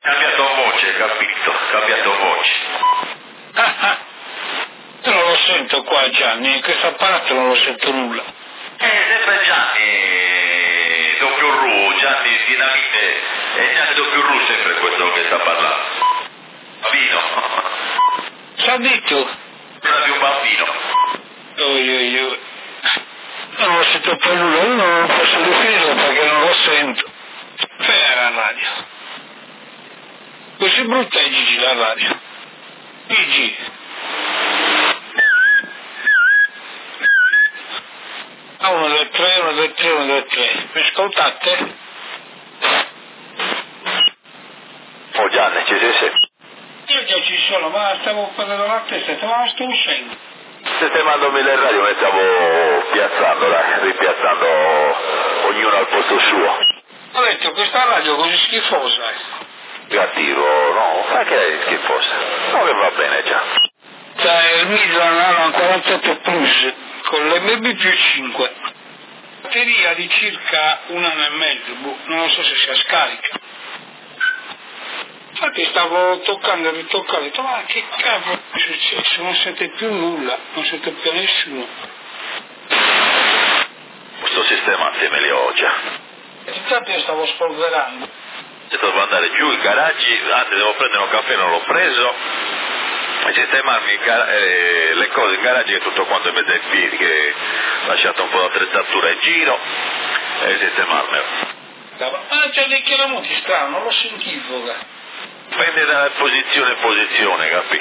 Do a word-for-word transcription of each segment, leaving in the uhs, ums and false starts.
Cambiato voce, capito? Cambiato voce. Ah, ah. Io non lo sento qua, Gianni, in questo apparato non lo sento nulla. Eh, sempre Gianni, doppio Ru, Gianni Dinamite, è Gianni doppio Ru sempre questo che sta parlando. Bambino. S'ha Prima di un bambino. Oi, oi, oi. Non lo sento più nulla, io non posso definirlo perché non lo sento. Fai la radio. Così brutta è Gigi la radio. Gigi. Ah, uno, due, tre, uno, due, tre, uno, due, tre. Mi ascoltate? Oh Gianni, ci sei sempre? Io già ci sono, ma stavo parlando la testa, ma sto uscendo. Sistemandomi le radio, mi stavo piazzando, dai, ripiazzando ognuno al posto suo. Ho detto, questa radio così schifosa. Cattivo, no, ma che è schifosa? No, che va bene già. C'è il Midland Alan quarantotto Plus con l'M B più cinque. Batteria di circa un anno e mezzo, boh, non lo so se sia scarica. Infatti stavo toccando e ritoccando, ho detto, ma che cavolo è successo? Non sente più nulla, non sente più nessuno. Questo sistema insieme li ho già. E intanto io stavo spolverando. Devo andare giù in garaggi, anzi devo prendere un caffè, non l'ho preso, e sistemarmi eh, le cose in garaggi, che tutto quanto è mezzo ai piedi, che ho lasciato un po' d'attrezzatura in giro, e sistemarmelo. Ah, c'è dei chiaramuti strano, non lo sentivo. Dipende da posizione in posizione, capito?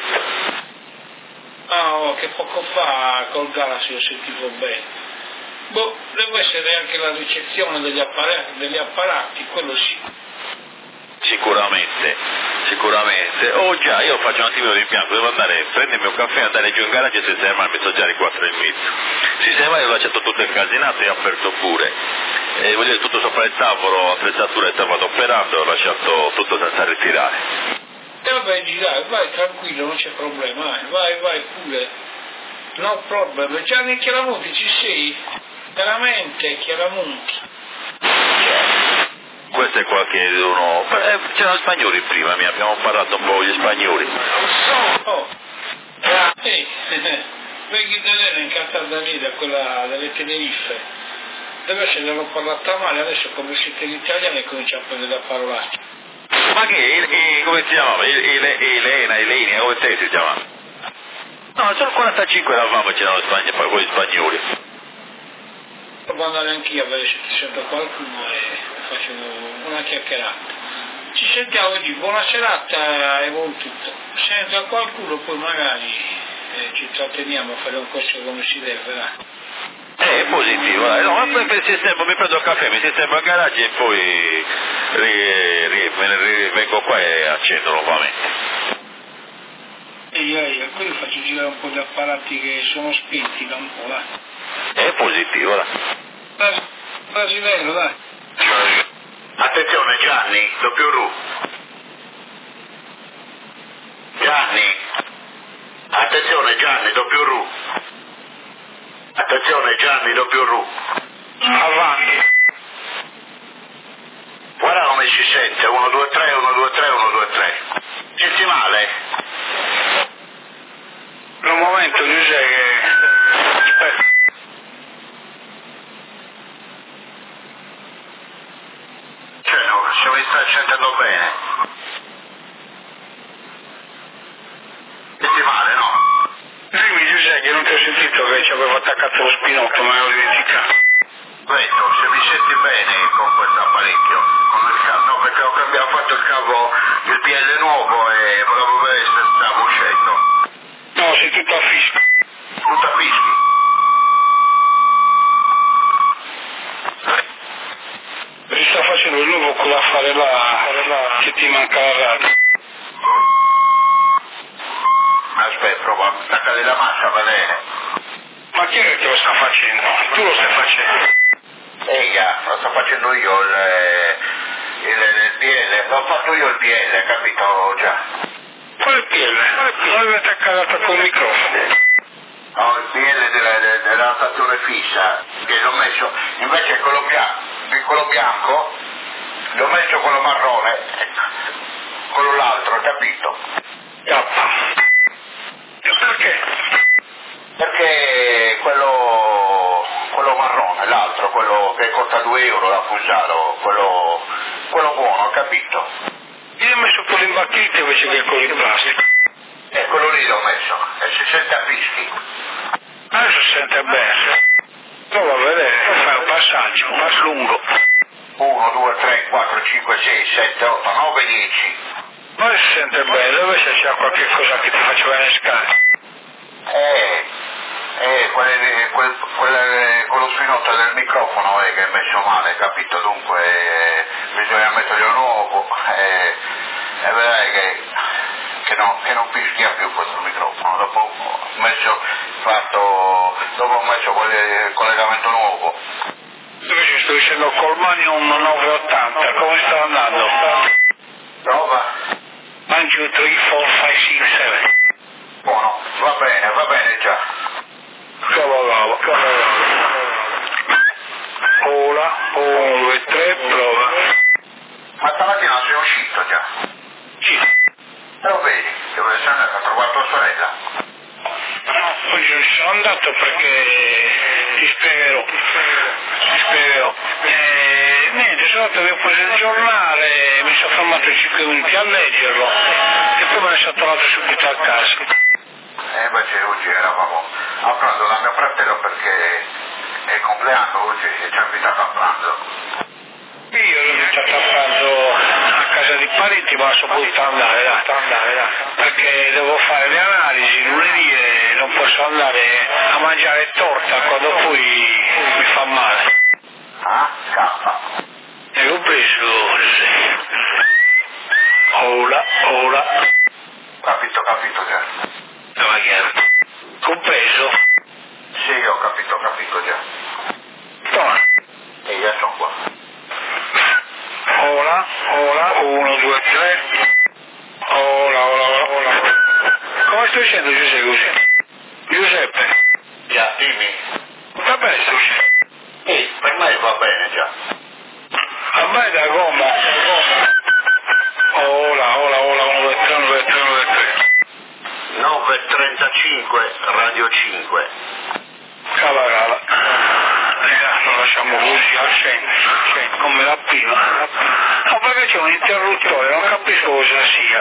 Ah, oh, che poco fa col Galaxy ho sentito bene. Boh, deve essere anche la ricezione degli apparati, degli apparati, quello sì. Sicuramente, sicuramente. Oh già, io faccio un attimino di pianto, devo andare, prendermi un caffè, andare giù in garage e sistemarmi, sono già le quattro e mezzo. Sistemare, ho lasciato tutto incasinato e aperto pure. E voglio dire, tutto sopra il tavolo, attrezzatura che stavo operando, ho lasciato tutto senza ritirare. E vabbè, girare, vai tranquillo, non c'è problema, vai, vai pure. No problem. Gianni Chiaramonti, ci sei? Veramente, Chiaramonti. Questo è qualche uno. Eh, c'erano spagnoli prima, mi abbiamo parlato un po' gli spagnoli. Oh, ehi, vedi Elena incantata lì da quella delle Tenerife. Deve se ne l'ho parlata male, adesso come siete in italiano comincia a prendere la parolaccia. Ma che, e, e, come si chiamava? Ele, Elena, Elenia, come te si chiama? No, solo quarantacinque eravamo e c'erano Spagna, poi quei spagnoli. Devo andare anch'io a vedere se ti sento qualcuno e faccio una chiacchierata. Ci sentiamo oggi, buona serata e buon tutto. Se entra qualcuno poi magari eh, ci tratteniamo a fare un corso come si deve, dai. Eh, è positivo, dai. No, ma poi per sistema, mi prendo il caffè, mi sistemo al garage e poi ri, ri, me ne ri, vengo qua e accendo nuovamente. Ehi, ehi, quindi faccio girare un po' di apparati che sono spenti da un po', dai. È positivo, dai. Brasileiro, dai. Attenzione Gianni, doppio Ru. Gianni. Attenzione Gianni, doppio Ru. Attenzione Gianni, doppio Ru. Avanti. Guarda come si sente, uno due tre, uno due tre, uno due tre. Senti male? Per un momento Giuseppe che... Aspetta. Cioè, no, se mi sta sentendo bene. Senti male, no? Dimmi Giuseppe che non ti ho sentito che ci avevo attaccato lo spinotto, ma l'avevo dimenticato. Vedo, se mi senti bene con questo apparecchio, con il cavo, no, perché ho cambiato, ho fatto il cavo, il P L nuovo e volevo vedere se stavo uscendo. No, sei tutto a fischio. Tutto a fischi. Si sta facendo il nuovo con l'affare là, là che ti manca la radio. Aspetta, provo a staccare la massa, va bene. Ma chi è che lo sta facendo? Tu lo stai facendo. Ehi, lo sto facendo io il, il, il P L, l'ho fatto io il P L, capito già? Qual è il P L? Non avete accalato col microfono. No, il P L della, della, della stazione fissa, che l'ho messo, invece quello bianco, quello bianco, l'ho messo quello marrone, quello capito? K. Perché? Perché quello, quello marrone, l'altro, quello che costa due euro la Fusaro, quello, quello buono, ho capito? Io ho messo quello in bacchetta invece che quello in plastica. E quello lì l'ho messo, e si sente a fischi. Adesso si sente bene. Prova a vedere, fai un passaggio, un passo lungo. uno, due, tre, quattro, cinque, sei, sette, otto, nove, dieci. Ma si sente bene, dove se c'è qualche cosa che ti faccia innescare? Eh, eh, quelle, quel, quelle, quello spinotto del microfono è che è messo male, capito? Dunque eh, bisogna metterlo nuovo eh, e vedrai che, che, no, che non fischia più questo microfono. Dopo ho messo, fatto, dopo ho messo quel collegamento nuovo. Invece sto dicendo Colmanium nove ottanta, come sta andando? Prova? one, two, three, four, five, six, seven. Buono, va bene, va bene già. Cavolo, cavolo. Ora, uno, due, tre, prova. Ma stamattina sei uscito già? Sì. E lo vedi, dove sei andato a trovare tua sorella? No, oggi non ci sono andato perché ti spiegherò. Ti spiegherò. Eh, niente, sono andato, avevo preso il giornale, mi sono fermato cinque minuti a leggerlo e poi me ne sono tornato subito a casa. E invece oggi eravamo a pranzo da mio fratello perché è il compleanno oggi e ci ha invitato a pranzo. Io l'ho invitato a pranzo a casa di parenti, ma sono potuto andare, là, andare là, perché devo fare le analisi lunedì e non posso andare a mangiare torta quando poi mi fa male. Ah, K. E ho preso, ora, ora, Capito, capito già. dove chiaro? Ho preso, Sì, ho capito, ho capito già. toma, E io sono qua. ora, ora, uno, due, tre, ora, ora, ora, ora. Come sto dicendo Giuseppe così? Giuseppe, Già, dimmi. va bene sto dicendo? Sì, per me va bene già. A me da gomma. Ora, ora, ora, uno, due, tre, uno, due, tre, uno, due, tre. nove e trentacinque, Radio cinque. Cala, cala. Ragazzi, lo lasciamo così al centro, come la prima. Ma perché c'è un interruttore, non capisco cosa sia.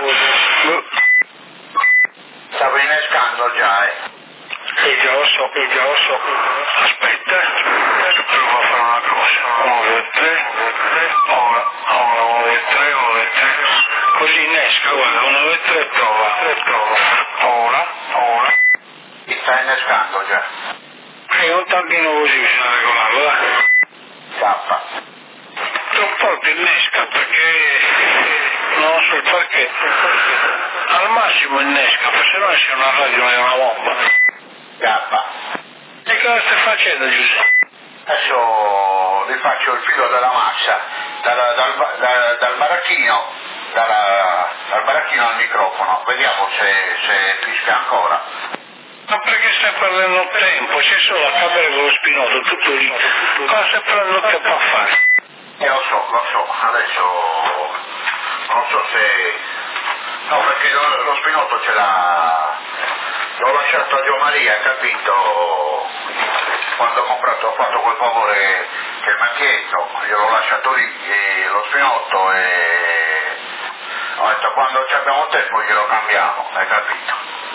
Stavo innescando già, eh. E già lo so, e già lo so. Aspetta, provo a fare una cosa. uno, due, tre, ora, ora, uno, due, tre, uno, due, tre. Così innesca, guarda, uno, due, tre, prova, prova. Ora, ora. Mi sta innescando già. E un tantino così bisogna regolarlo, dai. K. Tra un po' innesca perché non so il perché. Al massimo innesca, perché se no esce una radio non è una bomba. K. E cosa stai facendo Giuseppe? Adesso vi faccio il filo della massa dal, dal, dal, dal baracchino dalla, dal baracchino al microfono, vediamo se, se fischia ancora. Ma perché stai perdendo tempo? C'è solo a capire con lo spinotto, tutto lì. Cosa stai perdendo tempo a fare? Eh, lo so, lo so, adesso non so se... No, perché lo, lo spinotto ce l'ha... L'ho lasciato a Dio Maria, capito? Quando ho comprato, ho fatto quel favore che, che mi ha chiesto, io l'ho lasciato lì, e lo spinotto e... Ho detto, quando abbiamo tempo glielo cambiamo, hai capito?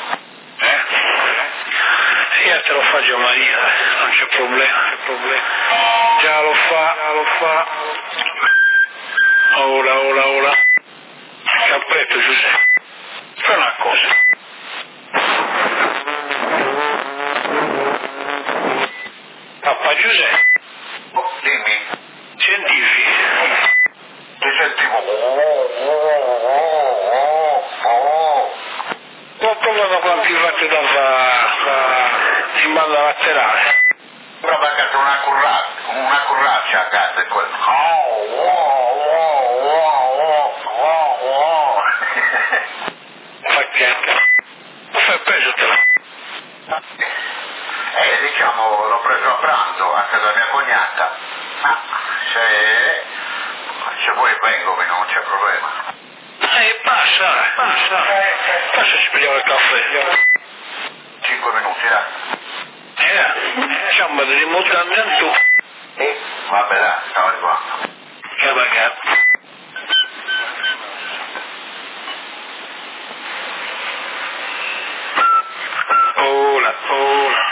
Eh? Io te lo faccio Maria, non c'è problema, c'è problema. Già lo fa, già lo fa. Ora, ora, ora. Cappretto Giuseppe. Fai una cosa. Papà Giuseppe. Oh, dimmi. Sentivi? Ti sentivo... Oh, oh, oh, oh. Ho provato quanti fatti da fare in banda laterale. Prova a casa una curraccia, una curraccia a casa, quel... Oh, oh, oh, oh, oh, oh. Facchietta. Lo fai preso te? Eh, diciamo, l'ho preso a pranzo a casa mia cognata. Ma se, se vuoi vengo, non c'è problema. E basta. sa, non sa. Adesso ci prendiamo il caffè. Cinque minuti, eh? Eh, diciamo, di montare in tu. Eh? Vabbè, dai, stavo arrivando. Che perché? Ola, ola.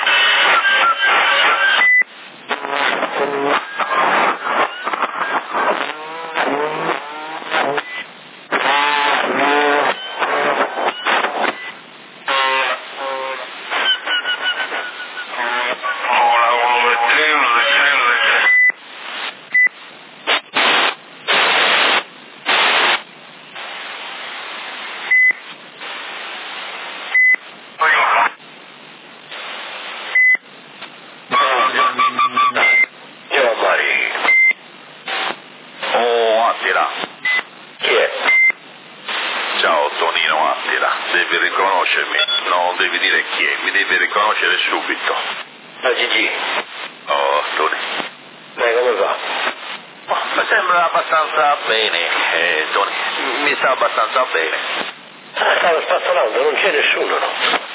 Non devi dire chi è, mi devi riconoscere subito. Ah, Gigi. Oh, Tony. Beh, come va? Oh, mi sembra abbastanza bene, eh, Tony. Mi sta abbastanza bene. Ah, stavo spazzolando, non c'è nessuno, no?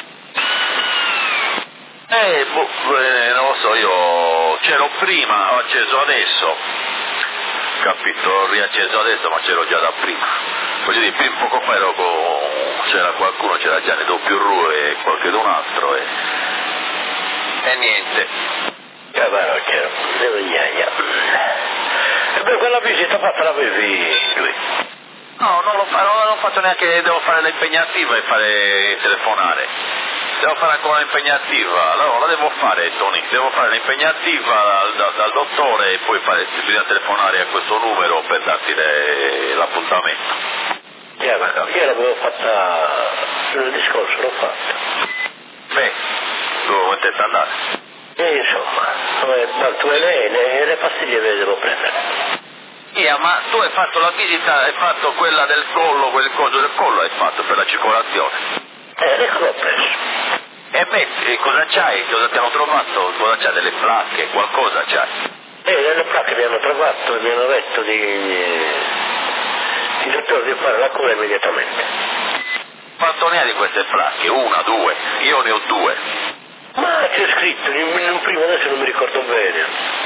Eh, boh, eh, non lo so, io c'ero prima, ho acceso adesso. Capito, ho riacceso adesso, ma c'ero già da prima. Voglio dire, prima poco fa ero con... c'era qualcuno, c'era Gianni Doppio e qualche d'un altro e... e niente. Che parrocchio, devo gnagna. E poi quella visita fatta l'avevi lui? No, non l'ho fatto, non ho fatto neanche, devo fare l'impegnativa e fare telefonare. Devo fare ancora l'impegnativa, no, la devo fare Tony, devo fare l'impegnativa dal, dal, dal dottore e poi fare, bisogna telefonare a questo numero per darti le, l'appuntamento. Yeah, ma io l'avevo fatta il discorso, l'ho fatta. Beh, tu intenti andare? E insomma, come tanto è lei, le, le pastiglie le devo prendere. Yeah, ma tu hai fatto la visita, hai fatto quella del collo, quel coso del collo hai fatto per la circolazione. Eh, ecco l'ho preso. E beh, e cosa c'hai? Cosa ti hanno trovato? Cosa c'hai? Delle placche? Qualcosa c'hai? Eh, nelle placche mi hanno trovato e mi hanno detto di... il dottore di fare la cura immediatamente. Quanto ne hai di queste placche? Una, due? Io ne ho due. Ma c'è scritto, in, in prima adesso non mi ricordo bene.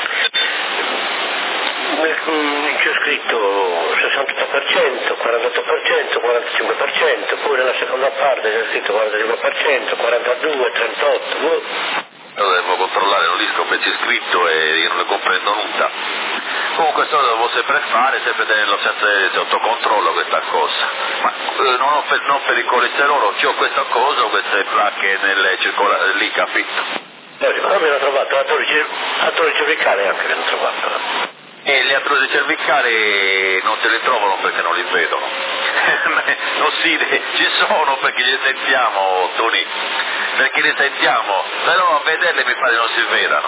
C'è scritto sessantotto per cento, quarantotto per cento, quarantacinque per cento, poi nella seconda parte c'è scritto quarantacinque per cento, quarantadue, trentotto. Boh. Io devo controllare, non riesco, c'è scritto e io non ne comprendo nulla. Comunque questo lo devo sempre fare, sempre tenerlo sempre sotto controllo questa cosa. Ma eh, non, ho per, non per il colesterolo, ho questa cosa, queste placche nelle circolari, lì, capito? Eh, come mi hanno trovato? La torre, la torre cervicale anche mi hanno trovato. E le artrosi cervicali non te le trovano perché non li vedono. Non si, ci sono perché li sentiamo, Tony, perché li sentiamo, però a vederle mi pare non si vedano.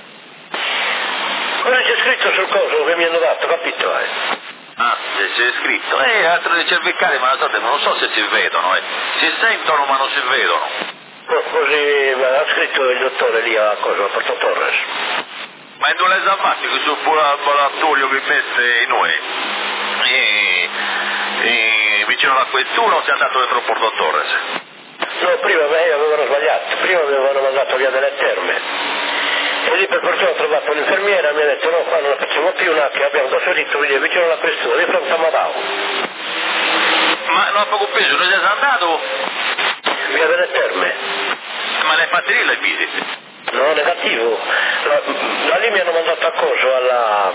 Cosa c'è scritto sul coso che mi hanno dato, capito? Eh? Ah, c'è scritto, eh, artrosi cervicali, ma non so se si vedono, eh. Si sentono ma non si vedono. No, così ha scritto il dottore lì a cosa, a Porto Torres. Ma non le fatti questo laboratorio che mette noi e, e vicino alla questura o sei andato dentro Porto Torres? No, prima me avevano sbagliato, prima mi avevano mandato via delle terme e lì per fortuna ho trovato un'infermiera e mi ha detto no, qua non la facciamo più, una che abbiamo trasferito vicino alla questura, di fronte a Madao. Ma non ha poco peso, non sei andato? Via delle terme. Ma le hai fatte lì le visite? No, negativo. La, da lì mi hanno mandato a coso alla...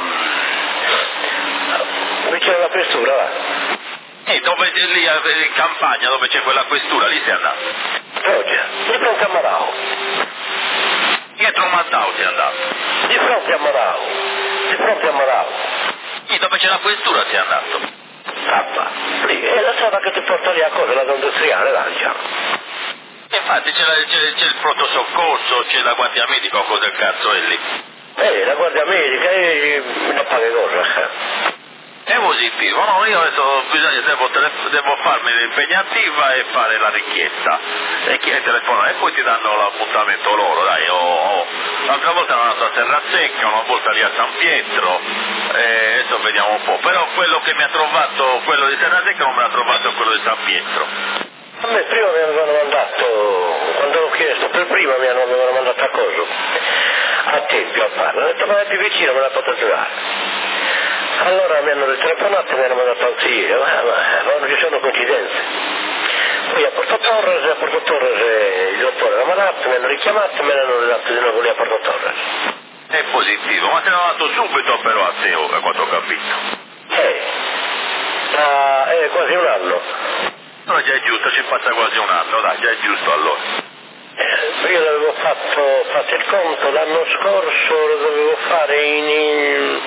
vicino alla questura, là. E dove c'è lì in campagna, dove c'è quella questura, lì sei andato? Foggia, di fronte a Marao. Dietro a Madao sei andato? Di fronte a Marao. Di fronte a Marao. E dove c'è la questura sei andato? Tappa, lì, è la strada che ti porta lì a cosa, la industriale, lancia. Infatti c'è, la, c'è, c'è il pronto soccorso, c'è la guardia medica o cosa del cazzo è lì? Eh, la guardia medica, e non fa che cosa. È positivo, no, io adesso bisogna, devo, devo farmi farmi l'impegnativa e fare la richiesta e chi è telefonare e poi ti danno l'appuntamento loro, dai. Oh, oh. L'altra volta ero andato a Terrasecchia, una volta lì a San Pietro, e adesso vediamo un po', però quello che mi ha trovato, quello di Terrasecchia non me l'ha trovato quello di San Pietro. A me prima mi avevano mandato, quando l'ho chiesto per prima mi avevano mandato a Coso, a Tempio a farlo, ho detto ma è più vicino, me la posso giocare. Allora mi hanno telefonato e mi hanno mandato a Auxilio, ma, ma, ma non ci sono coincidenze. Poi a Porto Torres, a Porto Torres eh, il dottore era malato, mi hanno richiamato e me l'hanno ridato di nuovo lì a Porto Torres. È positivo, ma te l'hanno dato subito però a te, a quanto ho capito. Eh, da, è quasi un anno. No, già è giusto, ci passa quasi un anno, dai, già è giusto allora. Eh, io l'avevo fatto, fatto il conto l'anno scorso, lo dovevo fare in... in...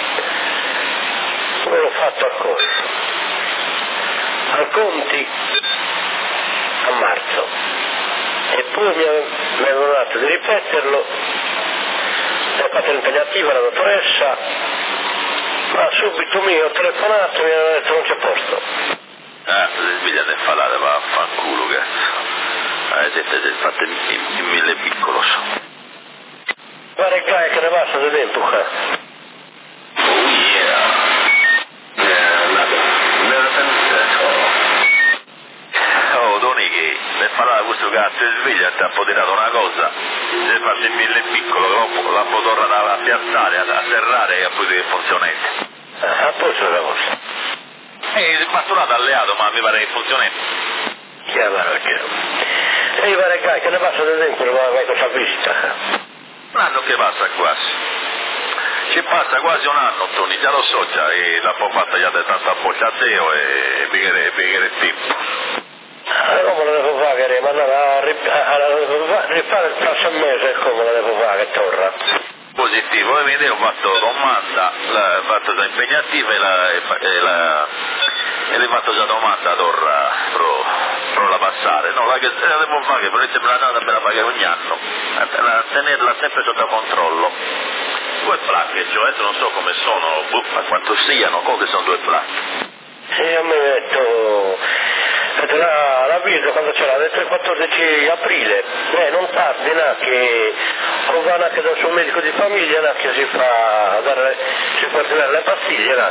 come l'ho fatto a Corso? Al Conti a marzo. E poi mi avevano dato di ripeterlo, ho fatto l'impegnativa alla dottoressa, ma subito mi ho telefonato e mi hanno detto non c'è posto. Ah, si sveglia nel falare, va a fanculo, che eh, siete, siete fatte in, in, in mille piccolos. Guarda che che ne basta di tempo qua. Oh yeah. Yeah, nada, nada sensato. Oh, Donichi, nel falare questo cazzo si sveglia ti ha poterato una cosa, si è fatto in mille piccolo, dopo la potorra da piazzare, a, a serrare e poi che funzionette. Ah, a posto la cosa. Eh, matturato alleato, ma mi pare che funzioni. Chiamano, chiaro. E guarda che che ne passa di tempo, ma vai questa visita. Un anno che passa quasi. Ci passa quasi un anno, Tony, già lo so già, e la po' fatta già tanto appoggiateo e pieghere il tempo. Ah, come la devo fare? Ma allora a rifare il prossimo mese come la devo fare, che torna? Positivo, e vedi, ho fatto domanda, ho fatto già impegnativa e la, e la e le ho fatto già domanda torra pro, pro la passare, no, la che la devo fare, per esempio la data me la pagare ogni anno, a tenerla sempre sotto controllo. Due placche, cioè non so come sono, ma quanto siano, come sono due placche. Sì, io mi metto, la, la visita quando c'era, ha detto il quattordici aprile, eh, non tardi, no, che o va anche dal suo medico di famiglia, no, che si fa dare, si fa tirare le pastiglie, no.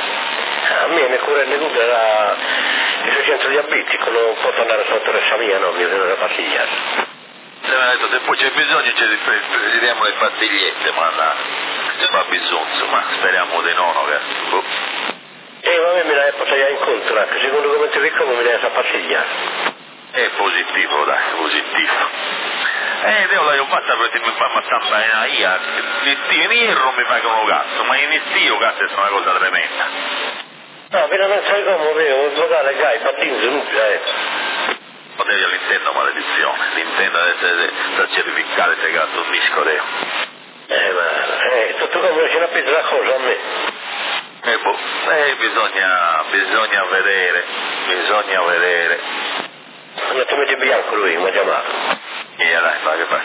A me mi cura il dubbio era il suo centro diabetico, non posso andare sulla dottoressa mia, no, mi prende la pastiglia. Se mi ha detto se poi c'è bisogno ci tiriamo le pastigliette, ma no, se fa bisogno, ma speriamo di no, no, che... Oh. E va bene, mi la portare incontro, che secondo come ti ricordo mi dai questa pastiglia. È positivo, dai, positivo. Eh, io l'ho fatta perché mi fa stampare una ia, il tiro mi pagano cazzo, ma in istio cazzo è una cosa tremenda. No, veramente sai come vedo, un vocale gai, pattini, nulla, eh. Potevi all'interno, maledizione, l'intendo da certificare se cazzo disco deo. Eh, ma, eh, tutto come c'è una pizza cosa a me. Eh, boh, eh, bisogna, bisogna vedere, bisogna vedere. Ho detto metti bianco lui, mi ha chiamato. E dai, fai che fai.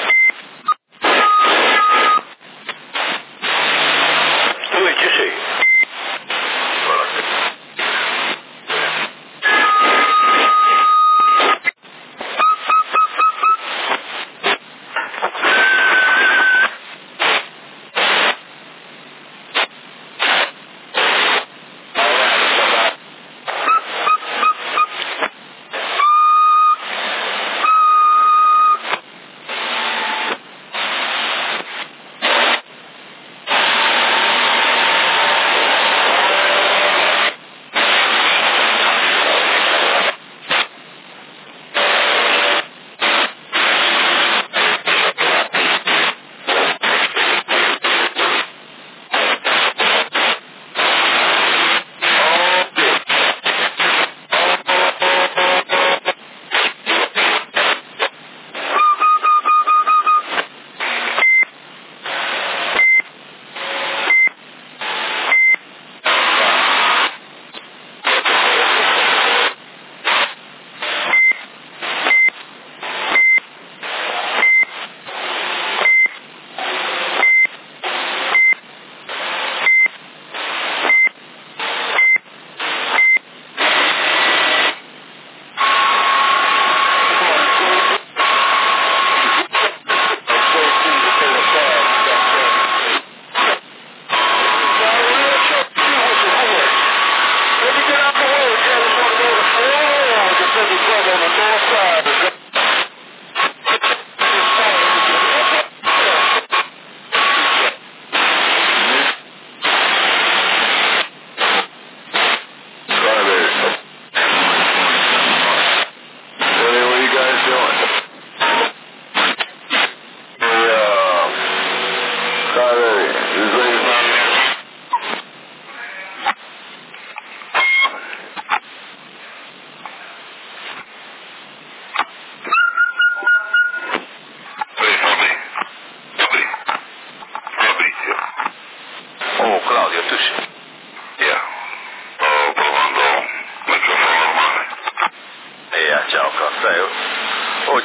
Lui ci sei.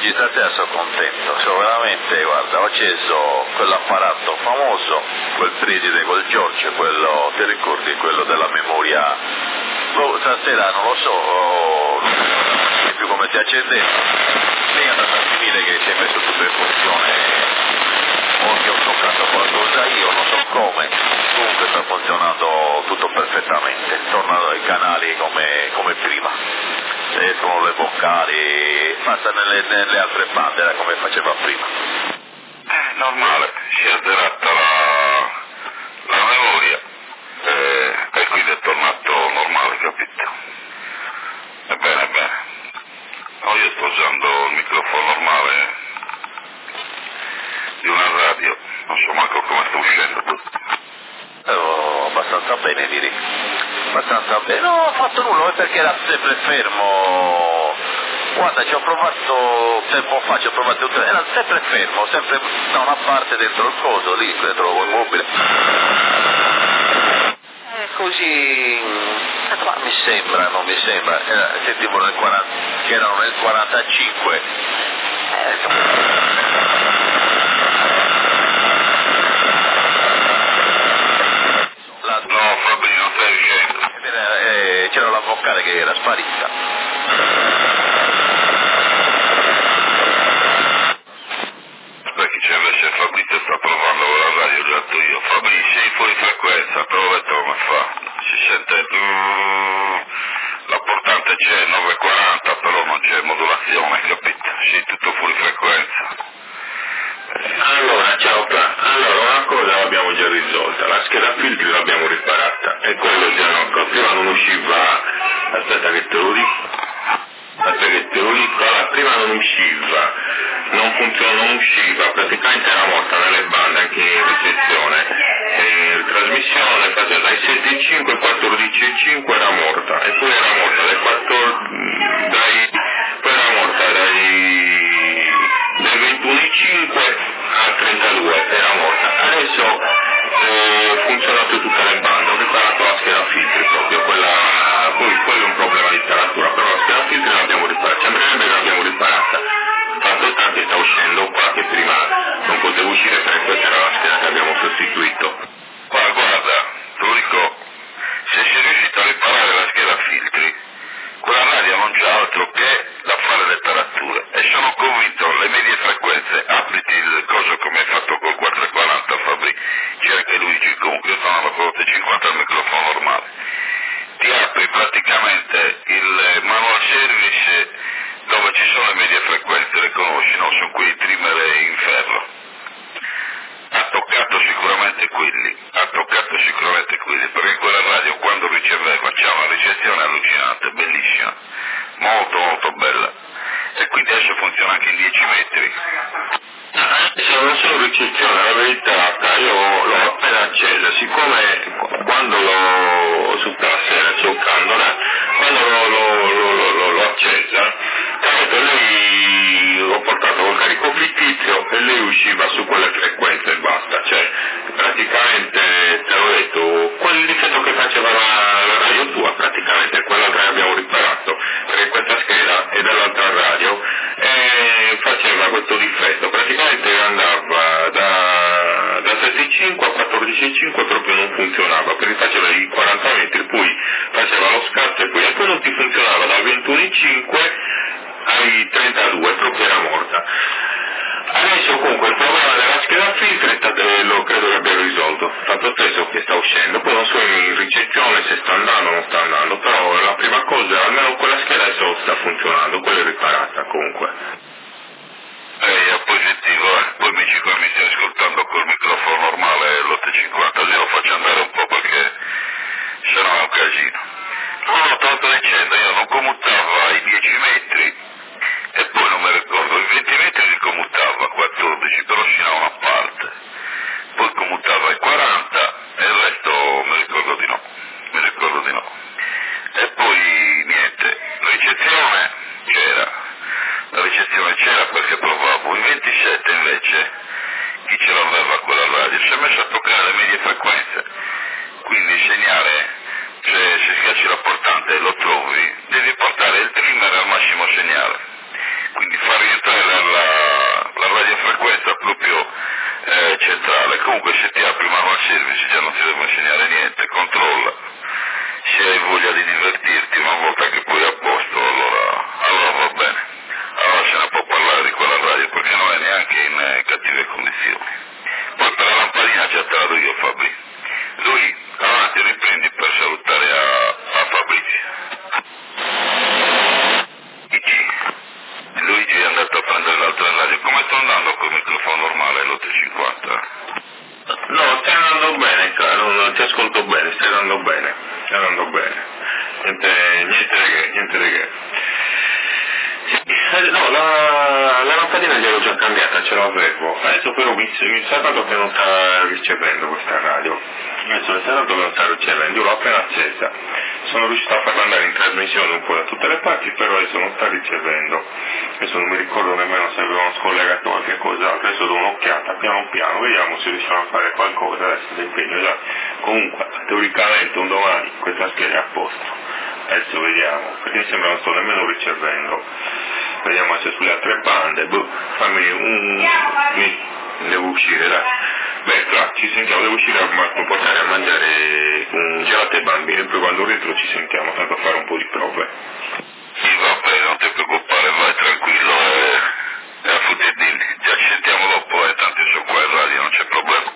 oggi stasera sono contento, sono veramente, guarda, ho acceso quell'apparato famoso, quel preside col George, quello, ti ricordi, quello della memoria, oh, stasera non lo so, oh, non so più come si accendeva, lei è andata a finire che si è messo tutto in funzione, o che ho toccato qualcosa io, non so come, comunque sta funzionando tutto perfettamente, tornano ai canali come, come prima, escono le vocali, passa nelle, nelle altre bande era come faceva prima. È normale, si è azzerata la, la memoria eh, e quindi è tornato normale, capito? Ebbene, bene. No, io sto usando il microfono normale di una radio, non so manco come sta uscendo tutto. Oh, abbastanza bene direi, abbastanza bene, no, ho fatto nulla perché era sempre fermo, guarda ci ho provato tempo fa, ci ho provato, era sempre fermo, sempre da una parte dentro il coso lì, dentro il mobile, e così, ma mi sembra, non mi sembra, era, sentivo nel quaranta, che erano nel quarantacinque, eh, No, Fabri, non stai riuscendo. Eh, c'era la vocale che era sparita. Perché c'è invece Fabrizio sta provando con la radio, l'ho detto io. Fabri, sei fuori frequenza, però ho detto come fa. Si sente... Mm, l'importante c'è nove quaranta, però non c'è modulazione, capito? Sei tutto fuori frequenza. Allora, ciao Fra, allora una cosa l'abbiamo già risolta, la scheda filtri l'abbiamo riparata e quello già non, prima non usciva, aspetta che te lo dico, aspetta che te lo dico, allora, prima non usciva, non funziona, non usciva, praticamente era morta nelle bande anche in ricezione, e trasmissione faceva dai sette e cinque, quattordici e cinque era morta, e poi era morta dai quattordici, dai, poi era morta dai... dai ventuno e cinque a trentadue era morta, adesso eh, funzionato tutte le bande, ho riparato la scheda filtri proprio, quella, poi quello è un problema di taratura, però la scheda filtri l'abbiamo riparata, sembrerebbe che l'abbiamo riparata, fatto sta che sta uscendo qua che prima non poteva uscire perché questa era la scheda che abbiamo sostituito. Guarda, guarda, te lo dico, se sei riuscito a riparare la scheda filtri, quella radio non c'è altro che da fare le tarature e sono convinto le medie frequenze, apriti il coso come hai fatto col quattrocentoquaranta Fabri, c'è anche Luigi comunque, io sono alla quattrocentocinquanta al microfono normale, ti apri praticamente il manual service dove ci sono le medie frequenze, le conosci, no? Sono quei trimmer in ferro, ha toccato sicuramente quelli, ha toccato sicuramente quelli, perché quella radio quando riceveva c'era una ricezione allucinante, bellissima, molto molto bella, e quindi adesso funziona anche in dieci metri. Adesso non sono ricezione, la verità, io l'ho appena accesa, siccome quando l'ho su tastiera giocando, quando l'ho, l'ho, l'ho, l'ho, l'ho accesa, capito, lei l'ho portato col carico fittizio e lei usciva su quelle frequenze e basta, cioè praticamente te l'ho detto, quel difetto che faceva la, la radio tua praticamente, quella che abbiamo riparato, perché questa scheda è dall'altra radio e faceva questo difetto, praticamente andava da, da sette e cinque a quattordici e cinque proprio non funzionava, perché faceva i quaranta metri, poi faceva lo scatto e poi, e poi non ti funzionava dal ventuno e cinque ai trentadue, proprio era morta. Adesso comunque il problema della scheda filtri eh, lo credo che abbia risolto, tanto stesso che sta uscendo, poi non so in ricezione se sta andando o non sta andando, però la prima cosa, almeno quella scheda adesso sta funzionando, quella è riparata comunque. Eh, è positivo, eh. Poi amici qua mi stai ascoltando col microfono normale l'otto cinquanta, io lo faccio andare un po' perché se no è un casino. No, no, tanto dicendo, io non commutava i dieci metri e poi non mi ricordo, i venti metri li commutava, quattordici, però fino a una parte, poi commutava i quaranta e il resto mi ricordo di no, mi ricordo di no. E poi niente, ricezione c'era, la ricezione c'era perché provavo, il ventisette invece, chi ce l'aveva quella radio, si è messo a toccare le medie frequenze, quindi il segnale, cioè se schiacci la portante e lo trovi, devi portare il trimmer al massimo segnale, quindi far rientrare la, la, la radiofrequenza proprio eh, centrale. Comunque se ti apri manual service già non ti devo insegnare niente, controlla, se hai voglia di divertirti una volta che poi è a posto allora, allora va bene, allora se ne può parlare di quella radio perché non è neanche in eh, cattive condizioni. Poi per la lampadina già te la do io, Fabri. Lui, avanti, riprendi per salutare a, a Fabrizio. Luigi è andato a prendere l'altra radio. Come sta andando col microfono normale l'otto cinquanta? No, stai andando bene, caro, non ti ascolto bene, stai andando bene, stai andando bene. Niente, niente di che, niente di che. Eh, no, la, la lampadina gliel'ho già cambiata, ce l'avevo. Adesso però mi, mi sa tanto che non sta ricevendo questa radio. Adesso mi sa tanto che non sta ricevendo, io l'ho appena accesa. Sono riuscito a farla andare in trasmissione un po' da tutte le parti, però adesso non sta ricevendo. Adesso non mi ricordo nemmeno se avevamo scollegato qualche cosa, adesso do un'occhiata, piano piano, vediamo se riusciamo a fare qualcosa, adesso l'impegno già. Comunque, teoricamente un domani questa scheda è a posto. Adesso vediamo, perché mi sembra non sto nemmeno ricevendo. Vediamo se sulle altre bande, boh, fammi un... Mi... devo uscire, dai. Beh, tra, ci sentiamo, devo uscire a portare a mangiare un gelato ai bambini e poi quando rientro ci sentiamo, tanto a fare un po' di prove. Sì, va bene, non ti preoccupare, vai tranquillo e, e a futtedini. Già ci sentiamo dopo, eh, tanto io sono qua in radio, non c'è problema.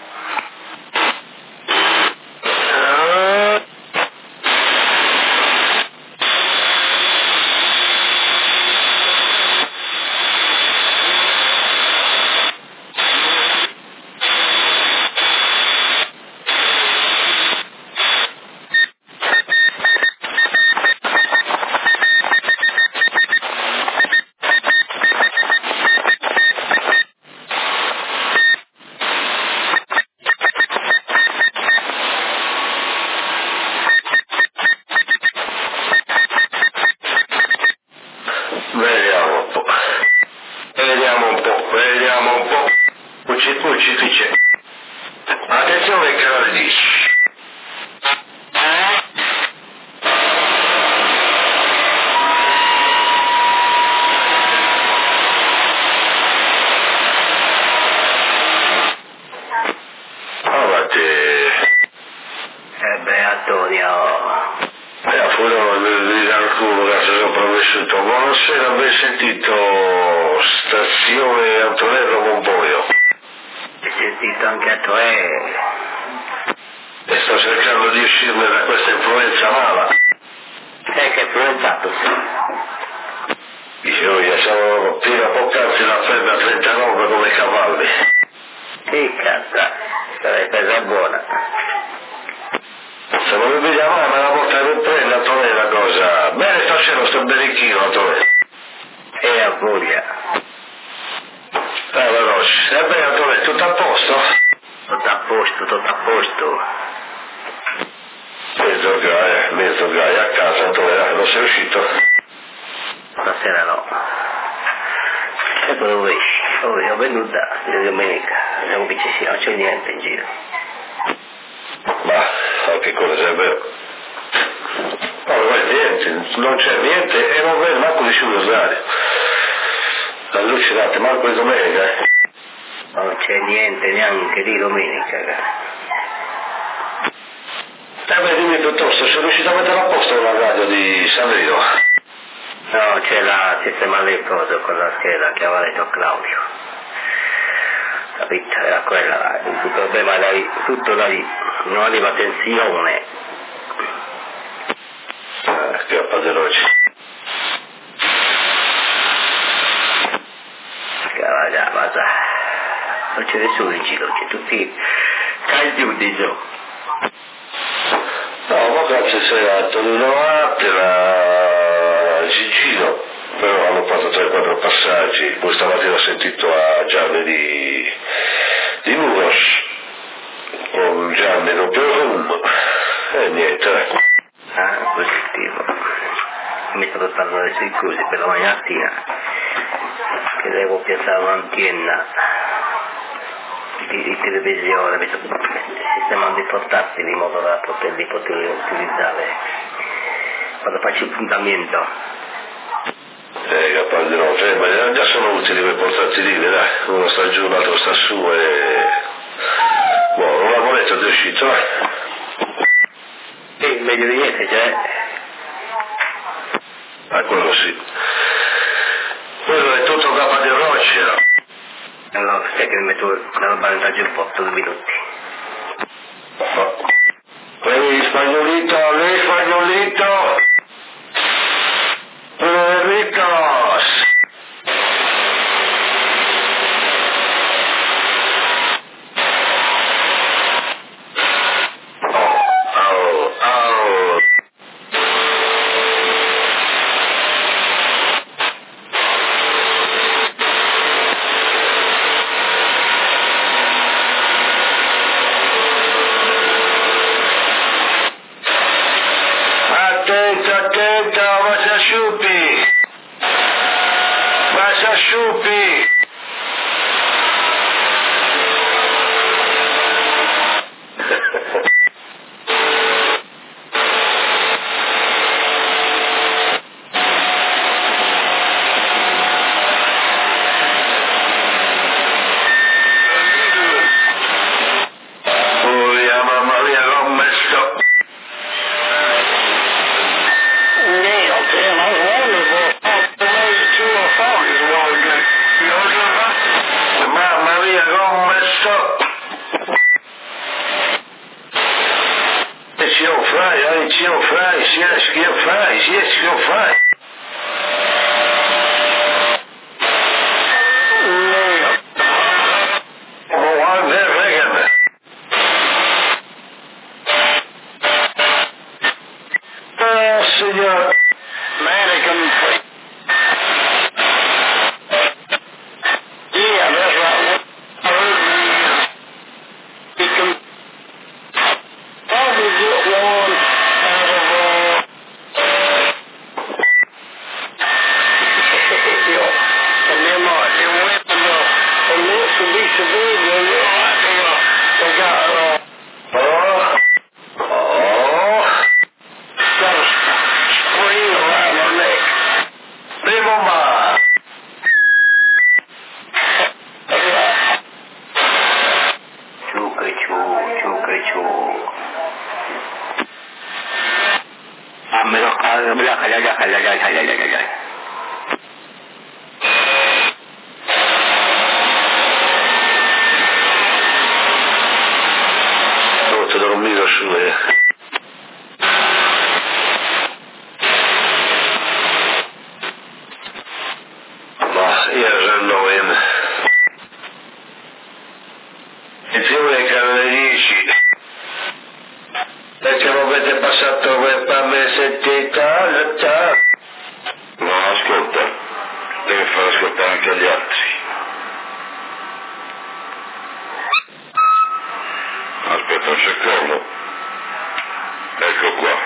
Mi sto portando le sue cose per la mattina, che devo piantare un'antenna di, di televisione, mi sto sistemando i portatili in modo da poterli poter utilizzare quando faccio il puntamento. Eh, capace di no, cioè, ma già sono utili per portarti lì, dai, uno sta giù, l'altro sta su e... Boh, un lavoretto è uscito, eh? Sì, meglio di niente, cioè... Ah, quello sì. Quello è tutto capa di roccia. Allora, sai che mi metto dalla vantaggio un po', due minuti. Ehi, spagnolito, lei spagnolito! Ricos! Oh, oh. Attenta, attenta, ma si asciupi! Ma si asciupi! Oh, yeah, mamma mia, come sto! Mamma mia, come sto! E ci ho fai, eh, ci ho fai, si è, ci ho fai, si è, ci ho fai. Oh, guarda, regame. Oh, signor. American plate. Yeah, that's right. He can probably get one out of, uh, and them, uh, them women, uh, the lips will be severe, they look like they, uh, they got, uh, oh, oh, got a spring around her neck. Leave 'em by. Ciucca ciù, ciucca ciù. Ah, me lo cago, me lo cago, ya, ya, ya, ya, ya, ya, ya. Non ti dormire su lei. Ma io sono in... E più le camere dici. Perché non avete passato quel per me settita? No, ascolta, deve far ascoltare anche agli altri. Aspetta un secondo. Ecco qua.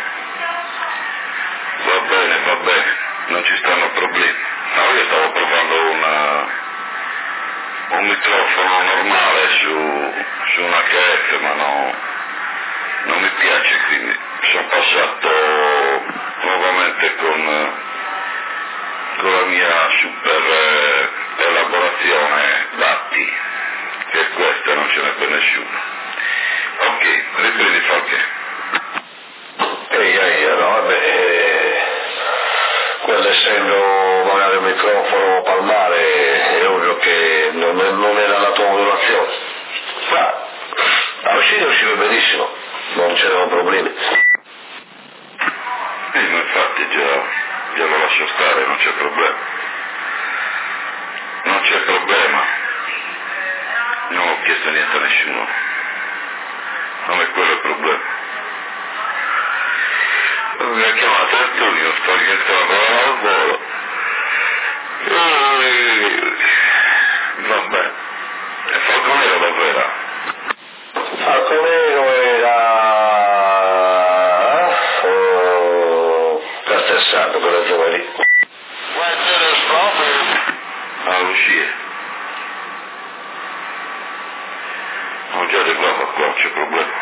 Va bene, va bene, non ci stanno problemi. No, io stavo provando una, un microfono normale su, su una H F, ma no, non mi piace, quindi sono passato nuovamente con, con la mia super eh, elaborazione Batti, che questa non ce n'è per nessuno. Ok, riprendi Falche. Ehi, ehi, no, vabbè, eh, quello essendo magari un microfono palmare è ovvio che non, è- non era la tua modulazione. Ma a uscire usciva benissimo, non c'erano problemi. Sì, ma infatti già, già lo lascio stare, non c'è problema. Non c'è problema. Non ho chiesto niente a nessuno. Non è quello il problema. Mi ha chiamato Antonio, sto diventando al volo. Vabbè. E Falconero dove era? Falconero era oh, Castessato, quella zona lì. All'uscire. Ho già arrivato qua, non c'è problema.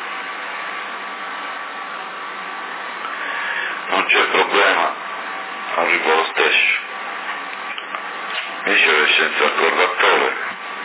Non c'è problema. arrivo lo stesso. Dice che senza accordatore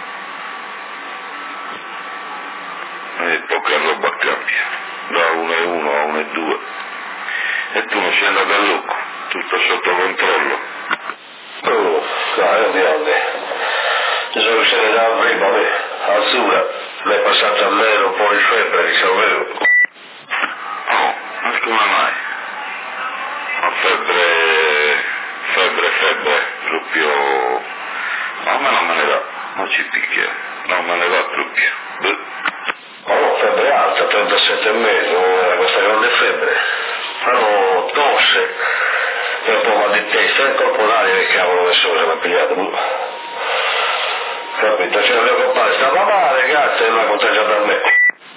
e poca roba cambia, da uno e uno a uno e due. E tu non sei andato a Lucco, tutto sotto controllo. Oh, dai, andiamo. Ci sono uscite da prima, beh, Azzurra, l'hai passata a meno, poi febbre, che sapevo. Oh, ma come mai? Ma febbre, febbre, febbre, proprio... No, ma non me ne dà, non ci picchia, non me ne dà proprio. Beh. Oh, febbre alta, trentasette e mezzo, non era questa grande febbre. Però tosse, e un po' mal di testa, e il corpo d'aria, che cavolo ne so, se l'ha pigliato. Capito? C'è il mio compagno, stava male, gatto, e l'ha contagiato a me.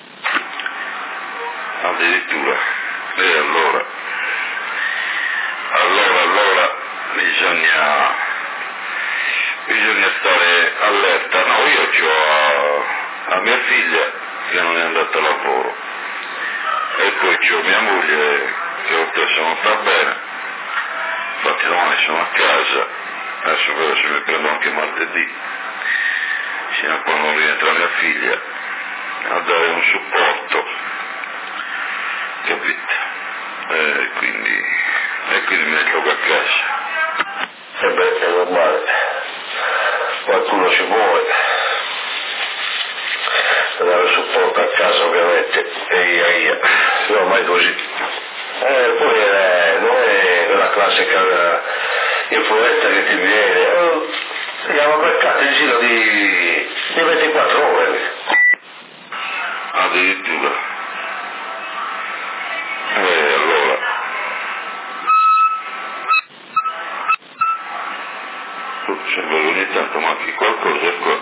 Addirittura. E allora? Allora, allora, bisogna, bisogna stare allerta. No, io ho a mia figlia che non è andata a lavoro. E poi c'ho mia moglie che lo stesso non sta bene. Infatti domani sono a casa, adesso vedo se mi prendo anche martedì, fino a quando non rientra mia figlia, a dare un supporto, capito? E quindi, e quindi mi trovo a casa. E beh, è normale, qualcuno ci vuole, dare supporto a casa ovviamente, e ia ia, no, ormai così. E poi eh, non è quella classica influenza che ti viene, eh, siamo beccati in giro di, di ventiquattro ore. Addirittura. E allora? Sembra che ogni tanto manchi qualcosa qua.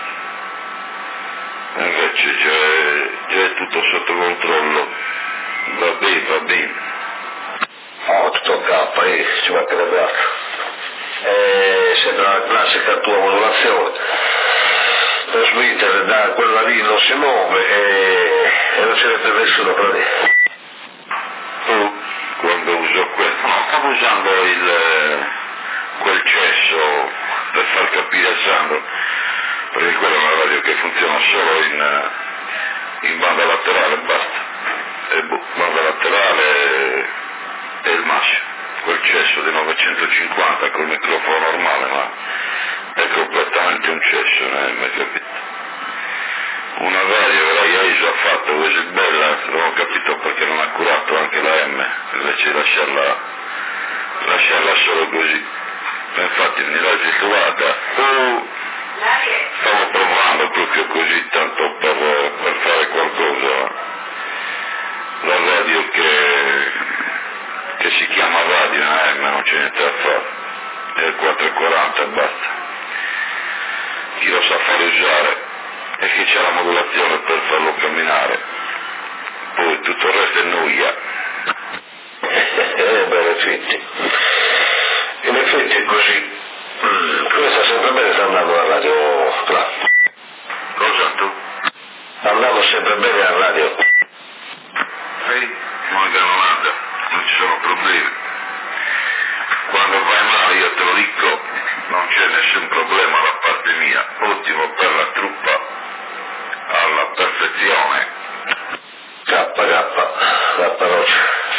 E invece già, già è tutto sotto controllo. Va bene, va bene. Oh, tutto K, eh, ci mancherebbe altro. E sembra la classica tua modulazione. Trasmettere da quella lì non si muove e, e non ce n'è per nessuno per lì. Tu, quando uso questo, no, stavo usando il, quel cesso per far capire a Sandro, perché quella è una radio che funziona solo in, in banda laterale, basta. E boh, banda laterale è il massimo. Quel cesso di novecentocinquanta col microfono normale, ma è completamente un cesso, non hai mai capito? Una radio che la Iaisa ha fatto così bella, non ho capito perché non ha curato anche la M, invece di lasciarla, lasciarla solo così. Infatti me l'hai ritrovata, oh, stavo provando proprio così, tanto per, per fare qualcosa, la radio che, che si chiama radio in A M, non c'è niente da fare, è il quattrocentoquaranta e basta. Chi lo sa fare usare e chi c'ha la modulazione per farlo camminare, poi tutto il resto è noia. Eh beh, in effetti, in effetti è così. Mm, questa sempre bene sta andando alla radio, là. Cosa tu? Andavo sempre bene alla radio. Sì, non è nada, non ci sono problemi. Quando vai male io te lo dico, non c'è nessun problema da parte mia, ottimo per la truppa, alla perfezione. K, K, la parola.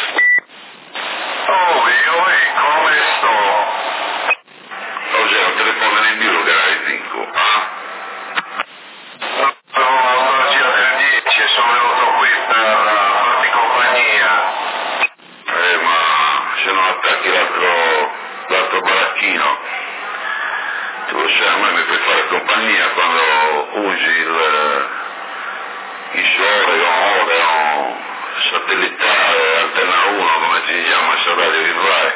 Oh, io e come sto? Cos'è, un telefono in biuro che era il cinque, ah? Sono alla gira del dieci e sono venuto qui per farti compagnia. Eh, ma se non attacchi l'altro, l'altro baracchino, tu lo sai, a me mi puoi fare compagnia quando usi il, il sole o Odeon satellitare, Antena uno, come si chiama questa radio di Rai,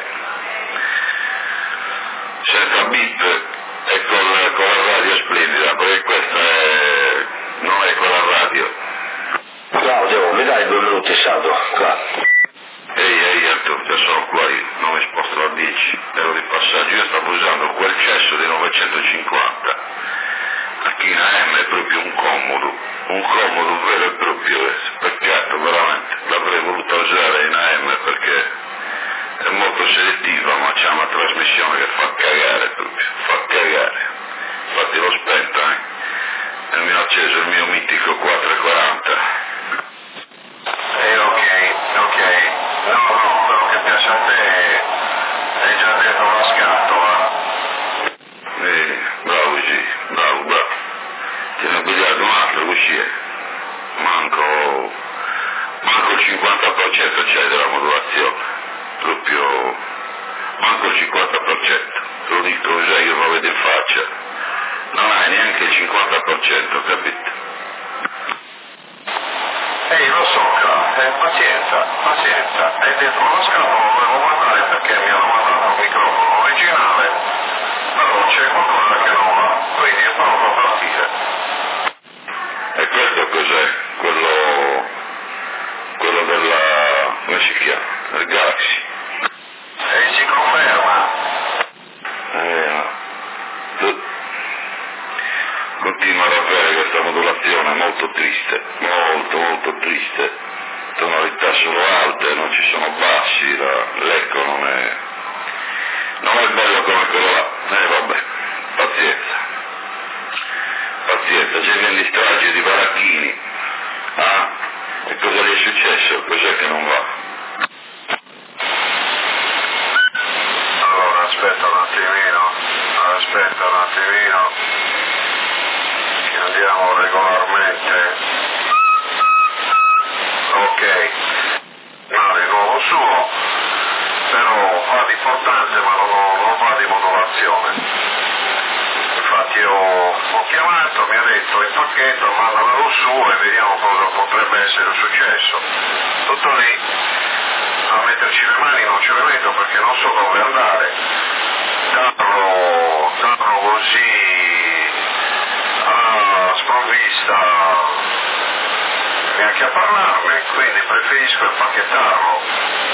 senza bip e con, con la radio splendida, perché questa è, non è quella radio. Claudio, mi dai due minuti, Sandro, qua. Ehi, ehi, Arturo, te sono qua io, non mi sposto a dieci, ero di passaggio, io stavo usando quel cesso di novecentocinquanta, a chi in A M è proprio un comodo, un comodo vero e proprio, peccato veramente, l'avrei voluto usare in A M perché è molto selettiva, ma c'è una trasmissione che fa cagare proprio, fa cagare. Infatti l'ho spenta, eh. E mi ho acceso il mio mitico quattrocentoquaranta. Eh ok, ok. No, no, quello che piace a te è già dentro la scatola. Eh, bravo sì, bravo, bravo. Ti ne ho pigliato un altro così, eh. Manco, manco il cinquanta per cento c'è della modulazione, proprio, manco il cinquanta per cento, te lo dico così, io lo vedo in faccia, non hai neanche il cinquanta per cento, capito? Ehi, lo so, eh, pazienza, pazienza, è dentro la scatola, lo devo guardare perché mi hanno mandato un microfono originale, però c'è qualcosa che non va, quindi è pronto a partire. E questo cos'è? Quello, quello della, come si chiama? Del Galaxy. E si conferma. Eh, no. Continua ad avere questa modulazione molto triste, molto molto triste, tonalità solo alte, non ci sono bassi, la, l'eco non è, non è bello come quello là, eh vabbè, pazienza, pazienza, c'è gli stragi di Baracchini, ah, e cosa gli è successo? Cos'è che non va? Allora, aspetta un attimino, aspetta un attimino, che andiamo regolarmente. Ok, no, di nuovo suo, però fa di portante ma non, non fa di modulazione. Infatti ho, ho chiamato, mi ha detto il pacchetto, mandamelo su e vediamo cosa potrebbe essere successo. Tutto lì, a metterci le mani non ce le metto perché non so dove andare. Darlo, darlo così a sprovvista neanche a parlarne, quindi preferisco impacchettarlo.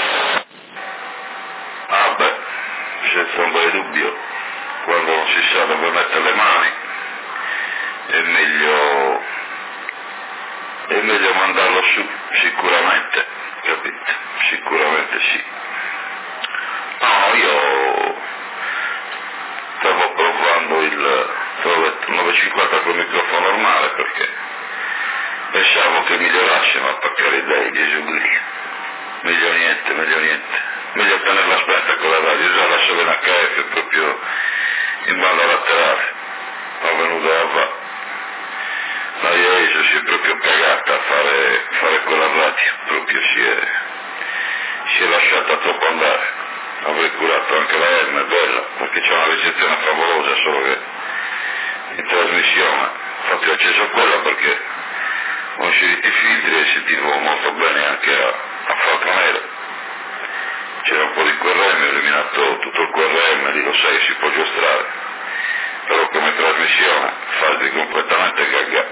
Ah beh, senza un bel dubbio, quando non si sa dove mettere le mani, è meglio, è meglio mandarlo su, sicuramente, capite? Sicuramente sì. No, io stavo provando il novecentocinquanta con il microfono normale perché pensavo che migliorasse, ma per carità di Gesù, meglio niente, meglio niente. Meglio tenerla aspetta con la radio, già lascio bene a H F proprio in banda laterale, ho venuto a fare. Ma io si è proprio cagata a fare, fare quella radio, proprio si è, si è lasciata troppo andare. Avrei curato anche la M, è bella, perché c'è una recensione favolosa, solo che in trasmissione, infatti ho acceso quella perché ho uscito i filtri e sentivo molto bene anche a, a Falconera. C'era un po' di Q R M, ho eliminato tutto il Q R M, lì lo sai, si può giostrare, però come trasmissione fate completamente cagare.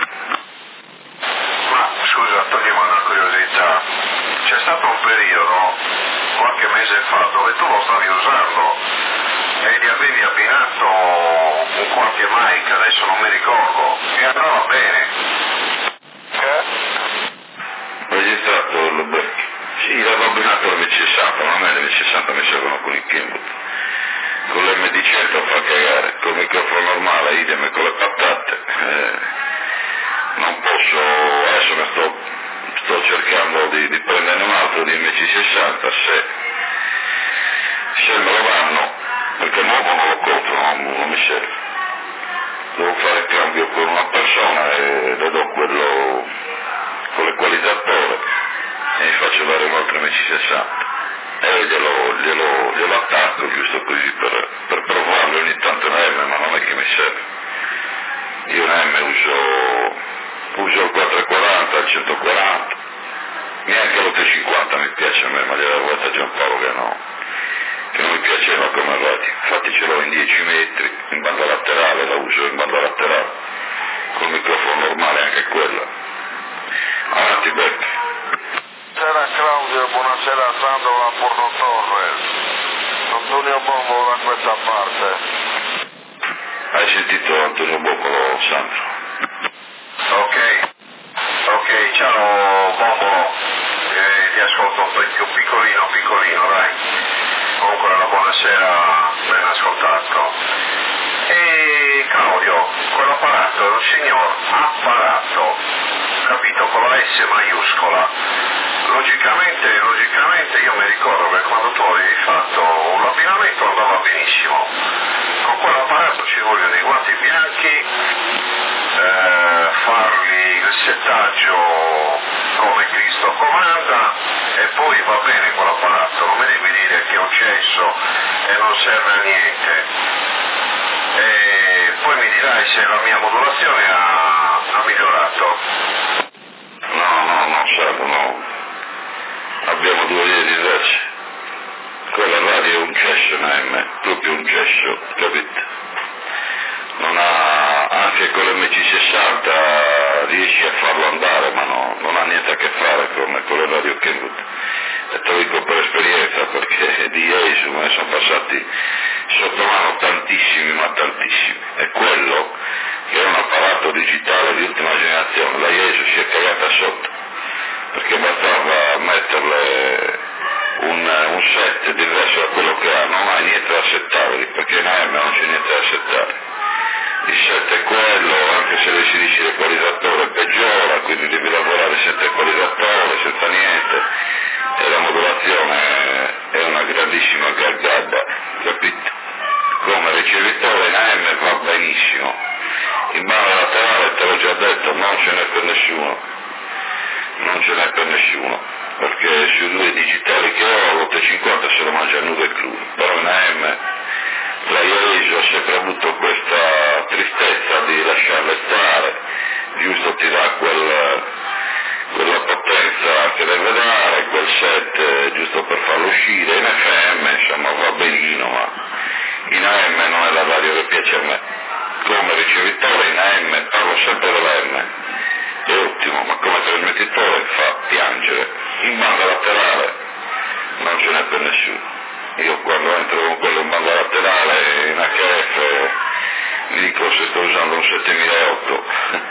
Ma scusa, togliamo una curiosità, c'è stato un periodo, qualche mese fa, dove tu lo stavi usando e gli avevi abbinato un qualche mic, adesso non mi ricordo, e andava bene. Eh? Registrato il back. Sì, l'avevo abbinato alla M sessanta, ma a me le M sessanta mi servono con il gimbal. Con l'M D cento fa cagare, con il microfono normale, idem con le patate. Eh, non posso, adesso ne sto, sto cercando di, di prendere un altro di M C sessanta se, se me lo vanno, perché nuovo non lo compro, non, non mi serve. Devo fare il cambio con una persona e le do quello con l'equalizzatore e mi faccio dare un altro M C sessanta e glielo, glielo, glielo attacco giusto così per, per provarlo ogni tanto una M, ma non è che mi serve. Io una M uso, uso il quattrocentoquaranta, il centoquaranta, neanche l'ottocentocinquanta mi piace a me, ma gliela vuota Giampaolo che no, che non mi piaceva come radio, infatti ce l'ho in dieci metri, in banda laterale, la uso in banda laterale, col microfono normale anche quella. Avanti Beck. Buonasera Claudio, buonasera Sandro da Porto Torres, Antonio Bombolo da questa parte. Hai sentito Antonio Bombolo, Sandro? Ok, ok, ciao Bombolo, eh, ti ascolto più piccolino, piccolino, dai. buonasera, ben ascoltato. E Claudio, quell'apparato è un signor apparato, capito, con la S maiuscola. Logicamente, logicamente io mi ricordo che quando tu avevi fatto l'abbinamento andava benissimo. Con quell'apparato ci vogliono i guanti bianchi, eh, fargli il settaggio come Cristo comanda e poi va bene quell'apparato, non mi devi dire che è un cesso e non serve a niente. E poi mi dirai se la mia modulazione ha, ha migliorato. No, no, non serve, no. Abbiamo due idee diverse. Quella radio è un cesso in A M, proprio un cesso, capito? Non ha, anche con l'M C sessanta riesci a farlo andare, ma no, non ha niente a che fare con, con le radio Kenwood. E te lo dico per esperienza, perché di Jesu me ne sono passati sotto mano tantissimi, ma tantissimi. E quello, che è un apparato digitale di ultima generazione, la Jesu si è cagata sotto, perché bastava metterle un, un set diverso da quello che ha, non hai niente da settare, perché in A M non c'è niente da settare. Il set è quello, anche se le si dice l'equalizzatore peggiora, quindi devi lavorare senza equalizzatore, senza niente, e la modulazione è una grandissima gargabba, capito? Come ricevitore in A M va benissimo, in banda laterale te l'ho già detto, non ce n'è per nessuno, non ce n'è per nessuno, perché sui due digitali che ho l'otto cinquanta se lo mangia nudo e crudo, però in A M la Ieso ha sempre avuto questa tristezza di lasciarle stare, giusto ti dà quel, quella potenza che deve dare, quel set giusto per farlo uscire, in F M insomma va benino, ma in A M non è la radio che piace a me. Come ricevitore in A M, parlo sempre dell'A M, è ottimo, ma come trasmettitore fa piangere. In banda laterale non ce n'è per nessuno. Io quando entro con quello in banda laterale in H F mi dico se sto usando un settemilaotto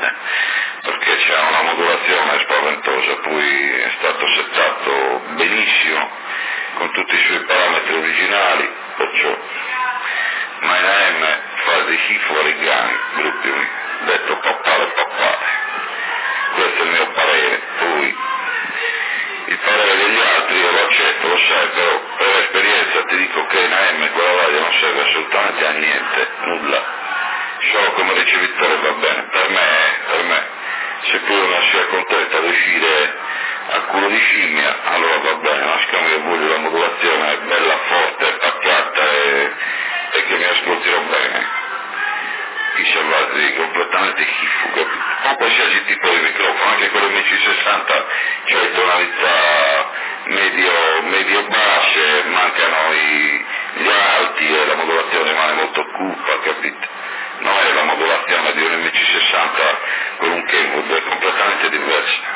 perché c'è una modulazione spaventosa, poi è stato settato benissimo con tutti i suoi parametri originali, perciò, ma in A M fa dei sì fuori gang, gruppi, detto papale papale, questo è il mio parere. Poi il parere degli altri io lo accetto, lo sai, però per esperienza ti dico che in A M quella radio non serve assolutamente a niente, nulla, solo come ricevitore va bene, per me, per me, se poi uno si accontenta di uscire a culo di scimmia, allora va bene, ma siccome io voglio la modulazione bella forte, paccata e, e che mi ascoltino bene, i salvati completamente schifo, capito? O qualsiasi tipo di microfono, anche quello M C sessanta c'è tonalità medio, medio basse, mancano i, gli alti e la modulazione rimane molto cupa, capito? Non è la modulazione di un M C sessanta con un Kenwood, è completamente diversa.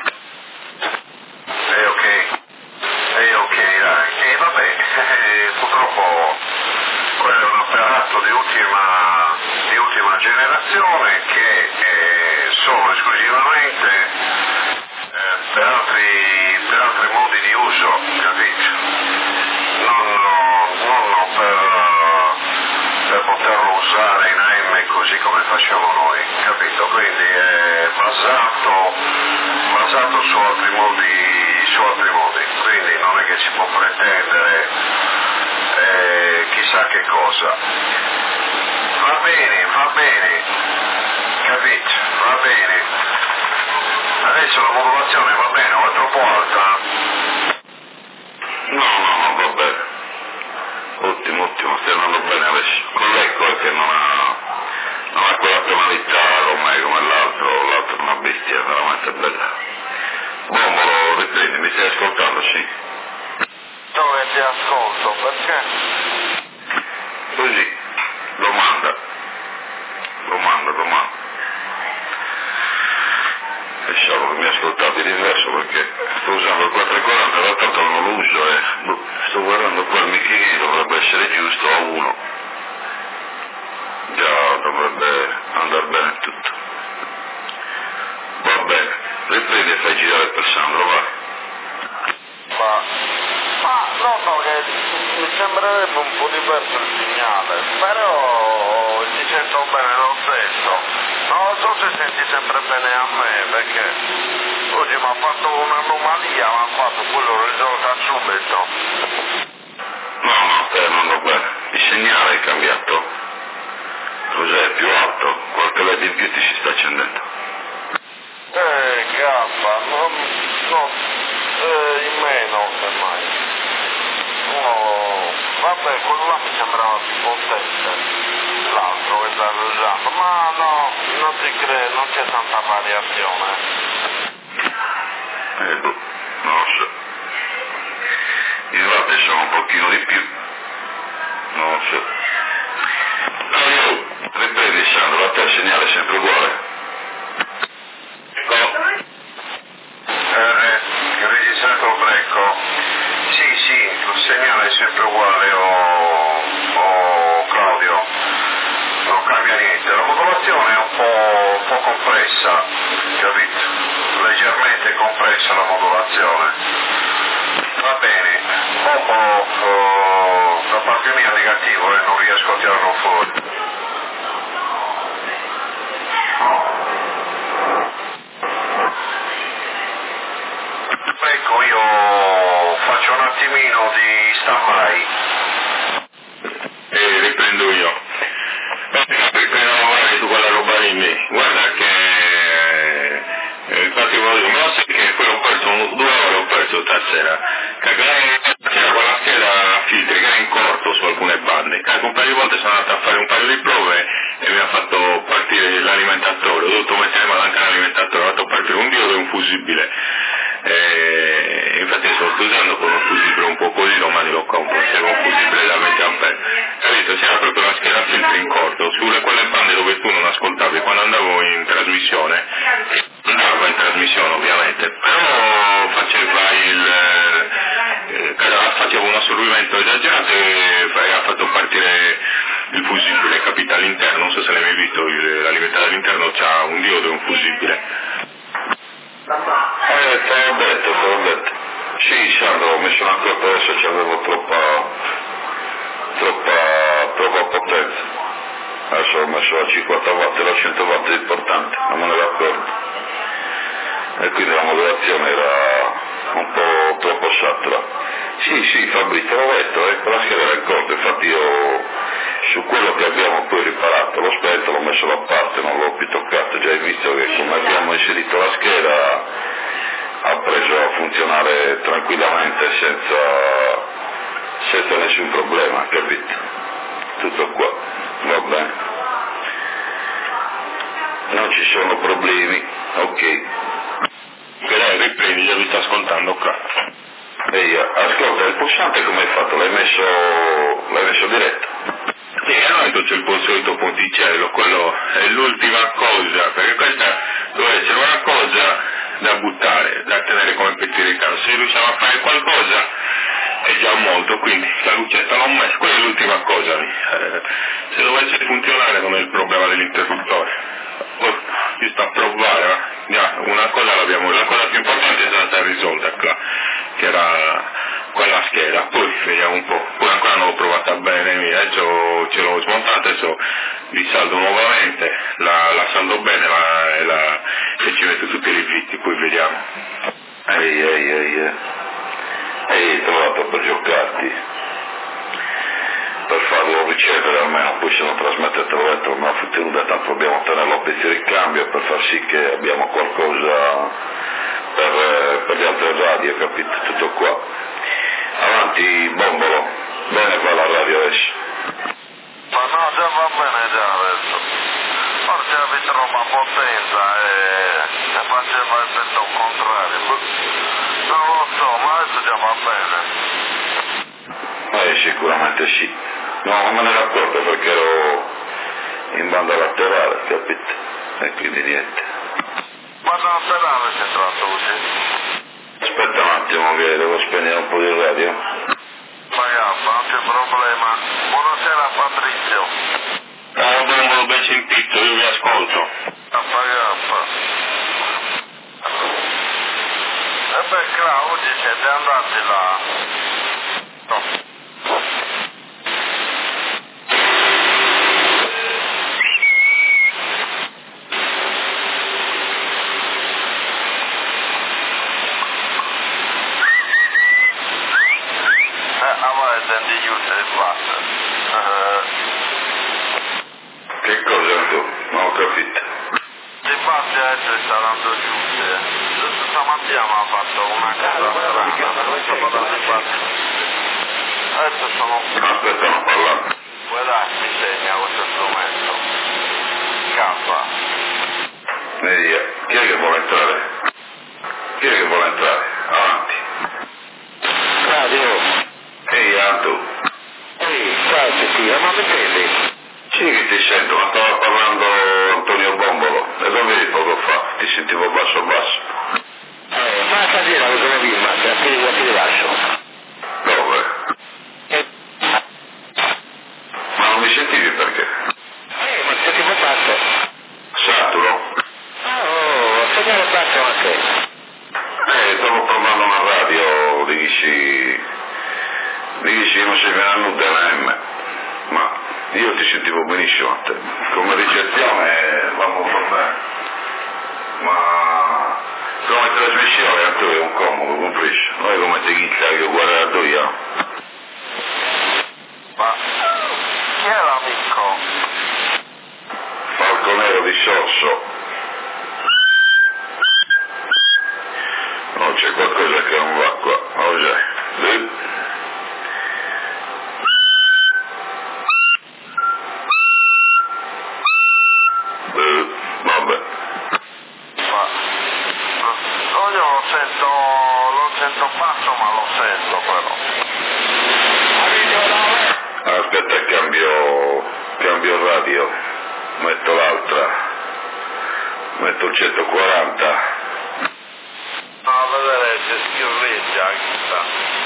E ok, e ok, dai, e vabbè, eh, purtroppo quello è un apparato di ultima, di ultima generazione che eh, sono esclusivamente eh, per, altri, per altri modi di uso, capito? Non, non per, per poterlo usare in A M così come facciamo noi, capito? Quindi è basato, basato su altri modi, su altri modi, quindi non è che si può pretendere eh, chissà che cosa. Va bene, va bene, capito? Va bene. Adesso la modulazione va bene o è troppo alta? No, no, no, va bene. Ottimo, ottimo, stai andando bene adesso. Con l'eco è che non ha, non ha quella tonalità come, come l'altro, l'altro è una bestia veramente bella. Bombolo, riprendi, mi stai ascoltando, sì? Dove ti ascolto, perché? Così, domanda, domanda, domanda. Pensavo che mi ascoltavi diverso perché sto usando il quattrocentoquaranta, in realtà non lo uso e boh, sto guardando qua il microfono, dovrebbe essere giusto a uno. Già dovrebbe andare bene tutto. Va bene, riprendi e fai girare per Sandro, va. Ma, ma noto che mi sembrerebbe un po' diverso il segnale, però ti sento bene lo stesso. Non so se senti sempre bene a me, perché oggi mi ha fatto un'anomalia, mi ha fatto quello risolta subito. No, no, te non va bene. Il segnale è cambiato. Cos'è più alto? Qualche L E D in più ti si sta accendendo. Eh, gaffa, non, no, eh, in meno semmai. Oh, vabbè, quello là mi sembrava più potente, l'altro che stavo usando, ma no, non si crede, non c'è tanta variazione. Eh, boh, non lo so. I watt sono un pochino di più, non lo so. No, io, riprendi Sandro, a te il segnale è sempre uguale. Eh, il registrato Brecco, sì sì, il segnale è sempre uguale, oh, oh Claudio, non cambia niente, la modulazione è un po', un po' compressa, capito? Leggermente compressa la modulazione. Va bene, Popolo, oh, da parte mia negativo e eh, non riesco a tirarlo fuori. Ecco, io faccio un attimino di stand-by. E riprendo io. Eh, riprendo a lavorare su quella roba lì. Guarda che eh, infatti voglio dire, ma sai che poi ho perso un, due ore ho perso stasera. C'era quella scheda a filtri che era in corto su alcune bande. Un paio di volte sono andato a fare un paio di prove e mi ha fatto partire l'alimentatore, ho dovuto mettere male anche l'alimentatore, ho fatto partire un diodo e un fusibile. Eh, infatti sto usando con un fusibile un po' così, domani lo compro, serve un fusibile da venti ampere. Capito? C'era proprio la scheda a filtri in corto, sulle quelle bande dove tu non ascoltavi, quando andavo in trasmissione, andavo in trasmissione ovviamente, però faceva il eh, faceva un assorbimento esagerato e ha fatto partire il fusibile, capito, all'interno, non so se l'hai mai visto, l'alimentatore all'interno c'ha un diodo e un fusibile. Eh, te l'ho detto, te l'ho detto. Sì, Sandro, ho messo una accorto adesso, c'avevo troppa, troppa, troppa potenza. Adesso ho messo la cinquanta watt e la cento watt è importante, non me ne ero accorto. E quindi la modulazione era un po' troppo satura. Sì, sì, Fabrizio, l'ho detto, eh, la scheda era corta, infatti io su quello che abbiamo poi riparato lo spetto l'ho messo da parte, non l'ho più toccato, già hai visto che come abbiamo inserito la scheda ha preso a funzionare tranquillamente senza, senza nessun problema, capito? Tutto qua, va bene. Non ci sono problemi, ok. Però riprendi, già vi sto ascoltando qua. Ehi, ascolta, il pulsante come hai fatto? L'hai messo, l'hai messo diretto? Sì, allora c'è il solito ponticello, quello è l'ultima cosa, perché questa deve essere una cosa da buttare, da tenere come petire di casa. Se riusciamo a fare qualcosa è già molto, quindi la lucetta l'ho messa, quella è l'ultima cosa. Eh, se dovesse funzionare non è il problema dell'interruttore. Oh, ci sta a provare, ma yeah, una cosa l'abbiamo, la cosa più importante è stata risolta qua, che era quella scheda, poi vediamo un po', poi ancora non l'ho provata bene, adesso ce l'ho smontata, adesso li saldo nuovamente, la, la saldo bene la, e, la, e ci metto tutti i rivitti, poi vediamo. Ehi, ehi, ehi, ehi, hai trovato per giocarti, per farlo ricevere almeno, poi se non trasmette te l'ho detto, non ha tenuta, tanto dobbiamo tenerlo a pezzi di cambio per far sì che abbiamo qualcosa per, per le altre radio, capito? Tutto qua. Avanti, Bombolo, bene va la radio adesso. Ma no, già va bene già adesso. Forse avete roba potenza e, e faceva effetto contrario. Non lo so, ma adesso già va bene. Eh, sicuramente sì. No, non me ne ero accorto perché ero in banda laterale, capito? E quindi niente. Banda laterale si tratta così. Aspetta un attimo che devo spegnere un po' di radio. Ragazzi, non c'è problema. Buonasera Patrizio. Ciao Bombolo, ben sentito, io vi ascolto. Ragazzi. E beh, Cla, oggi siete andati là. senti giusto e basta. Che cosa tu? Non ho capito. Le basi adesso sta dando giuste. Stamattina mi ha fatto una cosa strana, non so cosa le basi. Adesso sono... Aspetta, non parlando. Puoi darmi, mi segna questo strumento. K. Vedi, chi è che vuole entrare? Chi è che vuole entrare? Avanti. Radio. Ehi, Anto. Ehi, ciao Cettina, ma mi senti? Sì che ti sento, ma stava parlando Antonio Bombolo. E lo vedi poco fa? Ti sentivo basso basso. Eh, ma stasera lo sono visto, ma a che a che lascio? Dove? Eh, Ma non mi sentivi perché? eh ma che ti fa basso? Saturo? Oh, segnale basso anche. Eh, stavo provando una radio, dici... Dici che non si viene a nuda la M. Ma io ti sentivo benissimo a te. Come ricezione va molto bene. Ma come trasmissione a te è un comodo, capisci? Noi come te chissà che ho guardato io. Ma chi è l'amico? Falconero di Sosso. No, c'è qualcosa che non va qua. Oh, già. Eh? Eh, vabbè. Ma no, io lo sento, lo sento basso ma lo sento però. Aspetta, cambio, cambio radio, metto l'altra, metto il centoquaranta. A vedere se schirreggia chissà.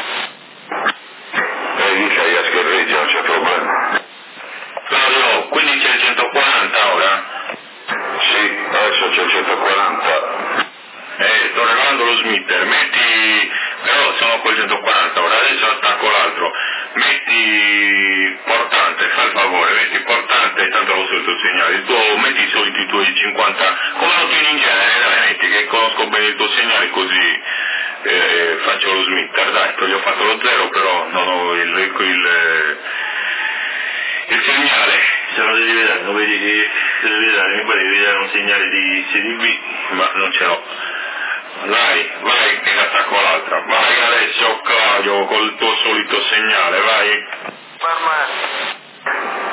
E lì c'hai a scherreggia, non c'è problema. No, no, quindi c'è il centoquaranta ora? Sì, adesso c'è il centoquaranta. Eh, sto regalando lo smitter, metti, però sono col centoquaranta ora, adesso attacco l'altro, metti portante, fai il favore, metti portante, tanto lo solito il segnale, tu metti i soliti tuoi cinquanta, come lo tieni in genere, dai, metti che conosco bene il tuo segnale così eh, faccio lo smitter, dai, gli ho fatto lo zero però non ho il, il, il, il segnale, se lo devi vedere, non vedi che se devi vedere, mi pare devi dare un segnale di C D B, ma non ce l'ho. Vai, vai che attacco l'altra, vai adesso Claudio col tuo solito segnale, vai. Per me.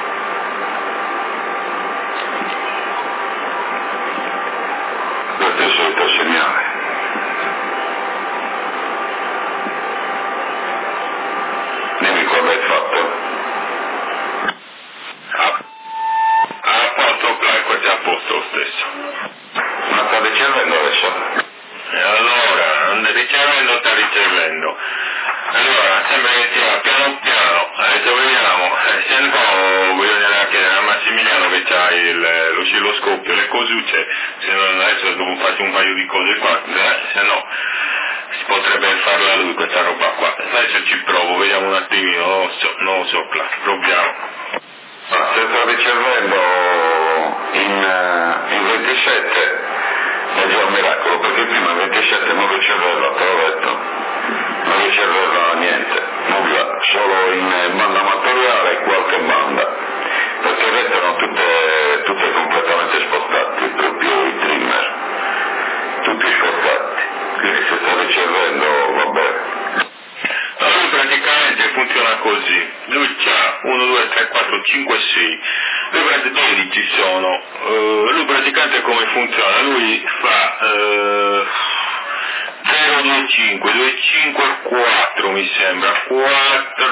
Questo è il solito segnale. Dimmi quando hai fatto. A, a posto, Claudio, è a posto lo stesso. Ma sta ricevendo adesso? E allora, non ricevendo sta ricevendo. Allora, sembra che sia piano piano, adesso vediamo, eh, se no bisognerà chiedere a Massimiliano che c'ha il, l'oscilloscopio, le cosucce, se non adesso devo fare un paio di cose qua, eh, se no si potrebbe farla lui questa roba qua. Adesso ci provo, vediamo un attimino, non lo so, non lo so, Claudio, proviamo. Ma se sta ricevendo in, uh, in ventisette è già un miracolo, perché prima in ventisette non riceveva, te l'ho detto, non riceveva niente, nulla, solo in banda amatoriale e qualche banda, perché il resto erano tutte, tutte completamente spostati, proprio i trimmer, tutti spostati, quindi se sta ricevendo va bene. Lui praticamente funziona così, lui c'ha uno, due, tre, quattro, cinque, sei, lui praticamente dodici sono, uh, lui praticamente come funziona? Lui fa uh, zero, due, cinque, due, cinque, quattro mi sembra, quattro,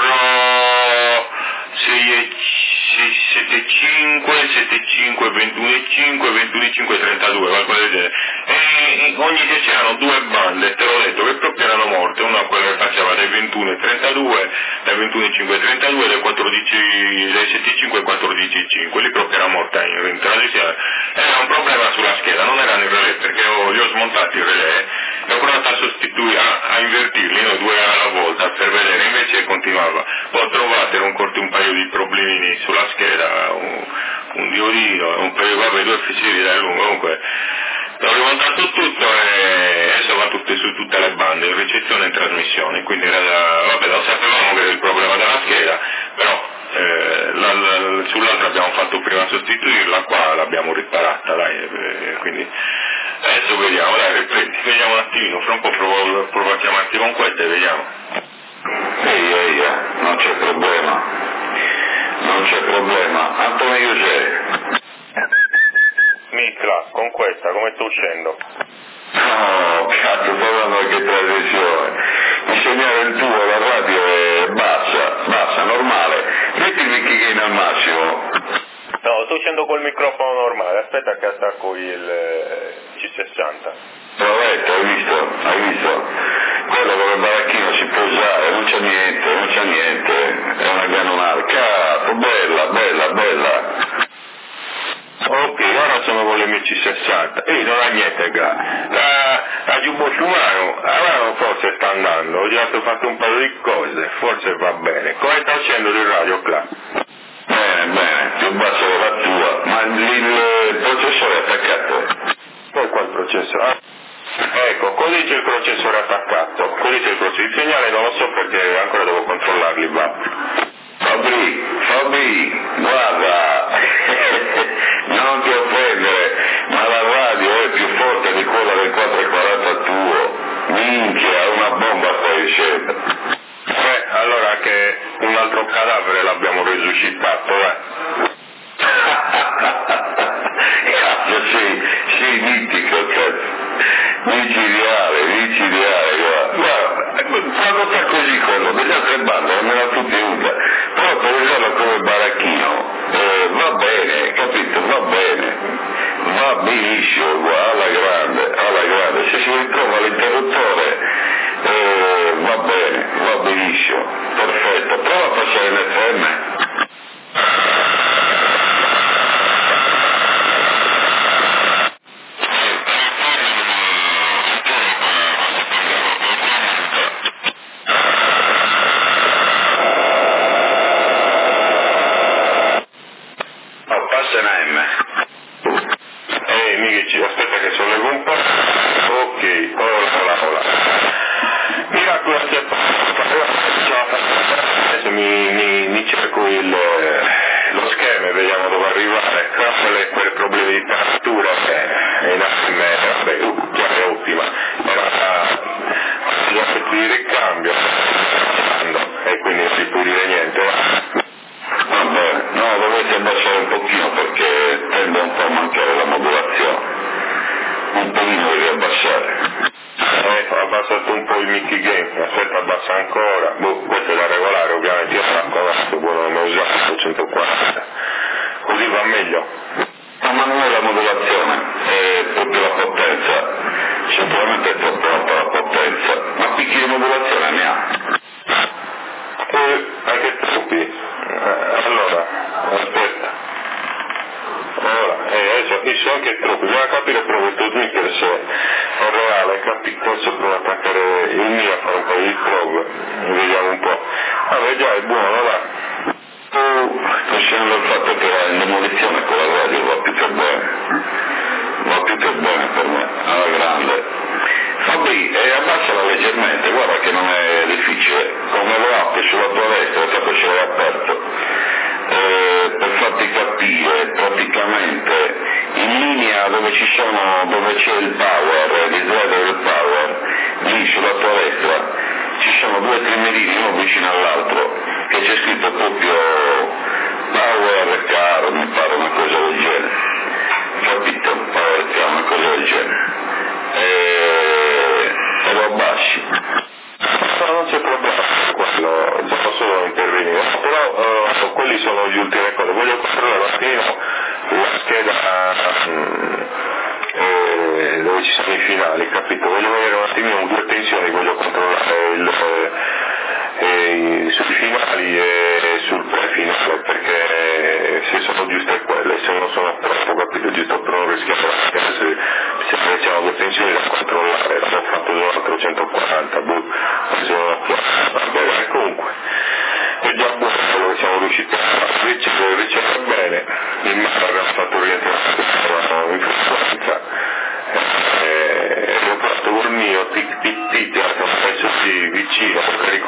sei, sette, cinque, sette, cinque, ventuno, cinque, ventuno, cinque, trentadue, qualcosa del genere. E ogni che c'erano due bande, te l'ho detto, che proprio erano morte, una quella che faceva dai ventuno ai trentadue, dai ventuno ai cinque ai trentadue, dai quattordici, dai sette ai cinque ai quattordici ai cinque, lì proprio era morta in, in transizione. Era un problema sulla scheda, non erano i relè, perché ho, li ho smontati i relè e ho provato a sostituire, a, a invertirli, no, due alla volta per vedere, invece continuava. Poi ho trovato, ero ancora un paio di problemini sulla scheda, un, un diodino, un paio, vabbè, due fissili da lungo, comunque l'ho rimontato tutto e adesso va tutte su tutte le bande, in ricezione e in trasmissione, quindi era, vabbè, lo sapevamo rimuovere il problema della scheda, però eh, la, la, sull'altra abbiamo fatto prima sostituirla, qua l'abbiamo riparata, dai, eh, quindi adesso vediamo, dai, riprendi, vediamo un attimino, fra un po' provo, provo a chiamarti con questa e vediamo. Ehi, ehi, eh, non c'è problema, non c'è problema, Antonio c'è. Micla, con questa, come sto uscendo? No, cazzo, sto dando che trasmissione. Il segnale il tuo, la radio è bassa, bassa, normale. Metti il mic gain al massimo. No, sto uscendo col microfono normale, aspetta che attacco il eh, C sessanta. L'ho letto, hai visto, hai visto. Quello come baracchino si può usare, non c'è niente, non c'è niente. È una granulare. Cazzo, bella, bella, bella. Ok, ora sono con le M C sessanta. Ehi, non ha niente, gra. La, la giubbotto umano, allora forse sta andando, ho già fatto un paio di cose, forse va bene. Come sta facendo il radio, Cla? Bene, bene, più basso della tua, ma il, il processore è attaccato. Poi qua il processore? Ah. Ecco, così c'è il processore attaccato, così c'è il processore. Il segnale non lo so perché ancora devo controllarli, va. Fabri, Fabri, guarda, non ti offendere, ma la radio è più forte di quella del quattrocentoquaranta tuo. Minchia, una bomba stai dicendo. Eh, allora che un altro cadavere l'abbiamo risuscitato, eh. Cazzo, sì, sì, mitico, cazzo. Micidiale, micidiale, guarda. Guarda, quando sta così quello, delle altre bande, non me la tutti usa. Però per usarlo come baracchino, eh, va bene, capito? Va bene. Va benissimo, guarda, alla grande, alla grande. Se si ritrova l'interruttore, eh, va bene, va benissimo. Perfetto. Prova a passare in F M. Aspetta che sollevo un po'. Ok, ora, ora, ora. Miracolo, adesso mi, mi, mi cerco il, lo schema e vediamo dove arrivare. Quelle, quelle problemi di temperatura è in F M, vabbè, uh, chiave è ottima. Era gli aspetti di ricambio e quindi non si può dire niente. Vabbè, no, dovete abbassare un pochino perché tende un po' a mancare la modulazione. Un pochino devi abbassare. Eh, ho abbassato un po' il mic gain, aspetta, abbassa ancora. Boh, questo è da regolare, ovviamente io attacco questo buono non ho usato centoquaranta. Così va meglio. No, ma non è la modulazione, è proprio la potenza. Sicuramente è troppo alta la potenza, ma picchi di modulazione ne ha. Eh, anche troppi. Eh, allora, aspetta. Ora, eh, adesso, adesso anche troppo, bisogna capire però questo Twitter se è reale, capito? Adesso provo a attaccare il mio a fare un po' di prove, vediamo un po'. Vabbè già, è buono, va. Oh, sto scendendo il fatto che la demolizione con la radio va più che bene, va più che bene per me, alla grande. Fabri, eh, abbassala leggermente, guarda che non è difficile, come lo apri sulla tua destra, tanto ce l'hai aperto. Eh, per farti capire, praticamente in linea dove ci sono, dove c'è il power, il slider del power, lì sulla tua destra ci sono due trimerini uno vicino all'altro che c'è scritto proprio power car, mi pare una cosa del genere, capito? Power car, una cosa del genere, e, e lo abbassi. No, non c'è problema, quello, devo solo intervenire, però uh, quelli sono gli ultime cose, voglio controllare un attimo la scheda um, eh, dove ci sono i finali, capito? Voglio vedere un attimino due tensioni, voglio controllare il, eh, sui finali e sul prefinale, perché se sono giuste quelle, se non sono troppo, capito? Giusto per non rischiare la scheda, se, se siamo due tensioni da controllare, l'abbiamo fatto da quattrocentoquaranta, boh, sono va bene, comunque è già buono quello che siamo riusciti a ricevere, ricevere bene, in mano abbiamo fatto rientrare in frequenza e ho fatto col mio tic tic tic, ho messo sì vicino, ho caricato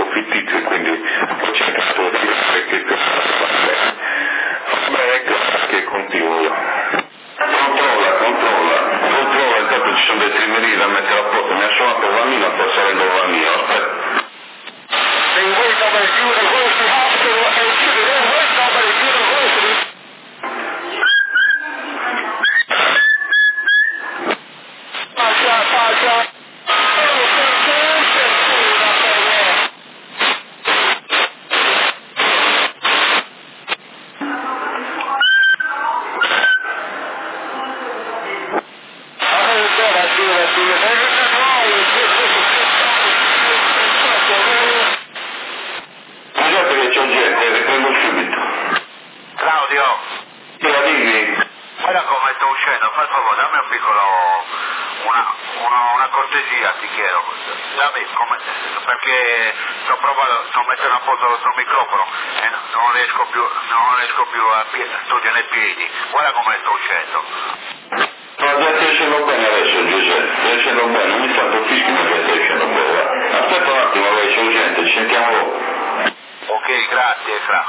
guarda come sto uscendo, per favore dammi un piccolo, una, una, una cortesia ti chiedo, dammi come, perché sto provando, sto mettendo a posto il tuo microfono e non riesco più, non riesco più a togliere i piedi, guarda come sto uscendo. No, deve esserlo bene adesso Giuseppe, deve esserlo bene, ogni tanto fischi ma deve esserlo bene. Aspetta un attimo, vai, c'è urgente, ci sentiamo dopo. Ok, grazie, fra.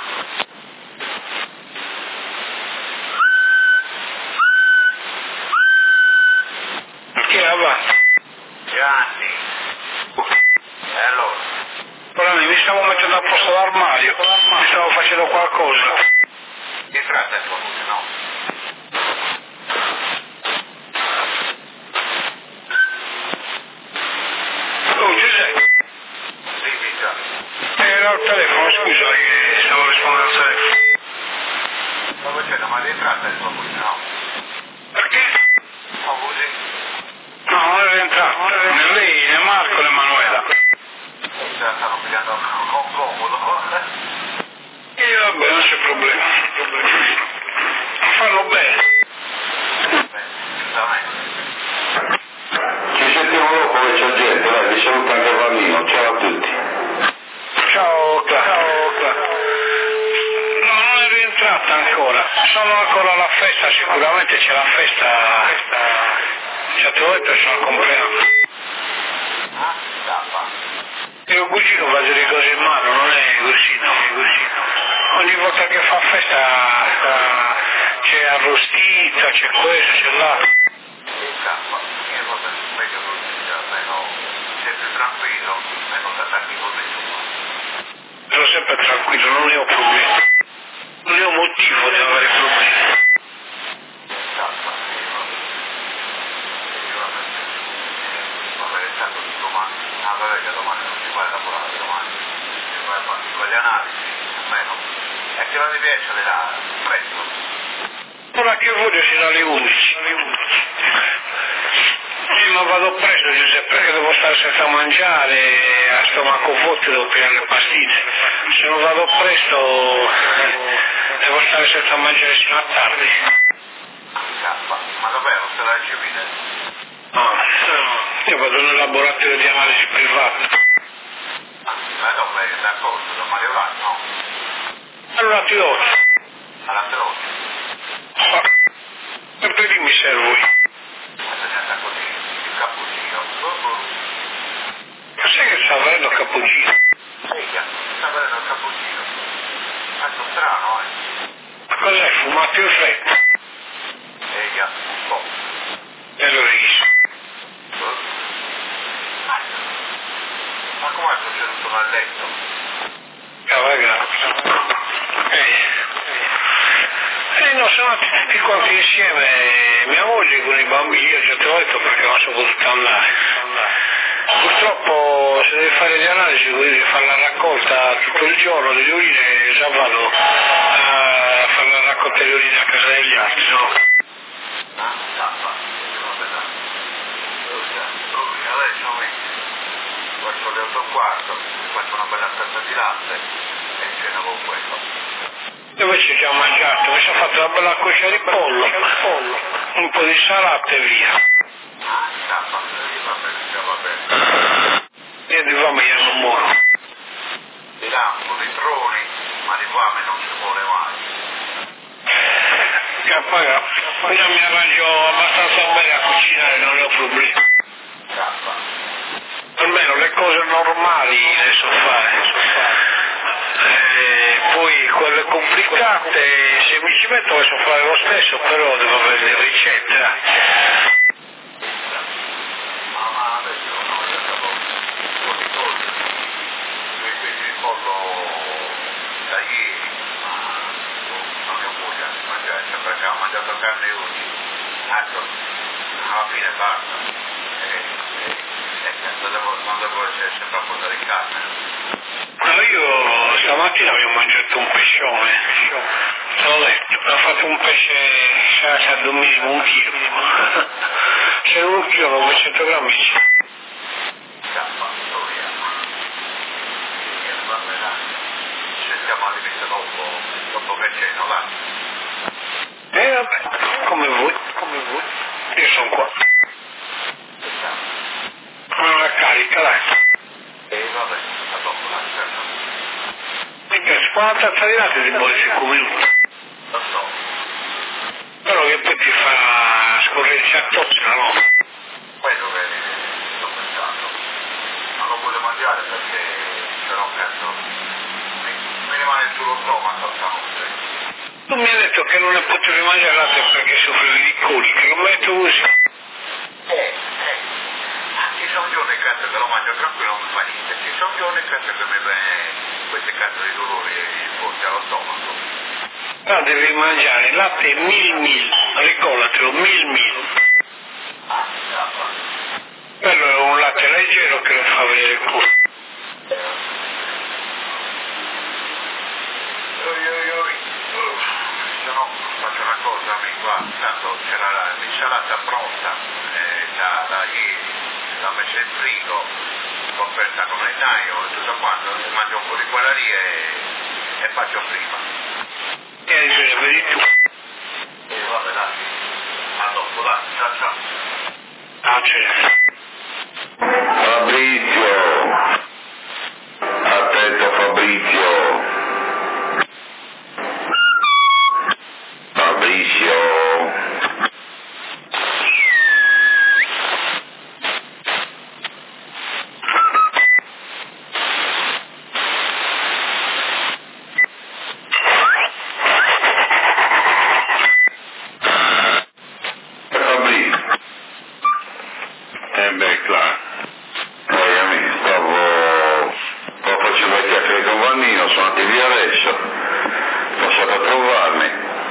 Chi è va? Gianni. E allora? Ora mi stavo mettendo a posto l'armadio, mi stavo facendo qualcosa. Ti tratta il tuo voce, no? Oh Giuseppe. Sì, Mica. Era al telefono, scusa che stavo rispondendo al telefono. Sto facendo, ma ti tratta il tuo voce, no? Perché? No, così. No, non è rientrato, né lei, né Marco, né Manuela. Se la stanno pigliando con comodo. E vabbè, non c'è problema. Fanno bene. Giustamente. Ci sentiamo dopo che c'è gente, dai, ti saluta anche Vallino, ciao a tutti. Ciao, Cla. Ciao, Cla. No, non è rientrata ancora. Sono ancora alla festa, sicuramente c'è la festa. Certe volte sono compleanno. Ah, stappa. Il cugino fa delle cose in mano, non è così, no, è così. Ogni volta che fa festa c'è arrostita, c'è questo, c'è l'altro. Che stappa. Io non so, meglio così, almeno sei più tranquillo, meno da attacchi con nessuno. Sono sempre tranquillo, non ne ho problemi. Non ne ho motivo di avere problemi. Stappa, io va bene, tanto di domani, ah vabbè che domani non si va a lavorare, domani si va a fare le analisi, almeno, e che non ti piace le dà presto? Ora che voglio fino alle undici. Sì, ma vado presto Giuseppe, perché devo stare senza mangiare, a stomaco vuoto devo prendere le pastiglie. Se non vado presto devo stare senza mangiare sino a tardi. Scappa, ma davvero se la ricevite? No, io vado nel laboratorio di analisi privato. Ma dopo è d'accordo, da Mario Rai, no? Allora ti do. All'antelotto. E per lì mi servo io. Ma se ne sta così, il cappuccino. Ma sai che sta avendo cappuccino? Sì, sta vedendo il cappuccino. Faccio strano, eh? Ma cos'è? Fumato in fretta? Ehi, un po'. E lo riso. Ma come sono seduto nel letto? Cavolo, grazie. Eh. Eh no, sono andati tutti quanti insieme, mia moglie con i bambini, io certe volte perché non sono potuto andare. Purtroppo se deve fare le analisi, devi fare la raccolta tutto il giorno delle urine, già vado a fare la raccolta delle urine a casa degli altri, no? Ah, stappa. Adesso mi faccio le otto e quarto, faccio una bella tazza di latte e cena con quello. Dove ci siamo mangiato? Mi sono fatto una bella coscia di pollo, un po' di salata e via. Ah, stappa, va bene, già va bene. Io di fame io non muoio. Di lampo, di troni, ma di fame non si muore mai. Che poi io mi arrangio abbastanza bene a cucinare, non ho problemi. Stappa. Almeno le cose normali le so fare. Eh, poi quelle complicate, se mi ci metto le so fare lo stesso, però devo avere le ricette. Dai. Ma adesso noi abbiamo un po' di cose, due pezzi di pollo da ieri, ma non ne ho voglia di mangiare, cioè perché ho mangiato carne oggi, ecco, alla fine basta, e, e, e non, devo, non devo essere sempre a portare in carne. No, io stamattina avevo mangiato un pescione, l'ho detto, ho fatto un pesce, sa, a minimo un chilo, c'è un chilo, novecento grammi. Scappa, storia. E va bene, ci sentiamo all'inizio dopo, dopo che ceno, va? E vabbè. come voi, come voi. Io sono qua. Con la carica, dai. E vabbè, a dopo la certo. Quindi con la tazza di latte ti muore cinque minuti. Lo so. Però che poi ti fa scorrere il sacco, no? Quello che sto pensando. Non lo voglio mangiare perché se no cazzo mi, mi rimane sullo stomaco stanotte. Tu mi hai detto che non ne potevi mangiare latte perché soffrivi di coliche, come hai detto così? Eh, eh. Ci sono giorni cazzo che lo mangio tranquillo, non mi fa niente. Ci sono giorni cazzo che mi viene queste cazzo di dolori forti allo stomaco. Però devi mangiare latte mil mil, ricordatelo, mil mil. Quello è un latte leggero che lo fa vedere il culo. Io, io, io, se no faccio una cosa, mi qua, tanto c'era l'insalata pronta, eh, da, da ieri, l'ho messa in frigo, l'ho aperta con il taglio e tutto quanto, mangio un po' di quella lì e, e faccio prima. E bisogna vedi tu. E vabbè dai, a dopo dai, ciao ciao. Ah, c'è. Fabrizio, attento Fabrizio, Fabrizio, Fabrizio, eh beh, claro. Eh, amico, stavo, stavo facendo le chiacchiere con Vannino, sono andati via adesso, passato a trovarmi,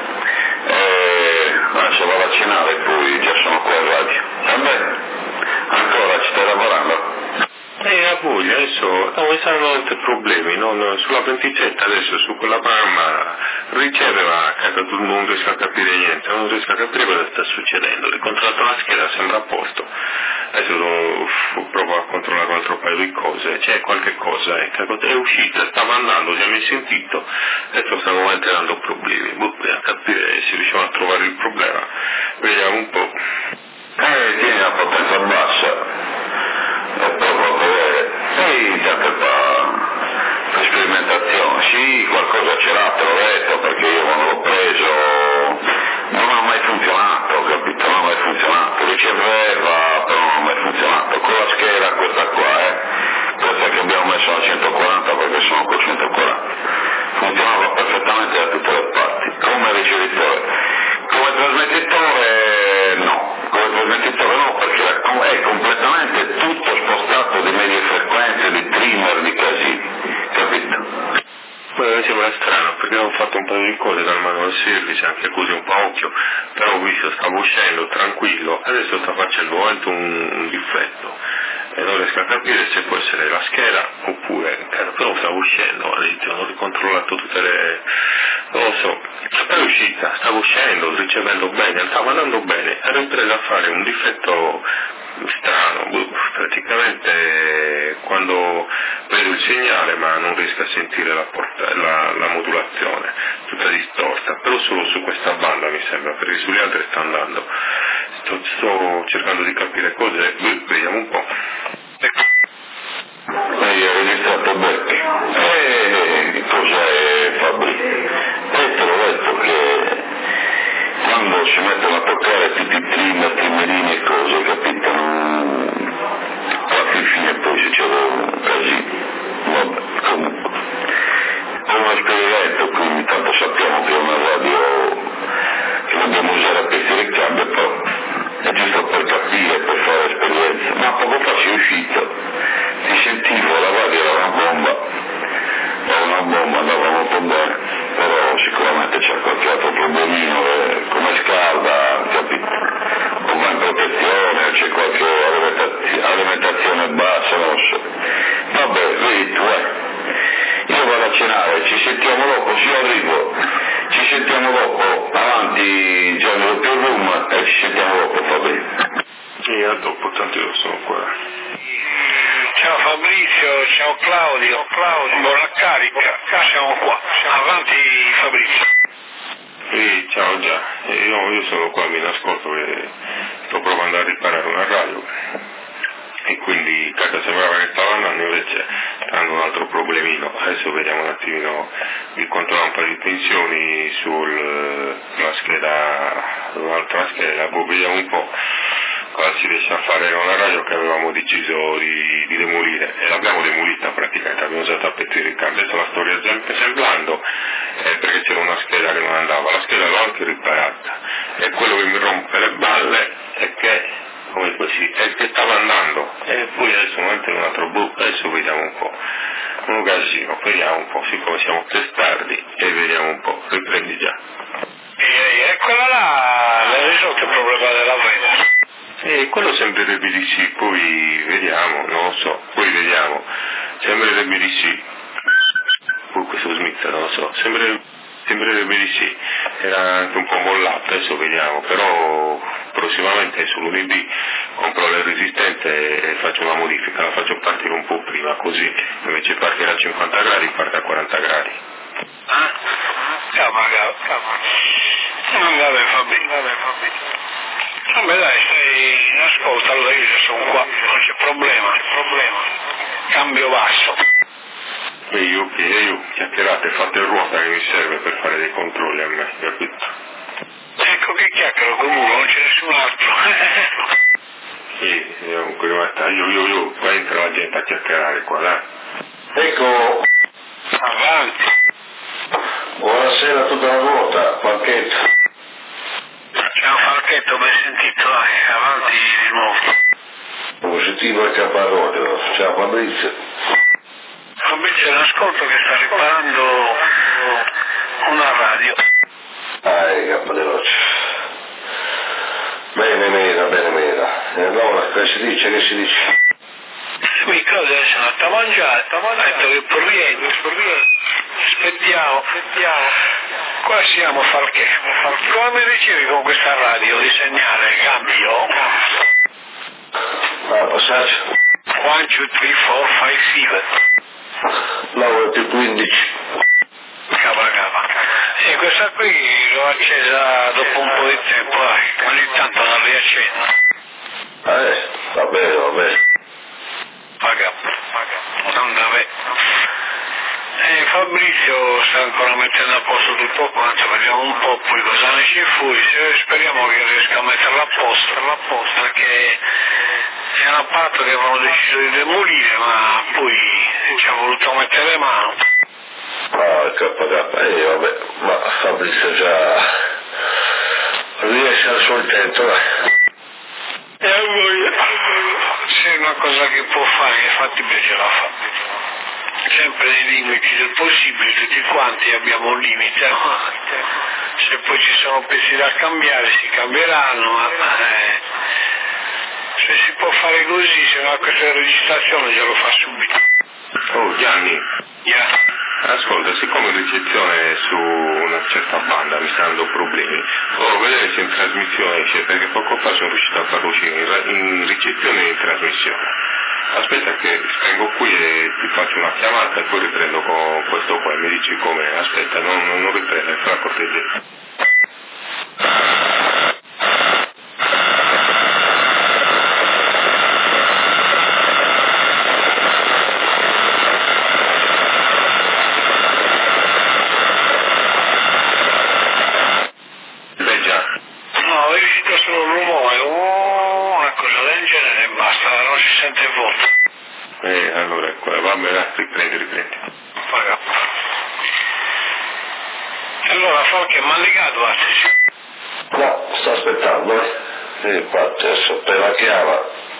e adesso vado a cenare e poi già sono qua in radio. E beh, ancora ci stai lavorando? Eh, a Puglia adesso non saranno altri problemi, non, sulla ventisette adesso su quella mamma riceve ma a casa tu non riesco a capire niente, non riesco a capire cosa sta succedendo, ho controllato la scheda, sembra a posto, adesso devo provare a controllare un altro paio di cose, c'è qualche cosa, eh, è uscita, stava andando, si è messo in titto, adesso stanno entrando problemi, bisogna capire se riusciamo a trovare il problema, vediamo un po'. Eh, tieni la potenza bassa. E proprio per, sì, sempre per, per sperimentazione, sì, qualcosa ce l'ha, te l'ho detto, perché io quando l'ho preso non ha mai funzionato, capito? Non ha mai funzionato, riceveva, però non ha mai funzionato, con la scheda questa qua, eh, questa che abbiamo messo a centoquaranta perché sono con centoquaranta, funzionava perfettamente da tutte le parti, come ricevitore, come trasmettitore no. Come trasmettitore no, perché è completamente tutto spostato di medie frequenze, di trimmer, di casini, capito? Beh, mi sembra strano perché ho fatto un paio di cose dal manual service, anche così un po' a occhio, però ho visto, stavo uscendo tranquillo, adesso sta facendo veramente un, un difetto e non riesco a capire se può essere la scheda oppure, però stavo uscendo, all'inizio non ho ricontrollato tutte le, non lo so, però è uscita, stavo uscendo, ricevendo bene, stava andando bene, ha ripreso a fare un difetto strano, praticamente quando vedo il segnale ma non riesco a sentire la, porta, la, la modulazione, tutta distorta, però solo su questa banda mi sembra, perché sugli altri sta andando, sto, sto cercando di capire cose, vediamo un po'. Lei ha registrato Becchi, e cos'è Fabrizio? E te l'ho detto che quando si mettono a toccare tutti i trimmer, trimmerini e cose, capito? Alla fine poi succede un casino. Vabbè, comunque. È un esperimento, quindi tanto sappiamo che è una radio che dobbiamo usare a questi ricambi, però è giusto per capire, per fare esperienza. Ma poco fa si è uscito, si sentivo, la radio era una bomba, era una bomba, andava molto bene, però sicuramente c'è qualche altro problemino, eh, come scalda, capito? O va in protezione, c'è qualche alimentazione, alimentazione bassa, non lo so. Vabbè, vedi tu, eh. Io vado a cenare, ci sentiamo dopo, sì arrivo, ci sentiamo dopo, avanti Gianni del Room e ci sentiamo dopo, Fabrizio. E a dopo, tanto io sono qua. Ciao Fabrizio, ciao Claudio, Claudio, buona carica, siamo qua, avanti Fabrizio. E Ciao, già, io, io sono qua, mi nascosto che sto provando a riparare una radio e quindi cacca sembrava che stava andando, invece sta andando un altro problemino. Adesso vediamo un attimino di controllare un po' di tensioni sulla scheda, un'altra scheda, poi vediamo un po' cosa si riesce a fare. Era una radio che avevamo deciso di, di demolire e l'abbiamo demolita praticamente, abbiamo usato a pezzi di ricambio. Adesso la sto riassemblando eh, perché c'era una scheda che non andava, la scheda l'ho anche riparata e quello che mi rompe le balle è che, come così, è che stava andando e poi adesso momento in un altro blu, adesso vediamo un po', un casino, vediamo un po', siccome siamo testardi e vediamo un po', riprendi già. E eccola là, l'hai risolto il problema della vena? E quello sembrerebbe di sì, poi vediamo, non lo so, poi vediamo, sembrerebbe di sì, poi questo Smith non lo so, sembrerebbe, sembrerebbe di sì, era anche un po' mollato, adesso vediamo, però prossimamente su lunedì compro le resistente e faccio una modifica, la faccio partire un po' prima, così invece di partire a cinquanta gradi parte a quaranta gradi. Ah? Calma, calma, non vabbè Fabi, vabbè Fabi. Vabbè dai, stai in ascolto, allora io sono qua, non c'è problema, problema. Cambio basso. E io che io chiacchierate, fate ruota che mi serve per fare dei controlli a me, capito? Ecco che chiacchiero con uno, non c'è nessun altro. Sì, comunque io, io, io, io, qua entra la gente a chiacchierare qua, dai. Ecco, Avanti. buonasera a tutta la ruota, Falchetto. Ciao Falchetto, ben sentito, dai, avanti di nuovo. Positivo e Caparrodio, ciao Fabrizio. Fabrizio, l'ascolto che sta riparando una radio. Ah, K di Roccia. Bene, mera, bene, mera. E allora, che si dice, che si dice? Qui Claudio adesso è andata a mangiare, ha detto che poi rientro, aspettiamo, aspettiamo. Qua siamo Falchetto. Come mi ricevi con questa radio di segnale? Cambio? Ah, passaggio. uno, due, tre, quattro, cinque, sei. nove più quindici. Cava, cava. Sì, questa qui l'ho accesa dopo un po' di tempo, dai. Ogni tanto la riaccendo. Eh, va bene, va bene. Paga, paga. Non da me. Eh, Fabrizio sta ancora mettendo a posto tutto quanto, vediamo un po' poi cosa ne ci fuori, speriamo che riesca a metterla a posto, a posto, perché è un apparato che avevamo deciso di demolire, ma poi ci ha voluto mettere mano. Ah, K K, eh, vabbè, ma Fabrizio già riesce al suo intento, dai. E allora, se è una cosa che può fare, infatti ce la fa. Sempre nei limiti del possibile, tutti quanti abbiamo un limite, no? Se poi ci sono pezzi da cambiare si cambieranno, ma eh, se si può fare così, se no questa registrazione glielo fa subito. Oh Gianni, Yeah. ascolta, siccome ricezione su una certa banda mi sta dando problemi, volevo vedere se in trasmissione esce, perché poco fa sono riuscito a farlo uscire in, in ricezione e in trasmissione. Aspetta che vengo qui e ti faccio una chiamata e poi riprendo con questo qua e mi dici come. Aspetta, non, non, non riprende, fa cortesia. Beh già. No, io sento solo il rumore, oh, una cosa del genere e basta, non si sente il voto. Eh, allora, qua, va bene, riprendi, riprendi. Paga. Allora, Falche, mi ha legato adesso. No, sto aspettando, eh. E infatti adesso appena chiama,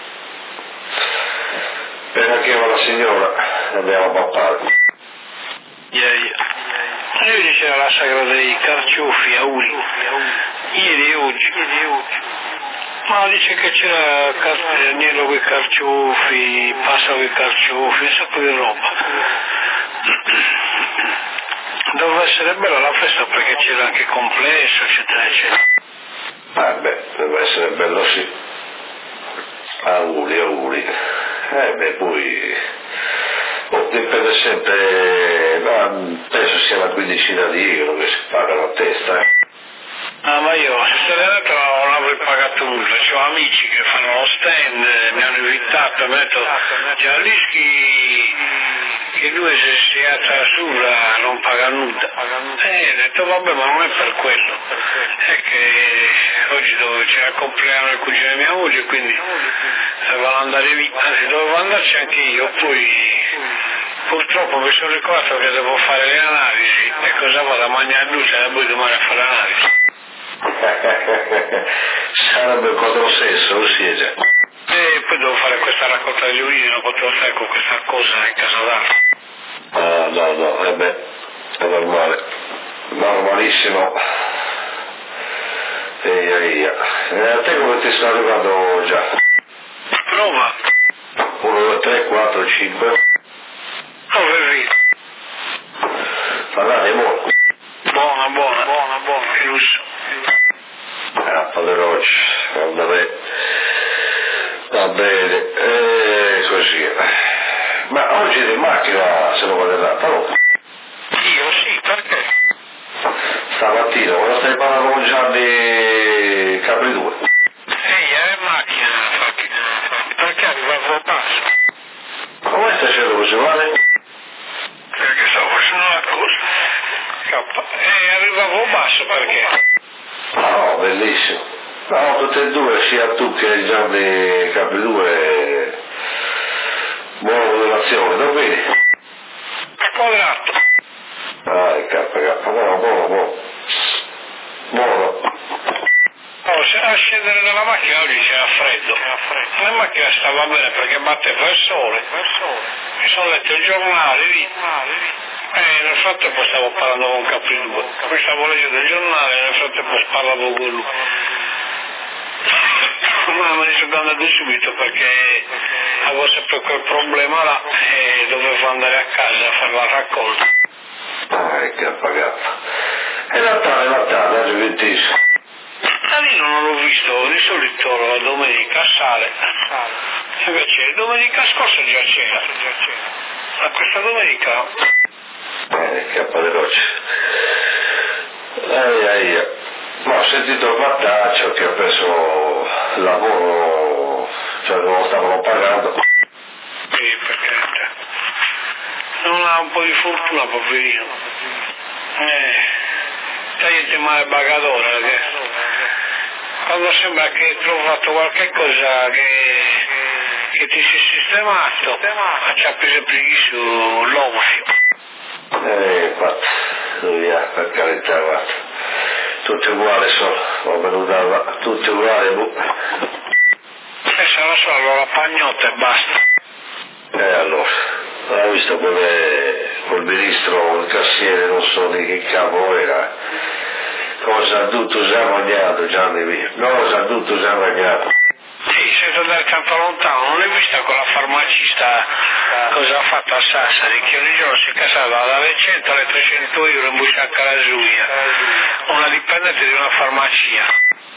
appena chiama la signora, andiamo a pappare. Yeah, yeah. Ieri c'era la sagra dei carciofi a Uri, ieri e oggi. Ma dice che c'era car- Agnello con i carciofi, passa con i carciofi, un sacco di roba. Doveva essere bella la festa perché c'era anche complesso, eccetera, eccetera. Ah beh, deve essere bello sì. Auguri, auguri. Eh beh, poi oh, dipende sempre, no, penso sia una quindicina di euro che si pagano a testa, eh. Ah, ma io se sono andato non avrei pagato nulla, ho amici che fanno lo stand, mi hanno invitato, mi hanno detto Gianlischi che lui se si alza su non paga nulla. E ho detto vabbè, ma non è per quello, è che oggi c'era il compleanno del cugino di mia moglie, quindi dovevano andare via, anzi dovevo andarci anche io, poi purtroppo mi sono ricordato che devo fare le analisi e cosa vado a mangiare luce da voi domani a fare l'analisi. Sarebbe un controsenso, non si è già. E poi devo fare questa raccolta degli urini, non potevo stare con questa cosa in casa d'altro. Ah, no, no, eh beh, è normale, normalissimo. Eia, eia. E a te come ti sta arrivando già? Prova. uno, due, tre, quattro, cinque. Dove vedi? Parlate, buono. Buona, buona, buona, buona, che lusso. Ah, poderoso, va bene. Va bene, e così. Ma oggi in macchina se lo vuole andare, però? Io sì, perché? Stamattina, quando stai parlando con Gianni Capri due? Ehi, è in macchina, infatti. Perché arrivavo a passo? Come stai facendo così, vale? Perché stavo facendo una cosa. E arrivavo a basso perché? No, bellissimo. No, tutte e due, sia tu che Gianni Capri due, buona modulazione, non vedi? A quadrato. Ah, il K K, buono, buono, buono. Buono. Oh, se a scendere dalla macchina oggi c'era freddo. La macchina stava bene perché batteva il sole. Mi sono letto il giornale lì. E nel frattempo stavo parlando con Capri due. Poi stavo leggendo il giornale e nel frattempo parlavo con lui. Ma me ne sono andato subito perché avevo sempre quel problema là e dovevo andare a casa a fare la raccolta. Ah, il K K. E Natale, Natale, oggi ventissimo. Da lì non l'ho visto, di solito la domenica sale. Invece domenica scorsa già c'era. Ma questa domenica? Eh, K di roccia. Ai ai. Ma ho sentito il Mattaccio che ha preso lavoro, cioè non lo stavano pagando. Sì, perché non ha un po' di fortuna, poverino. Eh, tagliate male bagadora, che quando sembra che hai trovato qualche cosa che, che ti si è sistemato, acciappi sempre lì sull'omofio. Eh, infatti, via, per carità, guarda. Tutti uguali sono, ho venuto tutti uguali, boh. E sarà solo la pagnotta e basta. E allora, hai visto come quel ministro, il cassiere, non so di che capo era, cosa tutto si è bagnato, Gianni, cosa tutto si è bagnato. Sì, senza andare tanto lontano, non hai visto quella farmacista cosa ha fatto a Sassari, che ogni giorno si casava dalle cento alle trecento euro in busta a Calasuia, una dipendente di una farmacia.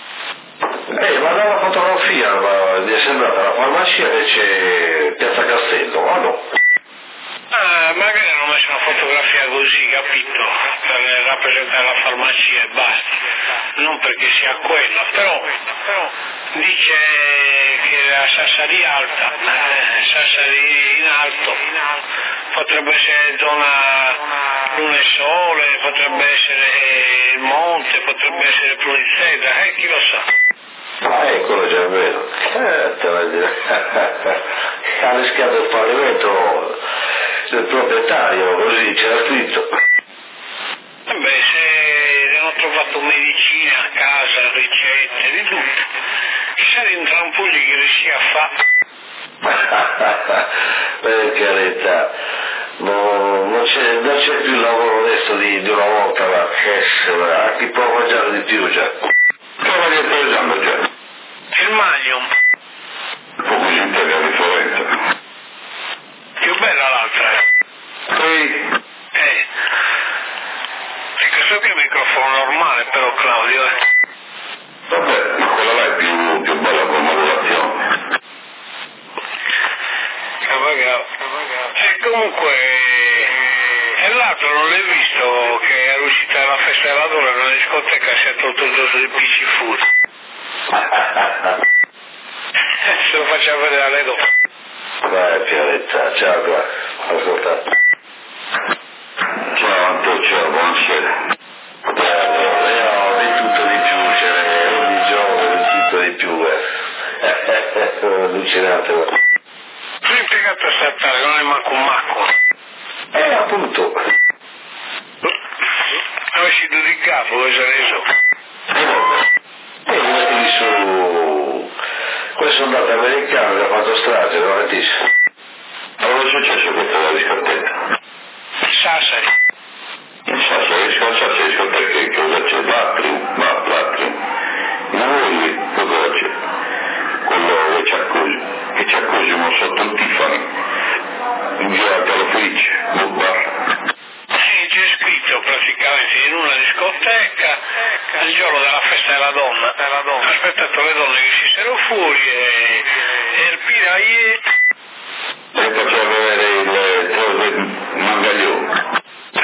Eh, ma dalla fotografia ma mi è sembrata la farmacia che c'è Piazza Castello, ma no? Ah, magari hanno messo una fotografia così, capito, per rappresentare la farmacia e basta, non perché sia quella, però, però dice che la Sassari alta, eh, Sassari in alto, potrebbe essere zona Luna e Sole, potrebbe essere il monte, potrebbe essere Prunizeta, eh, chi lo sa. Ah, eccolo già, è vero. Eh, te la dire. Ha rischiato il fallimento del proprietario, così c'era scritto. E beh, se hanno trovato medicine a casa, ricette, di tutto, chissà di un trampugli che riesci a fare. Per carità, no, non, c'è, non c'è più il lavoro adesso di, di una volta, ma che a chi può mangiare di più già. Come che stai usando già? Il Magnum. Pubblicità di Florenza. Più bella l'altra, eh. Sì. Eh. E questo qui è un microfono normale però, Claudio, eh. Vabbè, quella là è più, più bella con modulazione. E comunque, e là l'altro non l'hai visto che è uscita alla festa della donna in una discoteca si è tolto il doso di P C Food. Se lo facciamo vedere a lei dopo. Vai Fioretta, ciao qua, ascolta. Ciao Anto, ciao, buonasera. Guarda, io ho di tutto di più, cioè ogni giorno di tutto di più, eh. Sono allucinato. Tu hai impiegato a saltare, non è manco un macco. Eh, appunto. È uscito di capo, lo hai reso. E mettili su quel soldato americano che ha fatto strage, non è dice? Allora è successo questo della discoteca? Sassari. In Sassari, in Sassari discoteca che cosa c'è? L'Atrium, ma l'Atrium. Ma voi, cosa c'è? Quello che ci accusi, che ci accusano sotto il Tiffany, in girato alla Felice, nel bar. Sì, c'è scritto praticamente in una discoteca il giorno della festa della donna. Ha aspettato le donne che uscissero fuori e, e il piraie. E faceva vedere il trovo del mangaglione.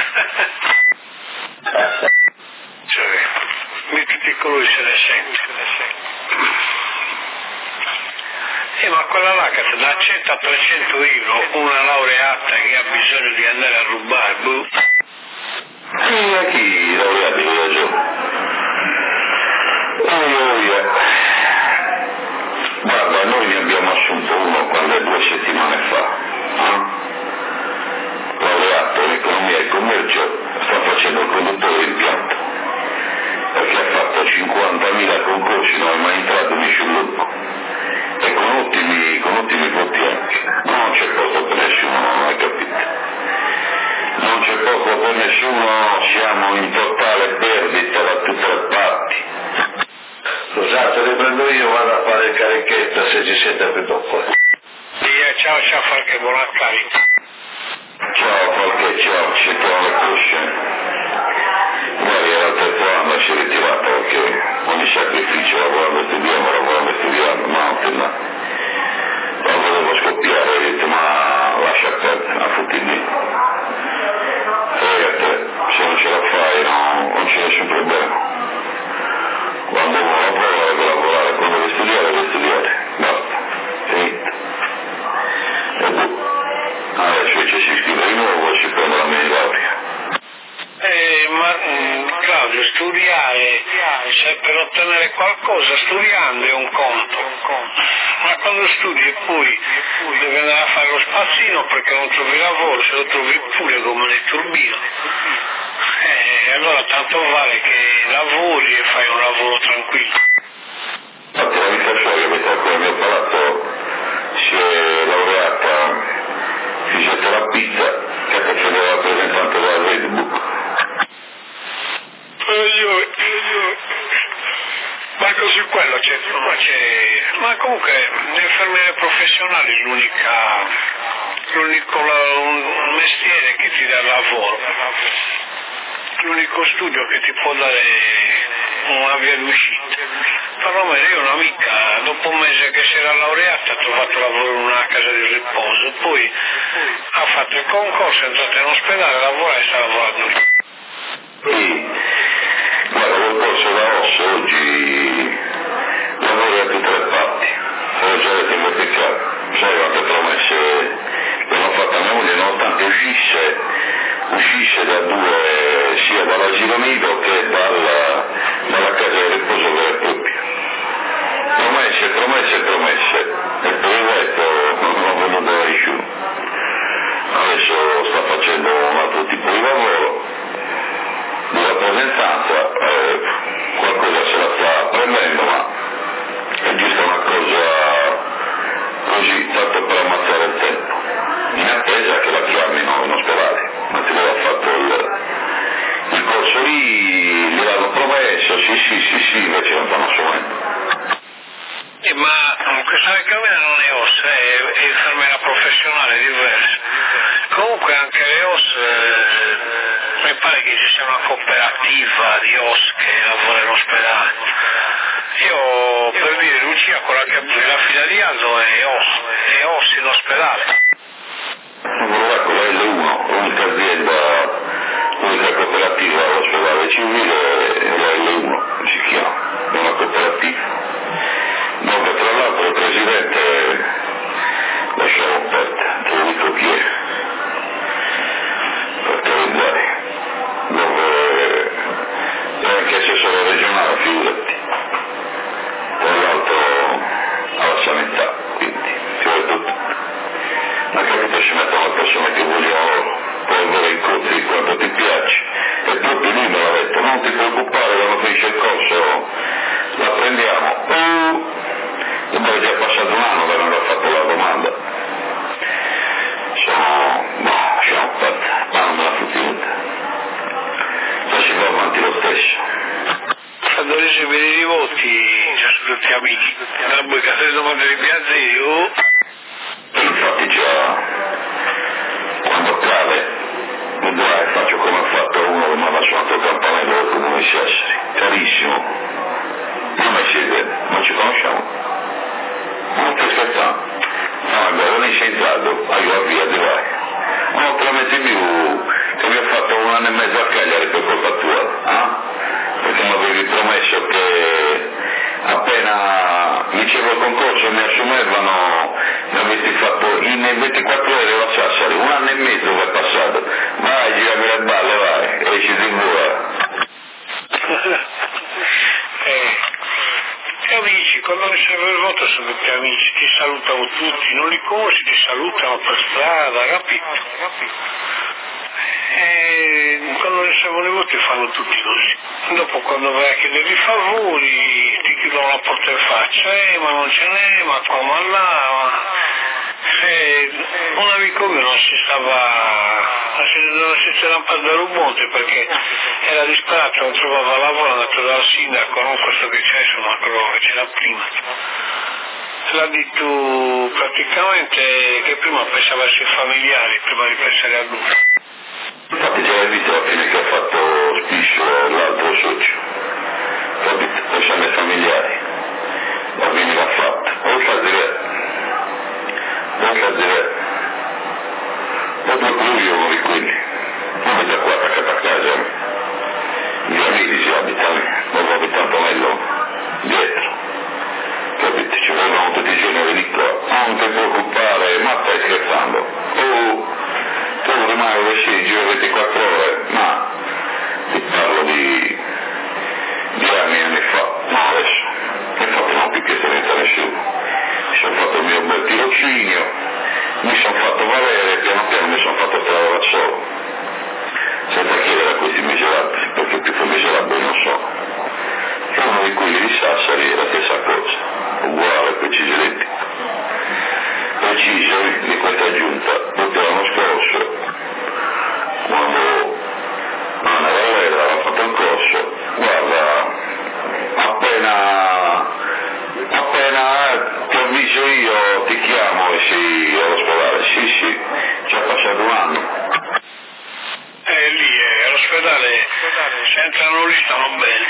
Cioè, di tutti i colori se ne sente. Eh, ma quella là che ti dà cento a trecento euro, una laureata che ha bisogno di andare a rubare, boh. Sì, a chi laureati io giù? Oh, yeah. Guarda, noi ne abbiamo assunto uno quando è due settimane fa. Eh? Laureato in economia e commercio, sta facendo il conduttore di impianto. Perché ha fatto cinquantamila concorsi, non è mai entrato né sul lucco. E con ottimi, con ottimi voti anche. Non c'è posto per nessuno, non hai capito. Non c'è posto per nessuno, siamo in totale perdita da tutte le parti. Scusate, riprendo io, vado a fare il carichetto se ci siete più dopo. Sì, ciao, ciao, Falche, buona carica. Ciao Falche, ciao, ci trovo le cosce. Guarda, era il terzo anno, si è ritirato perché ogni sacrificio, lavorando e studiando, lavorando e studiando, mountain. Non volevo scoppiare, ho detto, ma lascia perdere, a futili. Fregate, se non ce la fai no, non c'è nessun problema. Quando uno lavora deve lavorare, quando deve studiare deve studiare, basta, finito. E boh, adesso ci si iscrive di nuovo e si prende la mia laurea. Eh, ma mh, Claudio, studiare, cioè per ottenere qualcosa studiando è un conto, ma quando studi e poi devi andare a fare lo spazzino perché non trovi lavoro, se lo trovi pure come nel turbino, eh, allora tanto vale che lavori e fai un lavoro tranquillo. Infatti la vita sua che avete qui al mio palazzo si è laureata fisioterapista che faceva la rappresentante della Red Book. Io, io, ma così quello c'è, ma c'è, ma comunque l'infermiere professionale è l'unica, l'unico un mestiere che ti dà lavoro, l'unico studio che ti può dare una via d'uscita. Perlomeno io un'amica, dopo un mese che si era laureata, ha trovato lavoro in una casa di riposo, poi ha fatto il concorso, è entrata in ospedale, lavora e sta lavorando lì. Sì, guarda, quel corso da osso oggi lavora da tutte le parti, se lo sapete investigato, sai quante promesse le hanno fatte a mia moglie, nonostante uscisse, uscisse da due, sia dall'asilo nido che dalla, dalla casa di riposo vera e propria. Promesse, promesse, promesse, e per il resto non ho venuto da nessuno. Adesso sta facendo un altro tipo di lavoro, di rappresentanza, eh, qualcosa se la sta prendendo, ma è giusto una cosa così, tanto per ammazzare il tempo, in attesa che la chiamino in ospedale, ma ti aveva fatto il, il corso lì, gli l'hanno promesso, sì sì sì sì, invece non fanno assolutamente. Eh, ma questa ricamera non è O S, è, è infermiera professionale, diversa. Comunque anche le O S, eh, mi pare che ci sia una cooperativa di O S che lavora in ospedale. Io, per dire, Lucia, quella che è la figlia di Aldo è O S, è O S in ospedale. Allora quella è L uno, l'unica azienda sociale civile è la L uno, si chiama, è una cooperativa, dove tra l'altro il presidente lasciamo aperta, te lo dico chi è, per teorizzare, dove è anche assessore regionale, figurati, tra l'altro alla sanità, quindi si vede tutto. Ma capito, ci mettono le persone che vogliono polvere in cozzi quanto ti piace, e proprio lui me l'ha detto, non ti preoccupare quando finisce il corso, la prendiamo. Uh, e poi è già passato un anno che non ha fatto la domanda. Sono, boh, lasciamo perdere, ma non me la futile. Ma si va avanti lo stesso. Quando ricevere i voti, già sono tutti amici, da voi che fate domande di piazze, oh. Infatti già, quando cade, guai, faccio come ha fatto uno che mi ha suonato il campanello del comune di Sassari, carissimo, non mi siete, non ci conosciamo, non stai scherzando, no, è bello, non sei entrato, ah, io via, di vai, ho tre mesi più che mi ha fatto un anno e mezzo a Cagliari per colpa tua, eh? Perché mi avevi promesso che appena vincevo il concorso mi assumevano, mi avessi fatto in ventiquattro ore a Sassari, un anno e mezzo che è passato, vai, girami le balle, vai, esci di buona. eh, e amici, quando riceve il voto sono tutti amici, ti salutano tutti, non li conosci, ti salutano per strada, capito? E quando ricevono i voti fanno tutti così. Dopo quando vai a chiedere i favori ti chiudono la porta in faccia, eh ma non ce n'è, ma qua, ma là, ma... E un amico mio non si stava, non si c'era un po' da Rumonte perché era disperato, non trovava lavoro, è andato dal sindaco, non questo che c'è, insomma quello che c'era prima. L'ha detto praticamente che prima pensava ai suoi familiari prima di pensare a lui. Infatti già hai visto alla fine che ha fatto spiscio l'altro socio, capito? Pensando ai familiari, ma veniva fatto, o fa dire, o fa dire, dopo lui io non di quelli, non abita qua attaccata a casa, gli amici si abitano, non abita Antonello, dietro, capito? Ci vengono tutti i giorni a venire qua, non ti preoccupare, ma stai scherzando, oh, tu rimani così in giro ventiquattro ore, ma ti parlo di, di anni e anni fa, no adesso, infatti non più che se ne entra nessuno, mi sono fatto il mio bel tirocinio, mi sono fatto valere e piano piano mi sono fatto strada da solo, senza chiedere a questi miserabili, perché più che miserabili non sono. E uno di quelli di Sassari è la stessa cosa, uguale, precisi identico. Preciso di questa giunta, proprio l'anno scorso, quando Anna Valera ha fatto il corso, guarda, appena, appena ti avviso io, ti chiamo e sei all'ospedale, sì sì, già passato un anno. E lì eh, all'ospedale, se entrano lì stanno bene,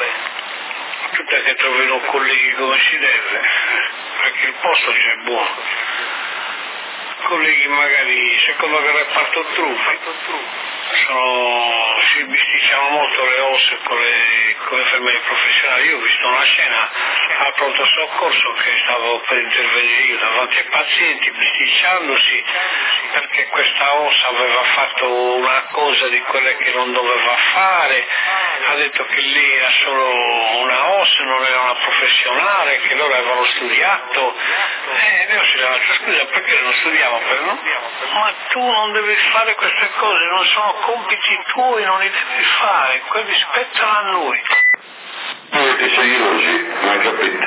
tutta che trovino colleghi come si deve, perché il posto c'è buono. Colleghi magari secondo che il reparto truffi sono, si bisticciano molto le ossa con le, con le infermieri professionali. Io ho visto una scena al pronto soccorso che stavo per intervenire io davanti ai pazienti bisticciandosi perché questa ossa aveva fatto una cosa di quelle che non doveva fare, ha detto che lì era solo una ossa, non era una professionale, che loro avevano studiato, e io si dava, scusa perché non studiamo? Per no? Ma tu non devi fare queste cose, non sono compiti tuoi, non li devi fare, quelli spettano a noi. Noi ti sei illusi, non hai capito?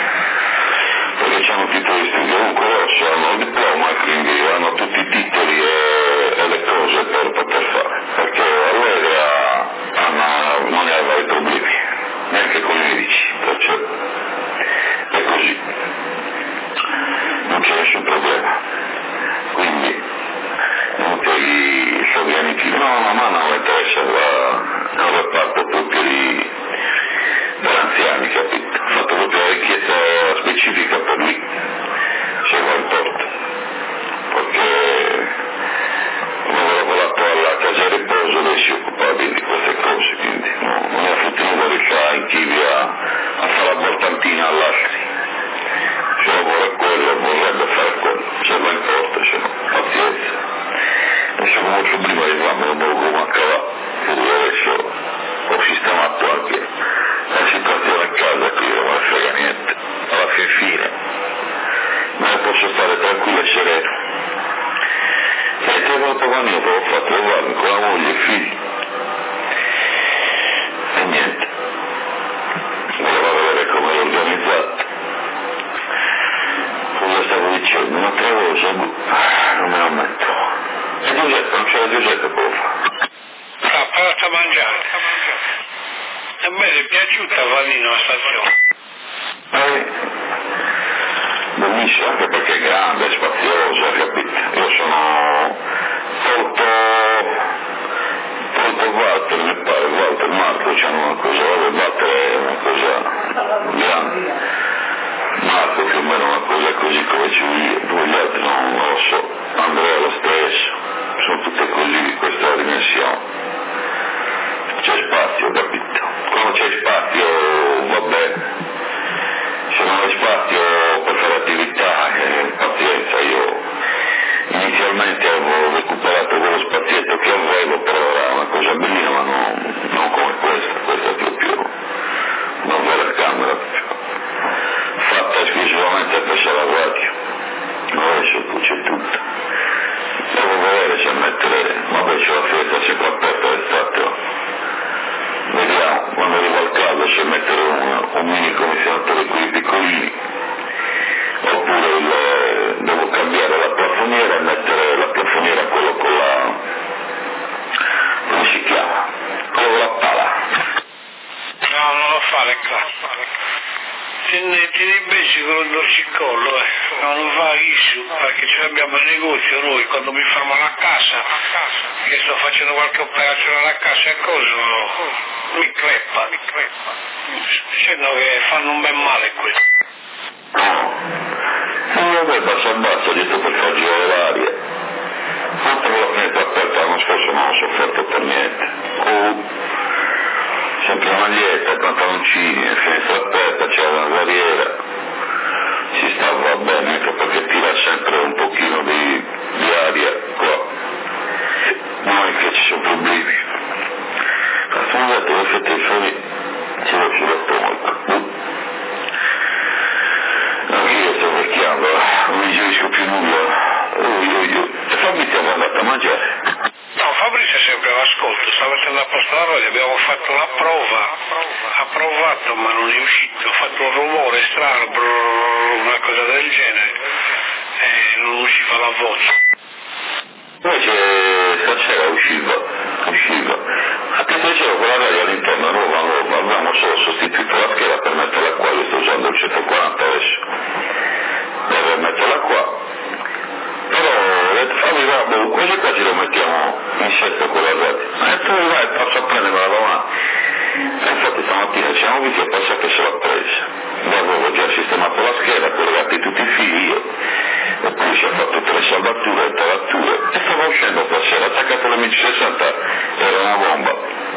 Perché hanno titoli di studio, comunque loro hanno il diploma e quindi hanno tutti i titoli e, e le cose per poter fare, perché Allegra Anna non ne aveva i problemi, neanche con i medici, perciò è così, non c'è nessun problema, quindi non poi sovianici, no, no, ma non mi interessa, è un reparto proprio di per anziani, capito? Ho fatto proprio la richiesta specifica per lui, se va in porto, perché come avevo lavorato alla casa riposo adesso a mangiare. A me è piaciuta Vanino la stazione. Eh, bellissimo, anche perché è grande, spaziosa, capito? Io sono molto, molto Walter, mi pare, Walter Marco, c'hanno una cosa, Walter è una cosa grande, Marco più o meno una cosa così come ci io, due gli altri non, non lo so, Andrea lo stesso, sono tutte così di questa dimensione. C'è spazio, capito? Quando c'è spazio va bene, se non hai spazio per fare attività, eh, pazienza, io inizialmente avevo recuperato quello spazietto che avevo, però era una cosa bellina, ma non, non come questa, questa è proprio una bella camera, fatta esclusivamente per la radio, adesso c'è tutto. Devo vedere se mettere, vabbè c'è la fiesta sempre aperta l'estate. Vediamo, quando arriva al caso se mettere un, un mini commissionatore quelli piccolini, oppure il, devo cambiare la plafoniera e mettere la plafoniera quello con la, come si chiama? Quello con la pala. No, non lo fare qua. Tieni, tieni invece con il dorcicollo, eh. Non lo fa issue, perché ce l'abbiamo il negozio noi, quando mi fermo alla cassa, che sto facendo qualche operazione alla cassa e cosa, mi crepa, mi crepa. Dicendo che fanno un ben male questo. No, vabbè, basta basta, detto per far girare l'aria. Quanto la finestra aperta l'anno scorso non ho sofferto per niente. Oh, sempre la maglietta, pantaloncini, finestra aperta, c'era una barriera. Si stava bene anche perché tira sempre un pochino di, di aria qua. Non è che ci sono problemi. Ma sono andato a fare fuori, ce l'ho sulla stomaco. Anche io sto vecchiando, non mi giurisco più nulla. Oh, io, io. E Fabrizio è andato a mangiare. No, Fabrizio è sempre all'ascolto, sta mettendo a posto la radio, abbiamo fatto la prova, ha provato ma non è uscito, ha fatto un rumore strano, brrr, una cosa del genere, e non usciva la voce. Invece stasera usciva, usciva. A che piaceva quella radio all'interno, nuova, nuova, abbiamo solo sostituito la scheda per metterla qua, io sto usando il centoquaranta adesso, per metterla qua. Però ho detto Fabio, guarda, quasi quasi lo mettiamo in scelta con la radio. E tu vai, passo a prendere la domanda. E infatti stamattina ci siamo visti e passa che se l'ha presa. Avevo già sistemato la scheda, collegati tutti i fili io. E poi ci ha fatto tutte le saldature e tarature. E stavo uscendo stasera, attaccato alle mille sessanta, era una bomba.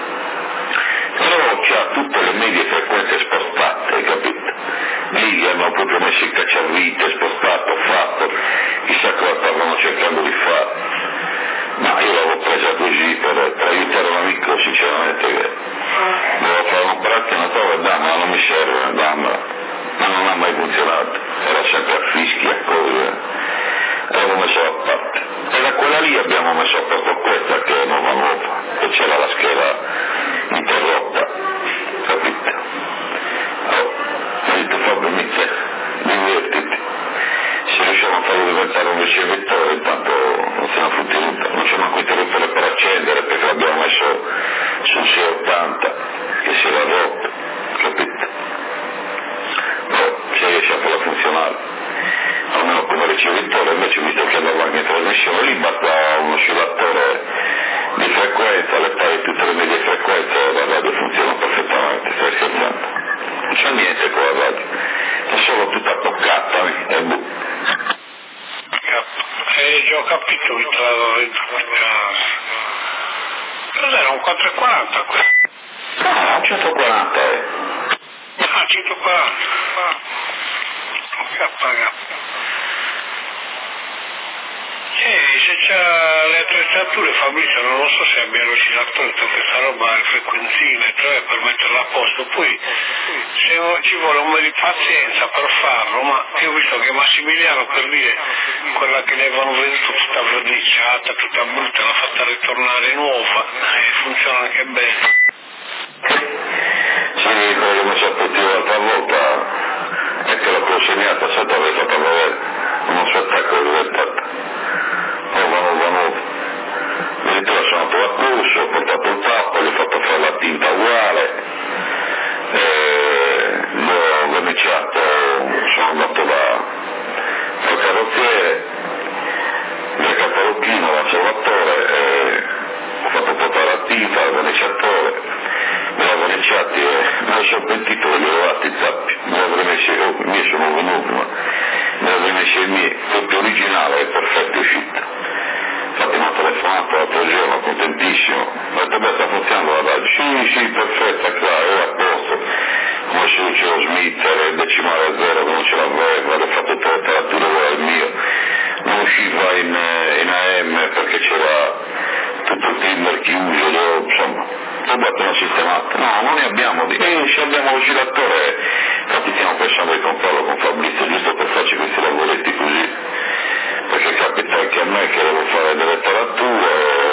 Però c'ha tutte le medie frequenze spostate, hai capito? Lì hanno proprio messo il cacciavite, spostato, fatto, chissà cosa stavano cercando di fare. Ma io l'avevo presa così per, per aiutare un amico, sinceramente, che dovevo fare un'operazione, stavo dammela, non mi serve, dammela, ma non ha mai funzionato, era sempre a fischi, a cose, l'avevo messo a parte. E da quella lì abbiamo messo a posto questa che è nuova nuova, e c'era la scheda interrotta, capito? Oh, ho detto Fabio, mi te, divertiti. Se riusciamo a farlo diventare un ricevitore, intanto non se ne fotte tutta, non c'è manco interruttore per accendere perché l'abbiamo messo sul sei ottanta che si era rotto, capito? Però se riesce a farla funzionare, almeno come ricevitore, invece visto che andava anche in trasmissione, lì basta un oscillatore di frequenza, le pari tutte le medie frequenze e la radio funziona perfettamente, stai scherzando? Non c'è niente con la radio, è solo tutta toccata e boh. Eh, già ho capito, mi trovo. Cos'era un quattro e quaranta questo? No, un centoquaranta eh. Ah, centoquaranta. K K. Eh, se c'ha le attrezzature Fabrizio, non lo so se abbiano oscillatore, tutta questa roba, le frequenzine, cioè per metterla a posto, poi se ci vuole un po' di pazienza per farlo, ma io ho visto che Massimiliano, per dire, quella che le avevano venduto tutta verniciata, tutta brutta, l'ha fatta ritornare nuova e funziona anche bene. Sì, quello che mi sappiamo l'altra volta è che l'ho consegnata, sotto aver fatto vedere uno spettacolo diventato. Nuova, nuova, nuova. Addirittura sono andato a corso, ho portato il tappo, gli ho fatto sono pentito e gli ho dato i zappi, me l'avrei messo, oh, i miei sono venuti, ma me l'avrei messo i miei, proprio originale e perfetto è uscito. Infatti mi ha telefonato l'altro giorno, contentissimo, mi ha detto beh sta funzionando la radio, sì sì perfetta, claro, è a posto, come se c'è lo smitter, il decimale a zero che non ce l'aveva, ho fatto tutta la letteratura uguale al mio, non usciva in, in A M perché c'era tutto il timber chiuso, io, insomma, ho dato una sistemata, no, non ne abbiamo, di... eh, se abbiamo l'oscillatore, infatti stiamo pensando di comprarlo con Fabrizio, giusto per farci questi lavoretti così, perché capita anche a me che devo fare delle letterature,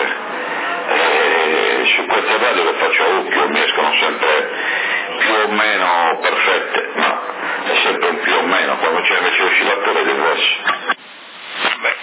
e su queste radio le faccio a occhio, mi escono sempre più o meno perfette, ma è sempre un più o meno, quando c'è invece l'oscillatore è diverso. Beh,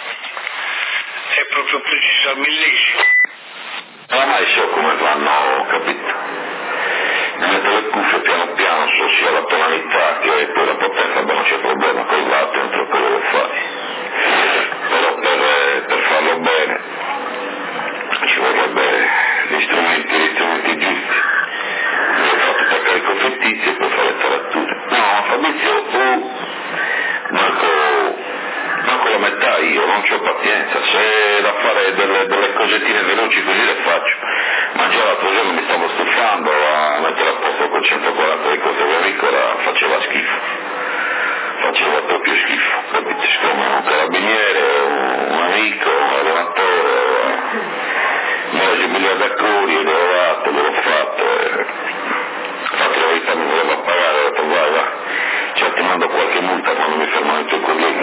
è proprio preciso al millesimo. Oramai so come vanno, capito? Mi metto le cuffie piano piano, so sia la tonalità che poi la potenza, beh non c'è problema, con il lato entro quello che fai. Però per, per farlo bene ci vorrebbe gli strumenti, gli strumenti giusti. Ho fatto attaccare i confettizi e poi fare letterature. No, Fabrizio, o manco, manco la metà io, non c'ho pazienza, se da fare delle, delle cosettine veloci così le faccio, ma già l'altro giorno mi stavo stufando a mettere a posto col centoquaranta di Costa Agricola, faceva schifo. Faceva proprio schifo, capite? Siccome un carabiniere, un amico, un allenatore, mi ha giubilato da Cori, l'ho dato, l'ho fatto, e infatti la verità mi voleva pagare, ho detto vai va, cioè ti mando qualche multa quando mi fermano i tuoi colleghi.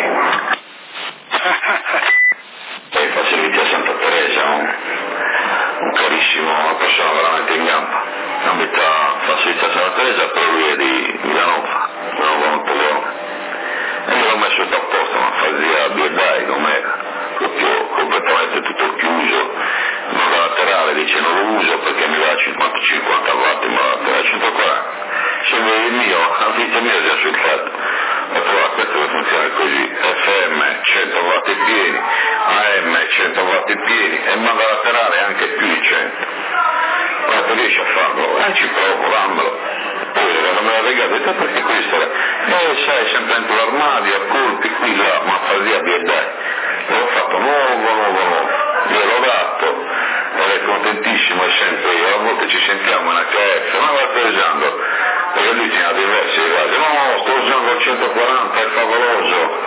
E fa servizio a Santa Teresa, un, un carissimo, una persona veramente in gamba, abita, fa servizio a Santa Teresa, però lui è di Milanova, Milanova Monteleone. E me l'ho messo a posto, ma fazia birdai com'era, proprio completamente tutto chiuso, ma la laterale dice non lo uso perché mi va a cinquanta cinquanta watt, ma la laterale centoquaranta, se vuoi il mio, a vita mia si è asciugato, ho trovato questo che funziona così, F M cento watt pieni, A M cento watt pieni e manda laterale anche più di cento, ma tu riesci a farlo, eh ci provo, dammelo. Poi non me la regala, ho detto perché questo era, eh sai, sempre dentro l'armadio, a colpi, qui, là, ma fazia birdai. L'ho fatto nuovo, nuovo, nuovo, gliel'ho dato, ed è contentissimo, è sempre io, a volte ci sentiamo in H F, ma guarda sto usando, perché lui ce ne ha diversi, guarda, no, sto usando il centoquaranta, è favoloso.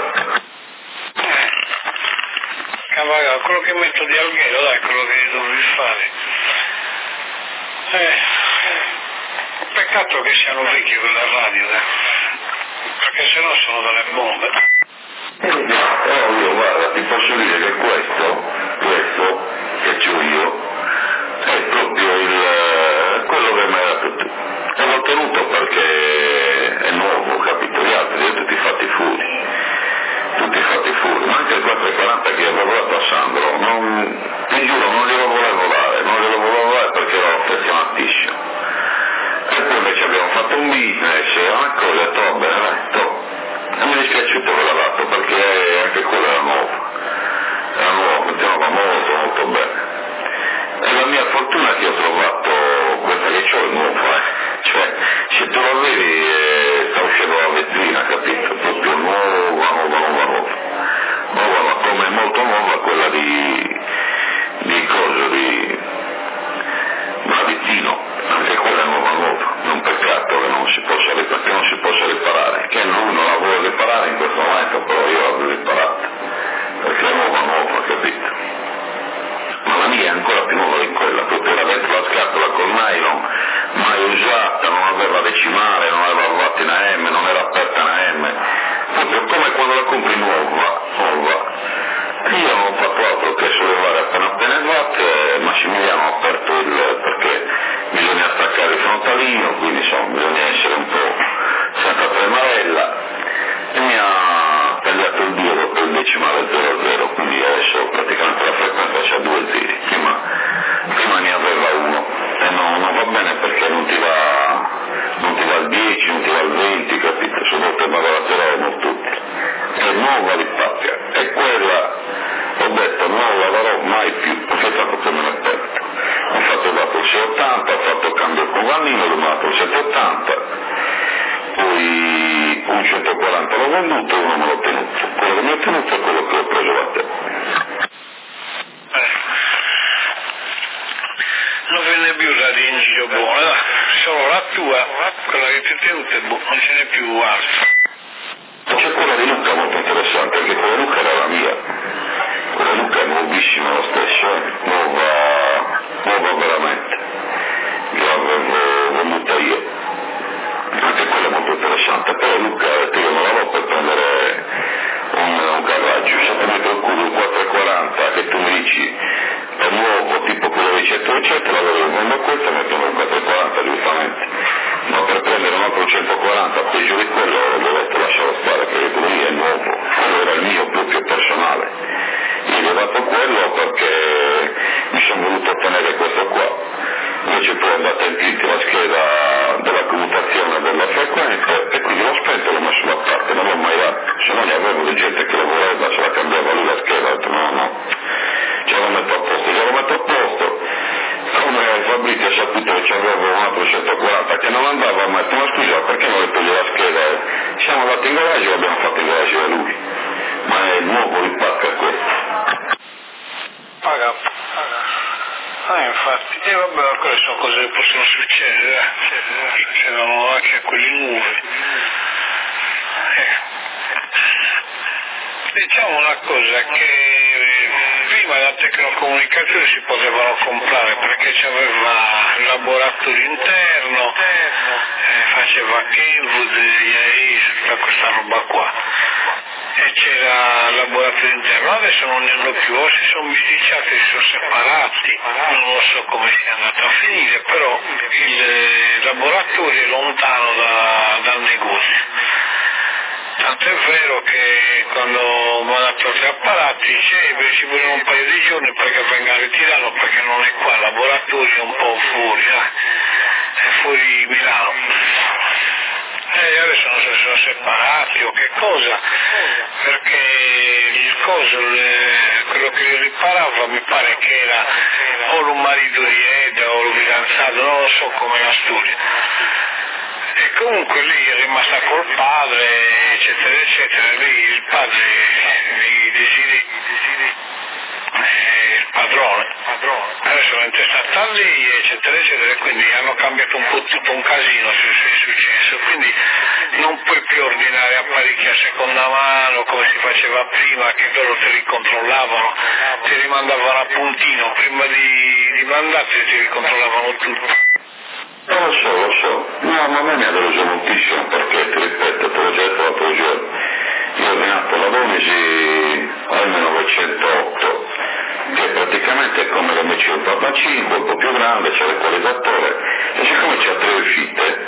Cavolo, quello che metto di Alghero, dai, quello che dovevi fare. Eh... Peccato che siano vecchi quella radio, eh? Perché sennò sono delle bombe. Però io guarda, ti posso dire che questo, questo che c'ho io, è proprio il, quello che mi era tutto. E l'ho tenuto perché è nuovo, capito? Gli altri sono tutti fatti fuori, tutti fatti fuori, ma anche il quattrocentoquaranta che avevo dato a Sandro, non, ti giuro, non glielo volevo dare, non glielo volevo dare perché ero affezionatissimo. E poi invece abbiamo fatto un business, una cosa, ho detto, va bene, dai, to. E mi è dispiaciuto che l'ha dato perché anche quello era nuovo, era nuovo, funzionava molto, molto bene. E la mia fortuna è che ho trovato questa che c'ho, è nuova, eh. Cioè, se tu la vedi, eh, sta uscendo la vetrina, capito? Proprio nuova, nuova, nuova, nuova. Nuova, ma come molto nuova quella di, di coso, di Malavittino. Anche quella è nuova nuova, è un peccato che non si possa, che non si possa riparare, che lui non la vuole riparare in questo momento, però io l'avevo riparata, perché è nuova nuova, capito? Ma la mia è ancora più nuova di quella, proprio era dentro la scatola col nylon, mai usata, non aveva decimale, non aveva watt in A M, non era aperta in A M, proprio come quando la compri nuova, nuova. Io non ho fatto altro che sollevare appena appena il watt, e Massimiliano ha aperto il, perché bisogna attaccare il frontalino, quindi insomma bisogna essere un po' senza tremarella, e mi ha tagliato il dio dopo il decimale zero zero, quindi adesso praticamente la frequenza c'ha due zeri, prima, prima ne aveva uno, e non, non va bene perché non ti va, non ti va il dieci, non ti va il venti, capito? Sono tutte magolaterone tutte, è nuova di pappia, e quella ho detto non lavorò mai più, perché è stato come un aperto. Ho fatto dato il sei ottanta, ho fatto cambio con Vannino, ho dato il sette ottanta, l'ho venduto e uno me l'ho tenuto. Quello che mi ho tenuto è quello che ho preso da te. Eh. Non ve ne più usati in giro buona, solo la tua, quella che ti è tenuta è buona, non ce n'è più altro. C'è quella di Luca molto interessante, perché quella di Luca era la mia. Quella di Luca è nuovissima lo stesso, eh? nuova, nuova veramente. L'avevo venduta io. Anche quella è molto interessante, però Luca ha detto io non la vo per prendere un, un garraggio, se tu mi procuri un quattrocentoquaranta che tu mi dici è nuovo, tipo quello dei centocinquanta, l'avevo venduto questo e mi prendo un quattrocentoquaranta giustamente, ma per prendere un altro centoquaranta peggio di quello l'ho detto lascialo stare, perché quello lì è nuovo, quello era il mio proprio personale. Io gli ho dato quello perché mi sono voluto ottenere questo qua, invece poi è andata in tilt la scheda della commutazione della frequenza e quindi l'ho spento e l'ho messo da parte, non l'ho mai dato, se no ne avevo di gente che lo voleva, se la cambiava lui la scheda, ho detto no no, ce la metto a posto, ce la metto a posto, come Fabrizio ha saputo che c'avevo un altro centoquaranta che non andava a mettere, ma scusa perché non le toglie la scheda? Siamo andati in garage e l'abbiamo fatto in garage da lui, ma è il nuovo di pacca questo. Paga, paga. Ah, infatti, e vabbè, queste sono cose che possono succedere, eh. C'erano anche quelli nuovi. Eh. Diciamo una cosa, che prima la tecnocomunicazione si potevano comprare perché c'aveva il laboratorio interno, eh, faceva Kenwood, I A I, tutta questa roba qua. E c'era il laboratorio interno, adesso non ne hanno più, o si sono bisticciati, si sono separati, non lo so come sia andato a finire, però il laboratorio è lontano da, dal negozio. Tanto è vero che quando mi ha dato tre apparati dice eh, ci vogliono un paio di giorni perché venga a ritirarlo perché non è qua, il laboratorio è un po' fuori, eh? È fuori Milano. E adesso non so se sono separati o che cosa, perché il coso, quello che li riparava mi pare che era o un marito di Eda o un fidanzato, non lo so com'è la storia. E comunque lei è rimasta col padre, eccetera, eccetera, lei il padre di Desiree, il padrone, adesso è intestata a lei, eccetera, eccetera, e quindi hanno cambiato un po' tutto un casino se è successo, quindi non puoi più ordinare apparecchi a seconda mano come si faceva prima, che loro te li controllavano, ti rimandavano a puntino, prima di, di mandarti ti ricontrollavano tutto. Non lo so, lo so, no, ma a me mi ha deluso moltissimo perché, ti ripeto, te l'ho già detto l'altro giorno, io ho ordinato la Vonesi al millenovecentootto, che praticamente è come l'M C ottantacinque, un po' più grande, c'è l'equalizzatore, e siccome c'ha tre uscite,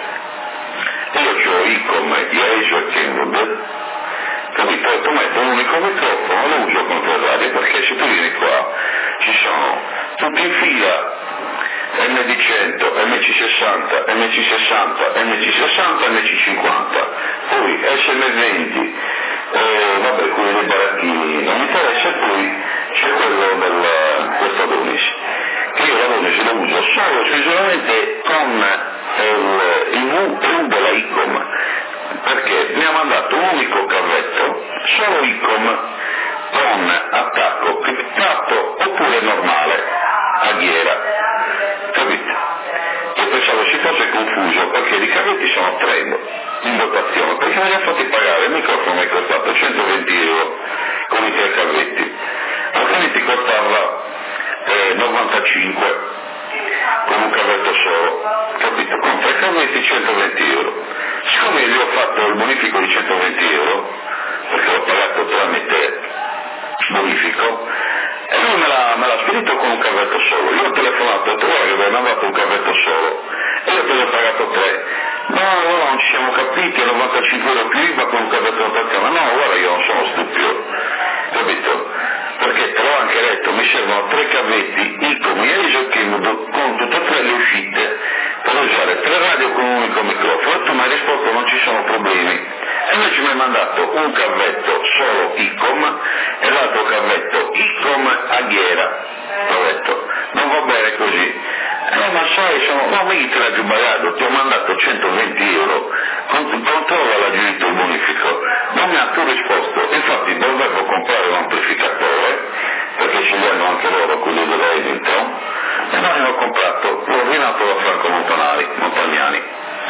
io ho Icom, Yaesu e Kenwood, capito? Tu metti un unico microfono, lo uso contro le radio, perché se tu vieni qua, ci sono tutti in fila, M D cento, M C sessanta, M C sessanta, M C sessanta, M C cinquanta, poi S M venti, eh, vabbè, quelli dei baracchini non mi interessa, e poi c'è quello del questo Adonis, che io l'Adonis lo uso solo esclusivamente con il, il V e U della Icom, perché mi ha mandato un unico cavetto, solo Icom, con attacco criptato oppure normale, a ghiera. Capito? Io pensavo si fosse confuso perché i cavetti sono tre in dotazione, perché me li ha fatti pagare, il microfono mi è costato centoventi euro con i tre cavetti, altrimenti costava eh, novantacinque con un cavetto solo, capito? Con tre cavetti centoventi euro. Siccome gli ho fatto il bonifico di centoventi euro, perché l'ho pagato tramite bonifico, e lui me l'ha, me l'ha spedito con un cavetto solo. Io ho telefonato e ho detto guarda che mi hanno dato un cavetto solo e io te ne ho pagato tre. No, no, non ci siamo capiti, novantacinque euro più I V A con un cavetto di rotazione. No, guarda, io non sono stupido, capito? Perché te l'ho anche detto, mi servono tre cavetti Icom, Yaesu e Kenwood con tutte e tre le uscite per usare tre radio con un unico microfono, e tu mi hai risposto non ci sono problemi. E invece mi hai mandato un cavetto solo Icom e l'altro cavetto Icom a ghiera. Ho detto, non va bene così. Eh ma sai, sono, no, mica te l'ha giù bagato, ti ho mandato centoventi euro, controlla l'aggiunto il bonifico. non mi ha più risposto, infatti dovevo comprare un amplificatore, perché ce li hanno anche loro quelli dell'Edington, e non ne ho comprato, l'ho ordinato da Franco Montanari, Montagnani.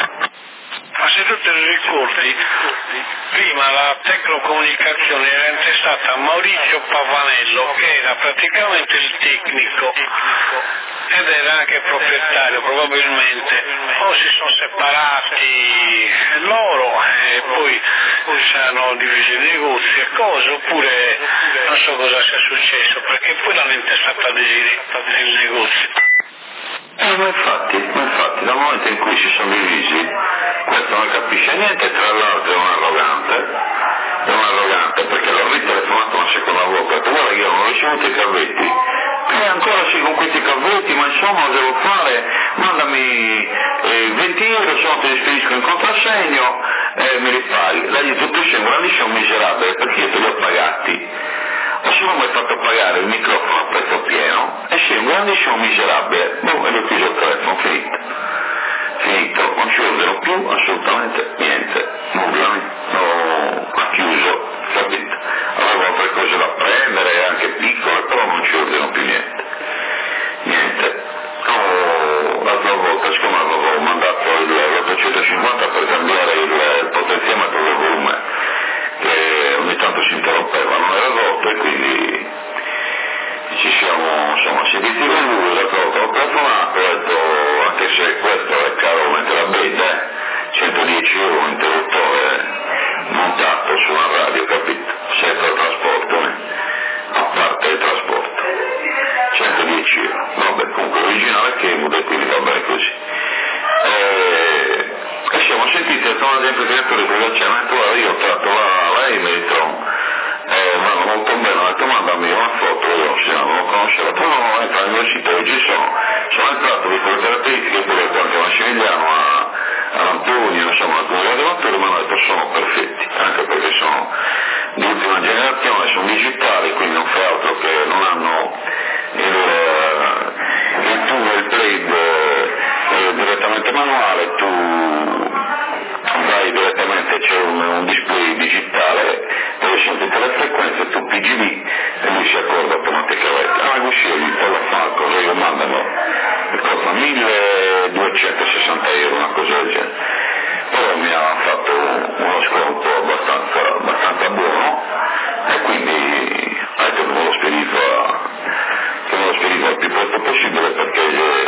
Ma se tu te lo ricordi, prima la tecnocomunicazione era intestata a Maurizio Pavanello, che era praticamente il tecnico ed era anche proprietario probabilmente. Poi si sono separati loro e poi si hanno diviso i negozi e cose, oppure non so cosa sia successo, perché poi l'hanno intestata a Desiretta il negozio. Eh, ma infatti, ma infatti, dal momento in cui si sono divisi, questo non capisce niente, tra l'altro è un arrogante, è un arrogante, perché l'ho ritelefonato una seconda volta, ho detto guarda che io non ho ricevuto i cavetti, e ancora sì con questi cavetti, ma insomma lo devo fare, mandami eh, venti euro, se no ti spedisco in contrassegno, e mi rifai. Lei dice tu sei un grandissimo miserabile, perché io te li ho pagati. Ma se non mi hai fatto pagare il microfono a prezzo pieno e sei un grandissimo miserabile, boh, e l'ho chiuso il telefono, finito. Finito, non ci ordino più assolutamente niente, nulla, no, ha chiuso, capito? Avevo altre cose da prendere, anche piccole, però non ci ordino più niente. Niente. Oh, l'altra volta, siccome avevo mandato l'ottocentocinquanta per cambiare il, il potenziometro del volume, che ogni tanto si interrompeva, non era rotto e quindi ci siamo insomma sentiti con lui, l'altra volta ho telefonato, ho detto anche se questo è caro mentre la bende, centodieci euro un interruttore montato su una radio, capito? Senza trasporto, eh? A parte il trasporto, centodieci euro, vabbè comunque originale Kenwood e quindi va bene così. E... e siamo sentiti e sono ad esempio direttore di rilacciamento, io ho tratto la, la Hamilton, eh, ma molto bene, ho detto mandami una foto, io se non lo conoscevo, poi non ho entrato nel sito e ci sono, sono entrato di quelle caratteristiche, poi ho detto anche a Massimiliano, a, a Antonio, insomma a tutti gli allevatori, ma hanno detto sono perfetti, anche perché sono di ultima generazione, sono digitali, quindi non fa altro che non hanno il, il tubo e il blade eh, direttamente manuale, tu vai direttamente, c'è un, un display digitale dove sentite le frequenze, tu pigi lì e lui si accorda automaticamente. Ah, così poi la fa, cosa io mandano, costa milleduecentosessanta euro, una cosa del genere. Però mi ha fatto uno sconto abbastanza, abbastanza buono e quindi ha detto che me lo spediva, che me lo spediva il più presto possibile perché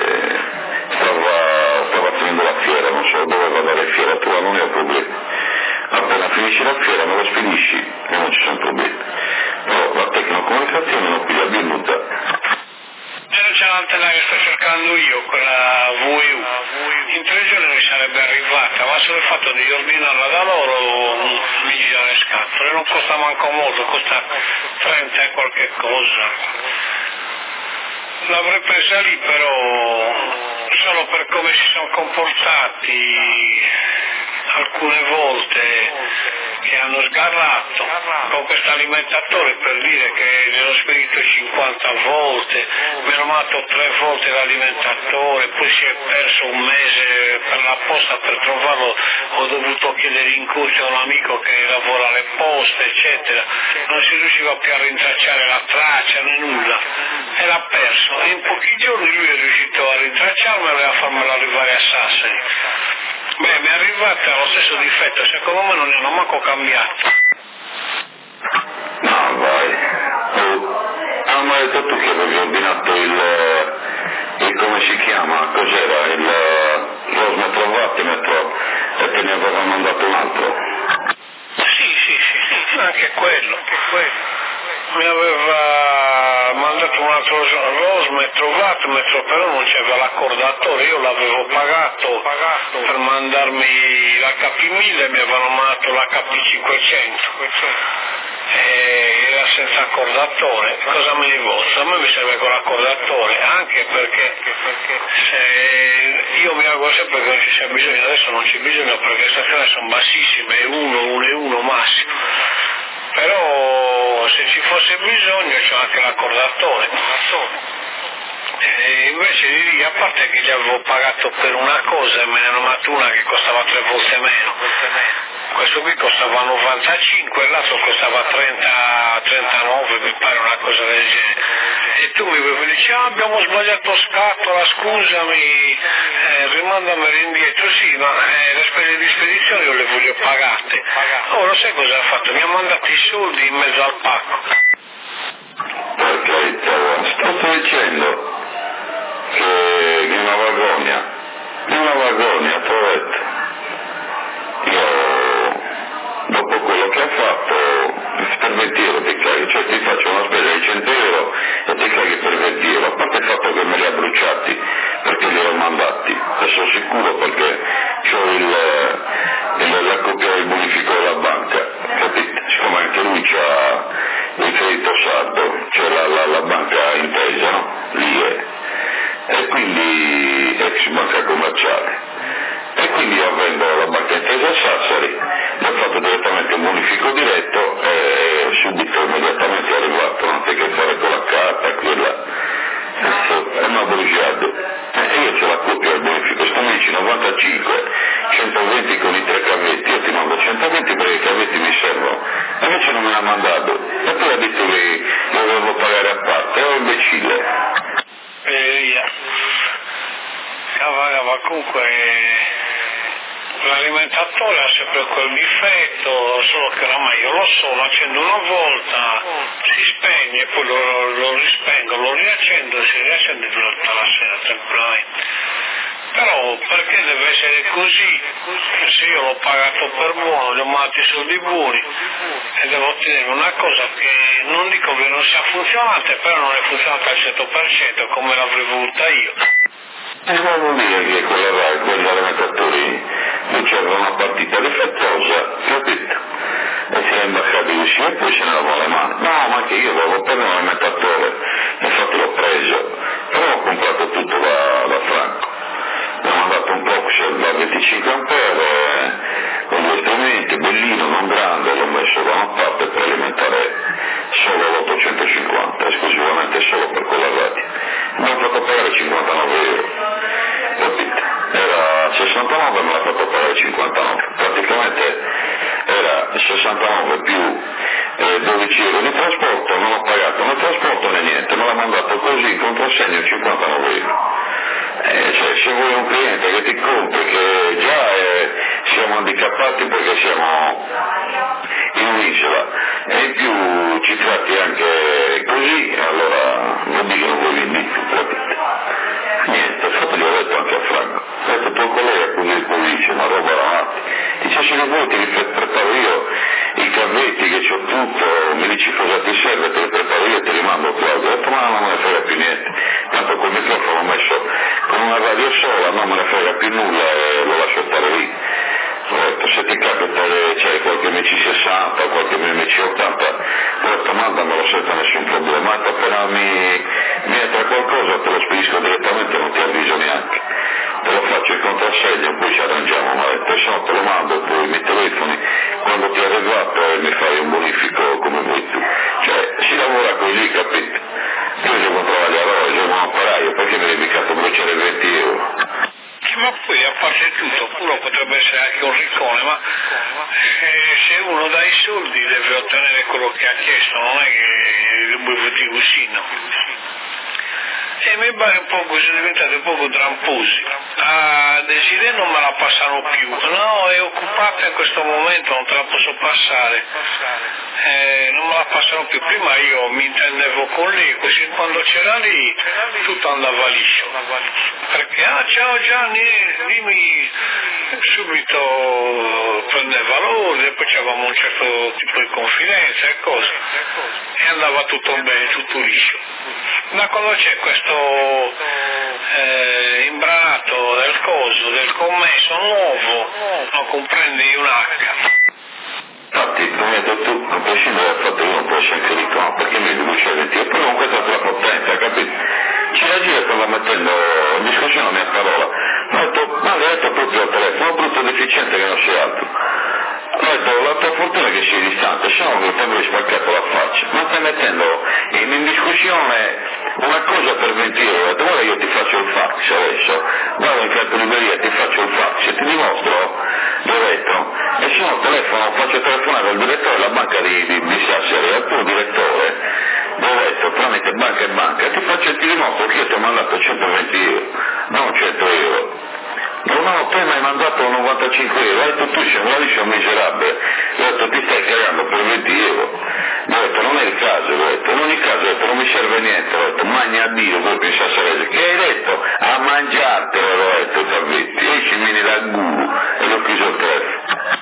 stava, stava finendo la fiera, non so dove va andare fiera, tu non ne ho problemi. Appena finisci la fiera me lo spedisci e non ci sono problemi. Però la tecnocomunicazione non piglia minuta. C'è l'antenna che sto cercando io, quella V E U. In tre giorni mi sarebbe arrivata, ma solo il fatto di ordinarla da loro mi gira le scatole. Non costa manco molto, costa trenta e qualche cosa. L'avrei presa lì però solo per come si sono comportati alcune volte, che hanno sgarrato con questo alimentatore, per dire che ne ho spedito cinquanta volte, mi hanno mandato tre volte l'alimentatore, poi si è perso un mese per la posta, per trovarlo ho dovuto chiedere in corso a un amico che lavora alle poste eccetera, non si riusciva più a rintracciare la traccia né nulla, e l'ha perso, e in pochi giorni lui è riuscito a rintracciarmelo e a farmelo arrivare a Sassari. Beh, mi è arrivata lo stesso difetto, secondo me non ne hanno manco cambiato. No, vai. Oh. Ah, ma hai detto tu che avevi ordinato il, il come si chiama, cos'era, il, lo smetrovatimetro e te ne aveva mandato un altro. Sì, sì, sì, sì, anche quello, anche quello. Mi aveva mandato un altro rosmetro, wattmetro, però non c'era l'accordatore, io l'avevo pagato, pagato per mandarmi l'H P mille e mi avevano mandato l'H P cinquecento. E era senza accordatore, cosa me ne volta? A me mi serve con l'accordatore, anche perché se io mi auguro sempre che non ci sia bisogno, adesso non c'è bisogno perché le stazioni sono bassissime, è uno, uno e uno massimo, però se ci fosse bisogno c'è anche l'accordatore. E invece di lì, a parte che gli avevo pagato per una cosa e me ne hanno mandato una che costava tre volte meno, questo qui costava novantacinque, l'altro costava trenta, trentanove, mi pare, una cosa del genere. E tu mi dici, ah, abbiamo sbagliato scatola, scusami, eh, rimandameli indietro. Sì, ma eh, le spese di spedizione io le voglio pagate. Oh, lo sai cosa ha fatto? Mi ha mandato i soldi in mezzo al pacco. Perché sto dicendo che è una vergogna, è una vergogna, poveretto. Io, dopo quello che ha fatto, per venti euro ti caghi, cioè ti faccio una spesa di cento euro e ti caghi per venti euro, a parte il fatto che me li ha bruciati, perché li ho mandati, e sono sicuro perché ho il, il, la copia del bonifico della banca, capite? Siccome anche lui c'ha il credito saldo, cioè la, la, la banca intesa, no? L'I E, e quindi ex banca commerciale. E quindi io avendo la banca intesa a Sassari, mi ho fatto direttamente un bonifico diretto e subito, immediatamente è arrivato, non c'è che fare con la carta, quella, e mi ha bruciato. E io c'ho la copia del bonifico, sto amici novantacinque, centoventi con i tre cavetti, io ti mando centoventi perché i cavetti mi servono, e invece non me l'ha mandato, e poi ha detto che lo dovevo pagare a parte, è un imbecille. E via. Ma comunque l'alimentatore ha sempre quel difetto, solo che oramai io lo so, lo accendo una volta, si spegne, poi lo, lo rispengo, lo riaccendo e si riaccende durante la sera tranquillamente. Però perché deve essere così? Se io l'ho pagato per buono, gli ho mandato i soldi buoni e devo ottenere una cosa che non dico che non sia funzionante, però non è funzionata al cento per cento come l'avrei voluta io. E non vuol dire che quella RAI, quegli alimentatori, non c'era una partita difettosa, capito? E si è imbaccato così e poi se ne lavò le mani. No, ma che io avevo per un alimentatore, infatti l'ho preso, però ho comprato tutto da, da Franco. Mi ha mandato un Proxel da venticinque ampere, con due strumenti, bellino, non grande, l'ho messo da una parte per alimentare solo l'ottocentocinquanta, esclusivamente solo per quella radio. Mi hanno fatto pagare cinquantanove euro, capito? Era sessantanove e me l'ha fatto pagare cinquantanove, praticamente era sessantanove più eh, dodici euro di trasporto, non ho pagato né trasporto né niente, me l'ha mandato così in contrassegno cinquantanove euro. Eh, cioè, se vuoi un cliente che ti compri, che già eh, siamo handicappati perché siamo in un'isola e in più ci tratti anche così, allora non dico non vuoi vendere più, capite? Niente, infatti gli ho detto anche a Franco, ho detto tuo collega così poi dice una roba avanti, dice se ne vuoi ti preparo io i cavetti che c'ho tutto, mi dici cosa ti serve, te li preparo io e te li mando Claudio. Ho detto ma non me ne frega più niente, tanto col microfono ho messo con una radio sola, non me ne frega più nulla e lo lascio stare lì. Ho detto se ti capita c'è qualche M C sessanta, qualche M C ottanta, ho detto mandamelo senza nessun problema, appena mi, mi entra qualcosa te lo spedisco direttamente, non ti avviso neanche. Te lo faccio in contrassegno, poi ci arrangiamo, ma detto, se no te lo mando, poi mi telefoni, quando ti è arrivato e mi fai un bonifico come vuoi tu. Cioè, si lavora così, capito? Io devo travagliare oggi, sono un operaio, perché mi devi mica bruciare venti euro? Ma poi a parte tutto, pure potrebbe essere anche un riccone, ma eh, se uno dà i soldi deve ottenere quello che ha chiesto, non è che è un così, no? E mi pare un po' così, diventate un po' tramposi. A Desiree non me la passano più, no, è occupata in questo momento, non te la posso passare. Eh, non me la passano più, prima io mi intendevo con lei, così quando c'era lì tutto andava liscio. Perché, ah ciao Gianni, dimmi, subito prendeva l'ordine, poi avevamo un certo tipo di confidenza e cose, e andava tutto bene, tutto liscio. Ma quando c'è questo eh, imbranato del coso, del commesso nuovo, non comprendi un H. Infatti, come hai detto tu, a prescindere dal fatto che uno può essere anche ricco, no? Perché mi devo scegliere io, però con questa tua potenza, capito? Ci la gira stava mettendo in discussione la mia parola, ma ho detto, ma l'hai detto proprio al telefono, brutto deficiente che non sei altro. Ho detto, la tua fortuna è che sei distante, se no che ti avrei spaccato la faccia, ma stai mettendo in, in discussione distribuzione, una cosa per venti euro, ho detto guarda io ti faccio il fax adesso, vado in cartoliberia e ti faccio il fax e ti dimostro, gli ho detto, e se no telefono, faccio telefonare al direttore della banca di, di, di Sassari, al tuo direttore, gli ho detto tramite banca e banca, ti faccio e ti dimostro che io ti ho mandato centoventi euro, non cento euro. No, no, te mi hai mandato novantacinque euro, hai detto tu sei un bravissimo miserabile, gli ho detto ti stai cagando per venti euro, gli ho detto non è il caso, gli ho detto in ogni caso, gli ho detto non mi serve niente, ho detto magna a Dio, voi pensate che hai detto a mangiartelo, l'ho detto Salvetti, e ci vieni dal guru e l'ho chiuso il telefono.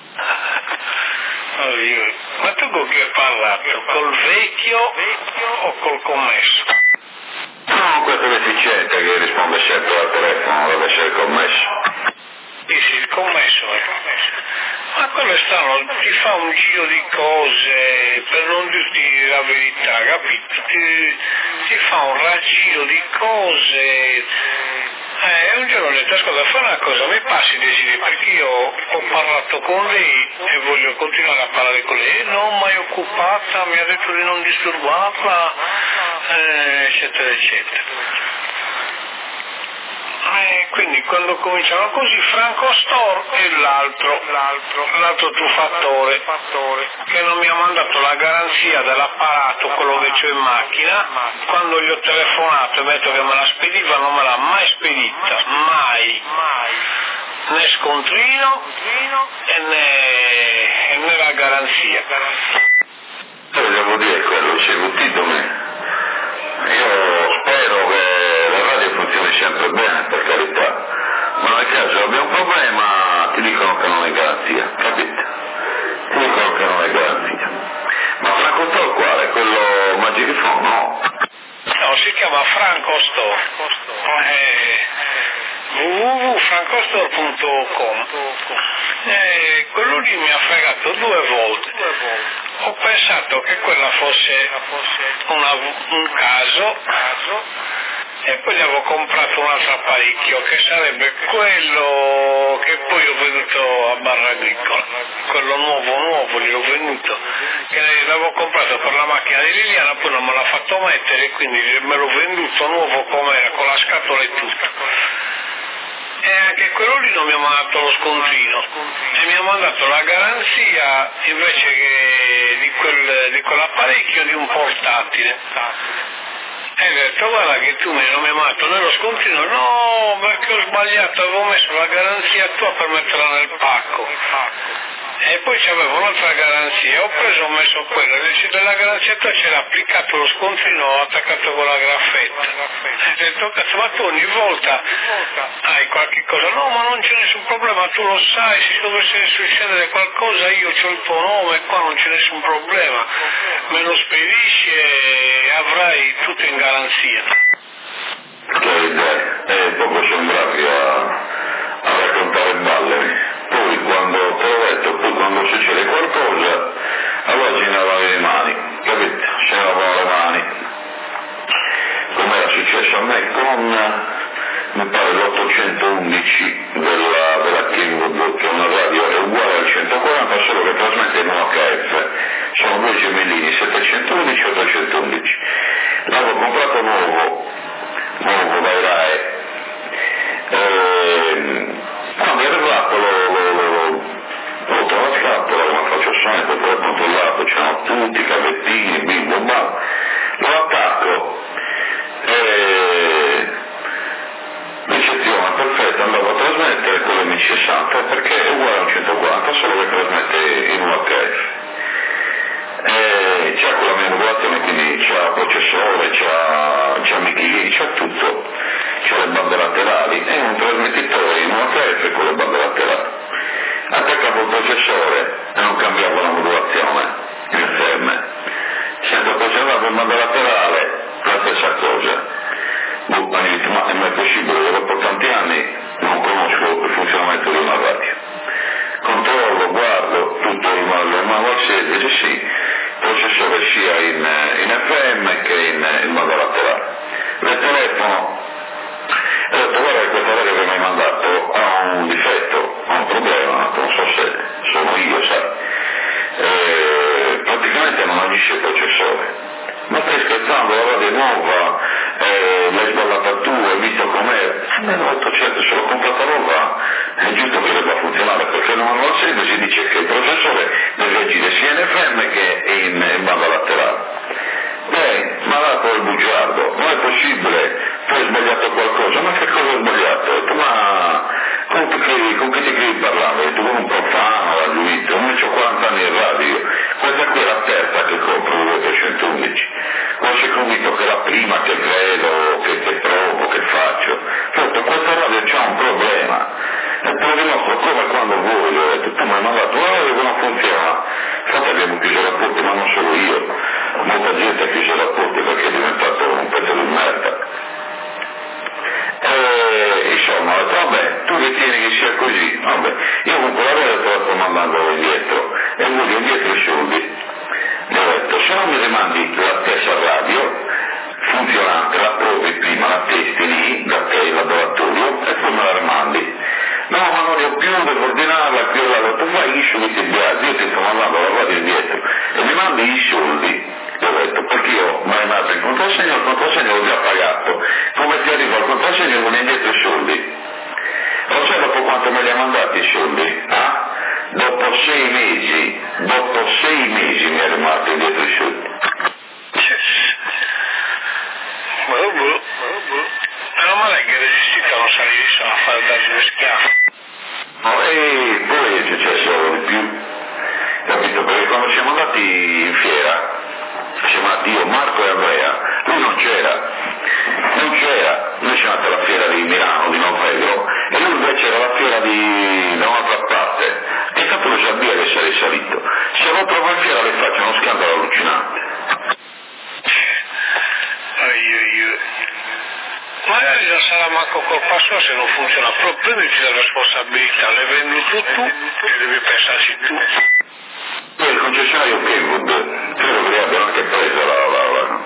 Ma tu con chi hai parlato? Col vecchio o col commesso? No, questo deficiente che risponde sempre al telefono, deve essere il commesso. Sì, sì, il commesso è. Ma quello è strano, ti fa un giro di cose, per non dirti la verità, capito? Ti, ti fa un raggiro di cose. Eh, un giorno ho detto, ascolta, fai una cosa, mi passi Desiree, perché io ho parlato con lei e voglio continuare a parlare con lei, non mai occupata, mi ha detto di non disturbarla, eh, eccetera, eccetera. Eh, quindi quando cominciamo così, Franco Store e l'altro, l'altro, l'altro truffatore, che non mi ha mandato la garanzia dell'apparato, quello che c'ho in macchina, quando gli ho telefonato e mi ha detto che me la spediva, non me l'ha mai spedita, mai, né scontrino e né, e né la garanzia. Io devo dire quello, c'è sentito me. Io spero che la radio funzioni sempre bene, per carità, ma nel caso abbia un problema ti dicono che non è garanzia, capite? Ti dicono che non è garanzia. Ma Franco Store quale? Quello Magic Phone? No. No, si chiama Franco Store. Eh, w w w punto francostore punto com. Eh, quello lì mi ha fregato due volte. Ho pensato che quella fosse una, un caso e poi gli avevo comprato un altro apparecchio che sarebbe quello che poi ho venuto a Barra Agricola, quello nuovo nuovo gliel'ho venuto, che l'avevo comprato per la macchina di Liliana, poi non me l'ha fatto mettere, quindi me l'ho venduto nuovo com'era, con la scatola e tutto. E anche quello lì non mi ha mandato lo scontrino e mi ha mandato la garanzia invece che di, quel, di quell'apparecchio di un portatile. E ho detto guarda che tu non mi hai mandato né lo scontrino, no perché ho sbagliato, avevo messo la garanzia tua per metterla nel pacco. E poi c'avevo un'altra garanzia, ho preso, ho messo quella, invece della garanzia tua c'era applicato lo scontrino, ho attaccato con la graffetta. E ho detto, cazzo, ma tu ogni volta hai qualche cosa? No, ma non c'è nessun problema, tu lo sai, se dovesse succedere qualcosa io ho il tuo nome, qua non c'è nessun problema, me lo spedisci e avrai tutto in garanzia. Che idea, e dopo sembravi a, a raccontare balle. Poi quando te l'ho detto, poi quando succede qualcosa, allora ci lavavi le mani, capite? Ci lavavano le mani. Come era successo a me con, mi pare, l'ottocentoundici della, della Kingwood, che è una radio, è uguale al centoquaranta, solo che trasmette in U H F. Sono due gemellini, settecentoundici e ottocentoundici. L'avevo comprato nuovo, nuovo dai RAE. Ehm, quando è arrivato lo, lo, lo, lo trovo la scatola, come faccio sempre, poi ho controllato, c'erano tutti i cavettini, bimbo, ma lo attacco e ricezione perfetta, andavo a trasmettere con l'M sessanta perché è uguale a un centoquaranta, solo che trasmette in U H F. E c'ha quella mia modulazione, quindi c'ha processore, c'ha, c'ha micchini, c'ha tutto, c'ha le bande laterali, è un trasmettitore in U H F con le bande laterali. Attaccavo il processore e non cambiavo la modulazione in F M. Senza processare con banda laterale, la stessa cosa. Boh, ma non è possibile, che dopo tanti anni non conosco il funzionamento di una radio. Controllo, guardo, tutto rimane al semplice, sì, il processore sia in, in F M che in, in banda laterale. Nel telefono ho detto guarda che questa radio che mi hai meccanismo si dice che il processore deve agire sia in F M che in, in banda laterale. Beh, malato il bugiardo, non è possibile, tu hai sbagliato qualcosa, ma che cosa hai sbagliato? Ho detto, ma con chi, con chi ti credi parlando? Ho detto, con un profano, l'ha giudito, io ho quaranta anni in radio, questa qui è la terza che compro il trecentoundici, non si è convinto che è la prima che vedo, che, che provo, che faccio. Ho detto, questa radio c'ha un problema, e te lo dimostro come quando vuoi, ho detto, tu mi hai mandato una radio che non funziona, infatti abbiamo chiuso i rapporti, ma non solo io, molta gente ha chiuso i rapporti perché è diventato un pezzo di merda. E insomma, ho detto, vabbè, tu ritieni che sia così? Vabbè, io comunque la radio te la sto mandando indietro, e voglio indietro i soldi. Gli ho detto, se non mi rimandi la stessa radio, funzionante, la provi prima, la testi lì, da te in laboratorio, e poi me la rimandi. No, ma non ne ho più, devo ordinarla, più la detto, fai gli soldi che bianchi, io ti sto mandando la radio indietro, e mi mandi i soldi. Gli ho detto, perché io mi hai mandato il contrassegno, il contrassegno l'ho già pagato, come ti arriva il contrassegno e non indietro i soldi. Lo sai dopo quanto me li ha mandati i soldi? Ah? Dopo sei mesi, dopo sei mesi mi ha rimandato indietro i soldi. Ma boh, meno male che i registi non salivano a fare da due schiaffi. No, e poi è successo di più, capito? Perché quando siamo andati in fiera, siamo andati io, Marco e Andrea, lui non c'era, non c'era, noi siamo andati alla fiera di Milano, di Novello, e lui invece era alla fiera di da un'altra parte, e tanto lo sabia che sarei salito, se lo trovo in fiera le faccio uno scandalo allucinante. Magari non sarà manco colpa sua se non funziona, però prenditi la responsabilità, le vendi tu tu e devi pensarci tu. Poi il concessionario Kenwood, credo che abbiano anche preso la, la, la,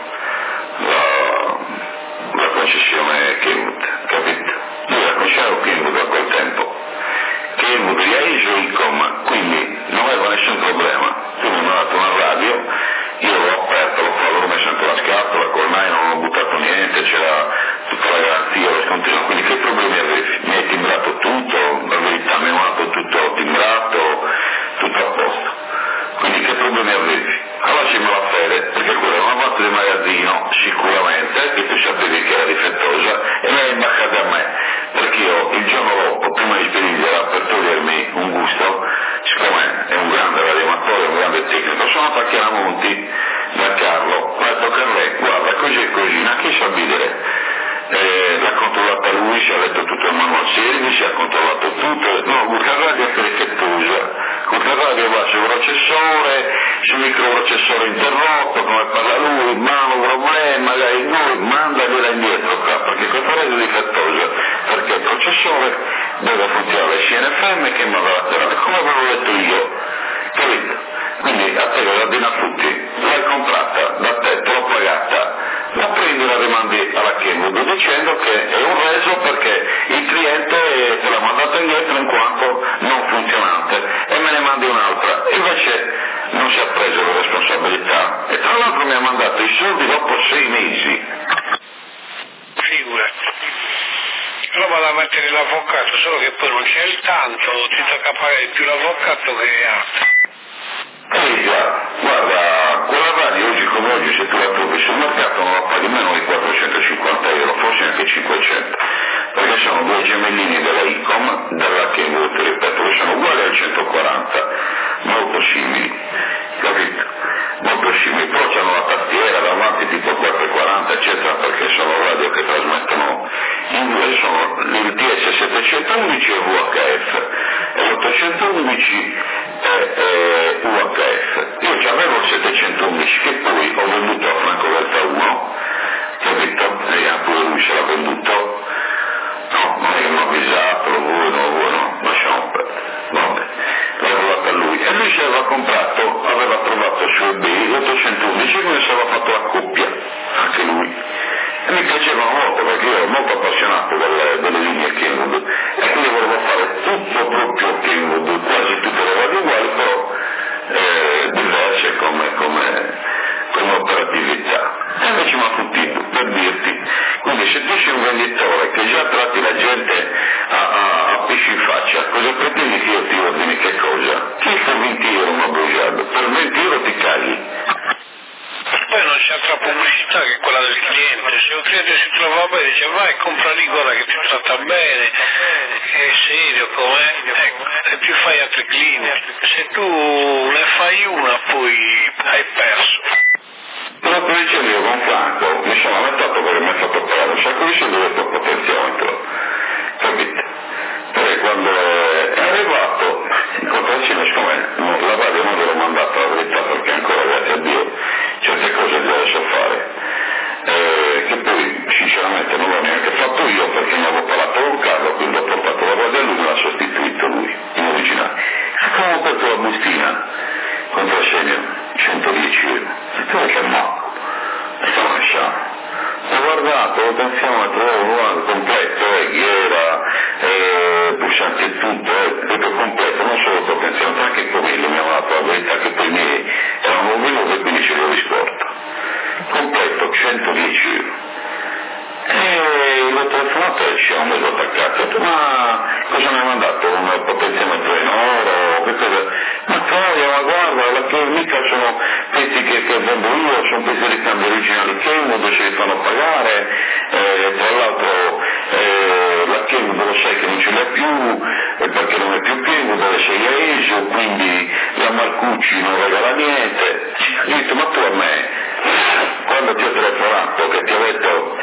la, la concessione Kenwood, capito? Io la concessionario Kenwood a quel tempo, Kenwood gli ha iso Icom, quindi non aveva nessun problema, tu mi hai mandato una radio, io l'ho aperto, l'ho fatto, l'ho messo anche la scatola, col mai non ho buttato niente, c'era tutta la garanzia, lo scontrino, quindi che problemi avevi? Mi hai timbrato tutto, la verità mi hai mandato tutto timbrato, tutto a posto, quindi che problemi avevi? Allora ci me la fede, perché quella era una parte di magazzino, sicuramente, che tu sapevi che era difettosa, e me l'hai imbaccata a me, perché io il giorno dopo, prima di spedigliela per togliermi un gusto, siccome è un grande radioamatore, un grande tecnico, sono andato a Chiaramonti da Carlo, ho detto Carle, guarda, così e così, ma chi sa vedere? Eh, l'ha controllata lui, si ha letto tutto il manual service, ha controllato tutto, no, questa radio è perfettuosa, questa radio va sul processore, sul microprocessore interrotto, come parla lui, ma un problema, magari noi, mandagliela indietro qua, perché questa radio è difettosa, perché il processore deve funzionare sia in F M che in banda laterale, come avevo detto io, capito? Quindi a te la ordina tutti, l'hai comprata, da te, te l'ho pagata, la prendi e la rimandi alla Kenwood dicendo che è un reso perché il cliente te l'ha mandata indietro in quanto non funzionante e me ne mandi un'altra. Invece non si è preso le responsabilità e tra l'altro mi ha mandato i soldi dopo sei mesi. Figurati. Allora vado a mettere l'avvocato, solo che poi non c'è il tanto, ti tocca pagare più l'avvocato che altro. Eh già, guarda, quella radio oggi come oggi se tu la trovi sul mercato non la paghi meno di quattrocentocinquanta euro, forse anche cinquecento, perché sono due gemellini della Icom, della Kenwood, ripeto, che sono uguali al centoquaranta, molto simili, capito? Molto simili, però hanno la tastiera davanti tipo quattrocentoquaranta eccetera, perché sono radio che trasmettono in due, sono il D S settecentoundici e V H F, e l'ottocentoundici è, è U H F. Io già avevo il settecentoundici che poi ho venduto a Franco Delta uno, capito? E anche lui se l'ha venduto, no, non è che mi ha avvisato, voi no, voi no, lasciamo perdere, vabbè, l'ho arrivato a lui, e lui si aveva comprato, aveva trovato su eBay l'ottocentoundici e quindi si aveva fatto la coppia, anche lui. E mi piaceva molto perché io ero molto appassionato delle, delle linee Kenwood e quindi volevo fare tutto proprio Kenwood, quasi tutte le radio uguali, però eh, diverse come, come, come operatività. E invece mi ha fottito, per dirti. Quindi se tu sei un venditore che già tratti la gente a, a, a pesci in faccia, cosa pretendi che io ti ordini che cosa? un'altra pubblicità che è quella del cliente. Se un cliente si trova bene dice vai compra lì, guarda che ti tratta bene, che è serio com'è, ecco, e più fai altri clienti. Se tu ne fai una poi hai perso. L'altro dicendo io con Franco mi sono lamentato perché mi ha fatto parlare un sacco di soldi del potenziometro, capite? Perché quando è arrivato in contrazione, siccome la radio non gliel'ho mandata la verità perché ancora grazie a Dio certe cose le so fare, eh, che poi sinceramente non l'ho neanche fatto io perché non avevo parlato con Carlo, quindi ho portato la radio a lui e l'ha sostituito lui in originale. Siccome ho aperto la bustina contrassegno centodieci euro, e tu che no, e stavo lasciando. Ho guardato, ho pensato, completo, eh, ghiera, eh, pulsanti e tutto, eh, tutto completo, non solo potenziato, anche il pomeriggio mi aveva dato la verità che poi i miei erano venuti e quindi ce l'ho riscorto. Completo, centodieci euro. E l'ho telefonato e ci siamo messo attaccati. Ho detto, ma cosa mi ha mandato? Un potenziametro in oro? Che cosa? Ma Claudio, ma guarda, la che mica sono pezzi che, che vendo io, sono pezzi di cambio originali Kenwood, ce li fanno pagare, eh, tra l'altro eh, la Kenwood lo sai che non ce l'ha più, eh, perché non è più Kenwood, deve sei a Esio, quindi la Marcucci non regala niente. Gli ho detto, ma tu a me, quando ti ho telefonato, che ti ho detto,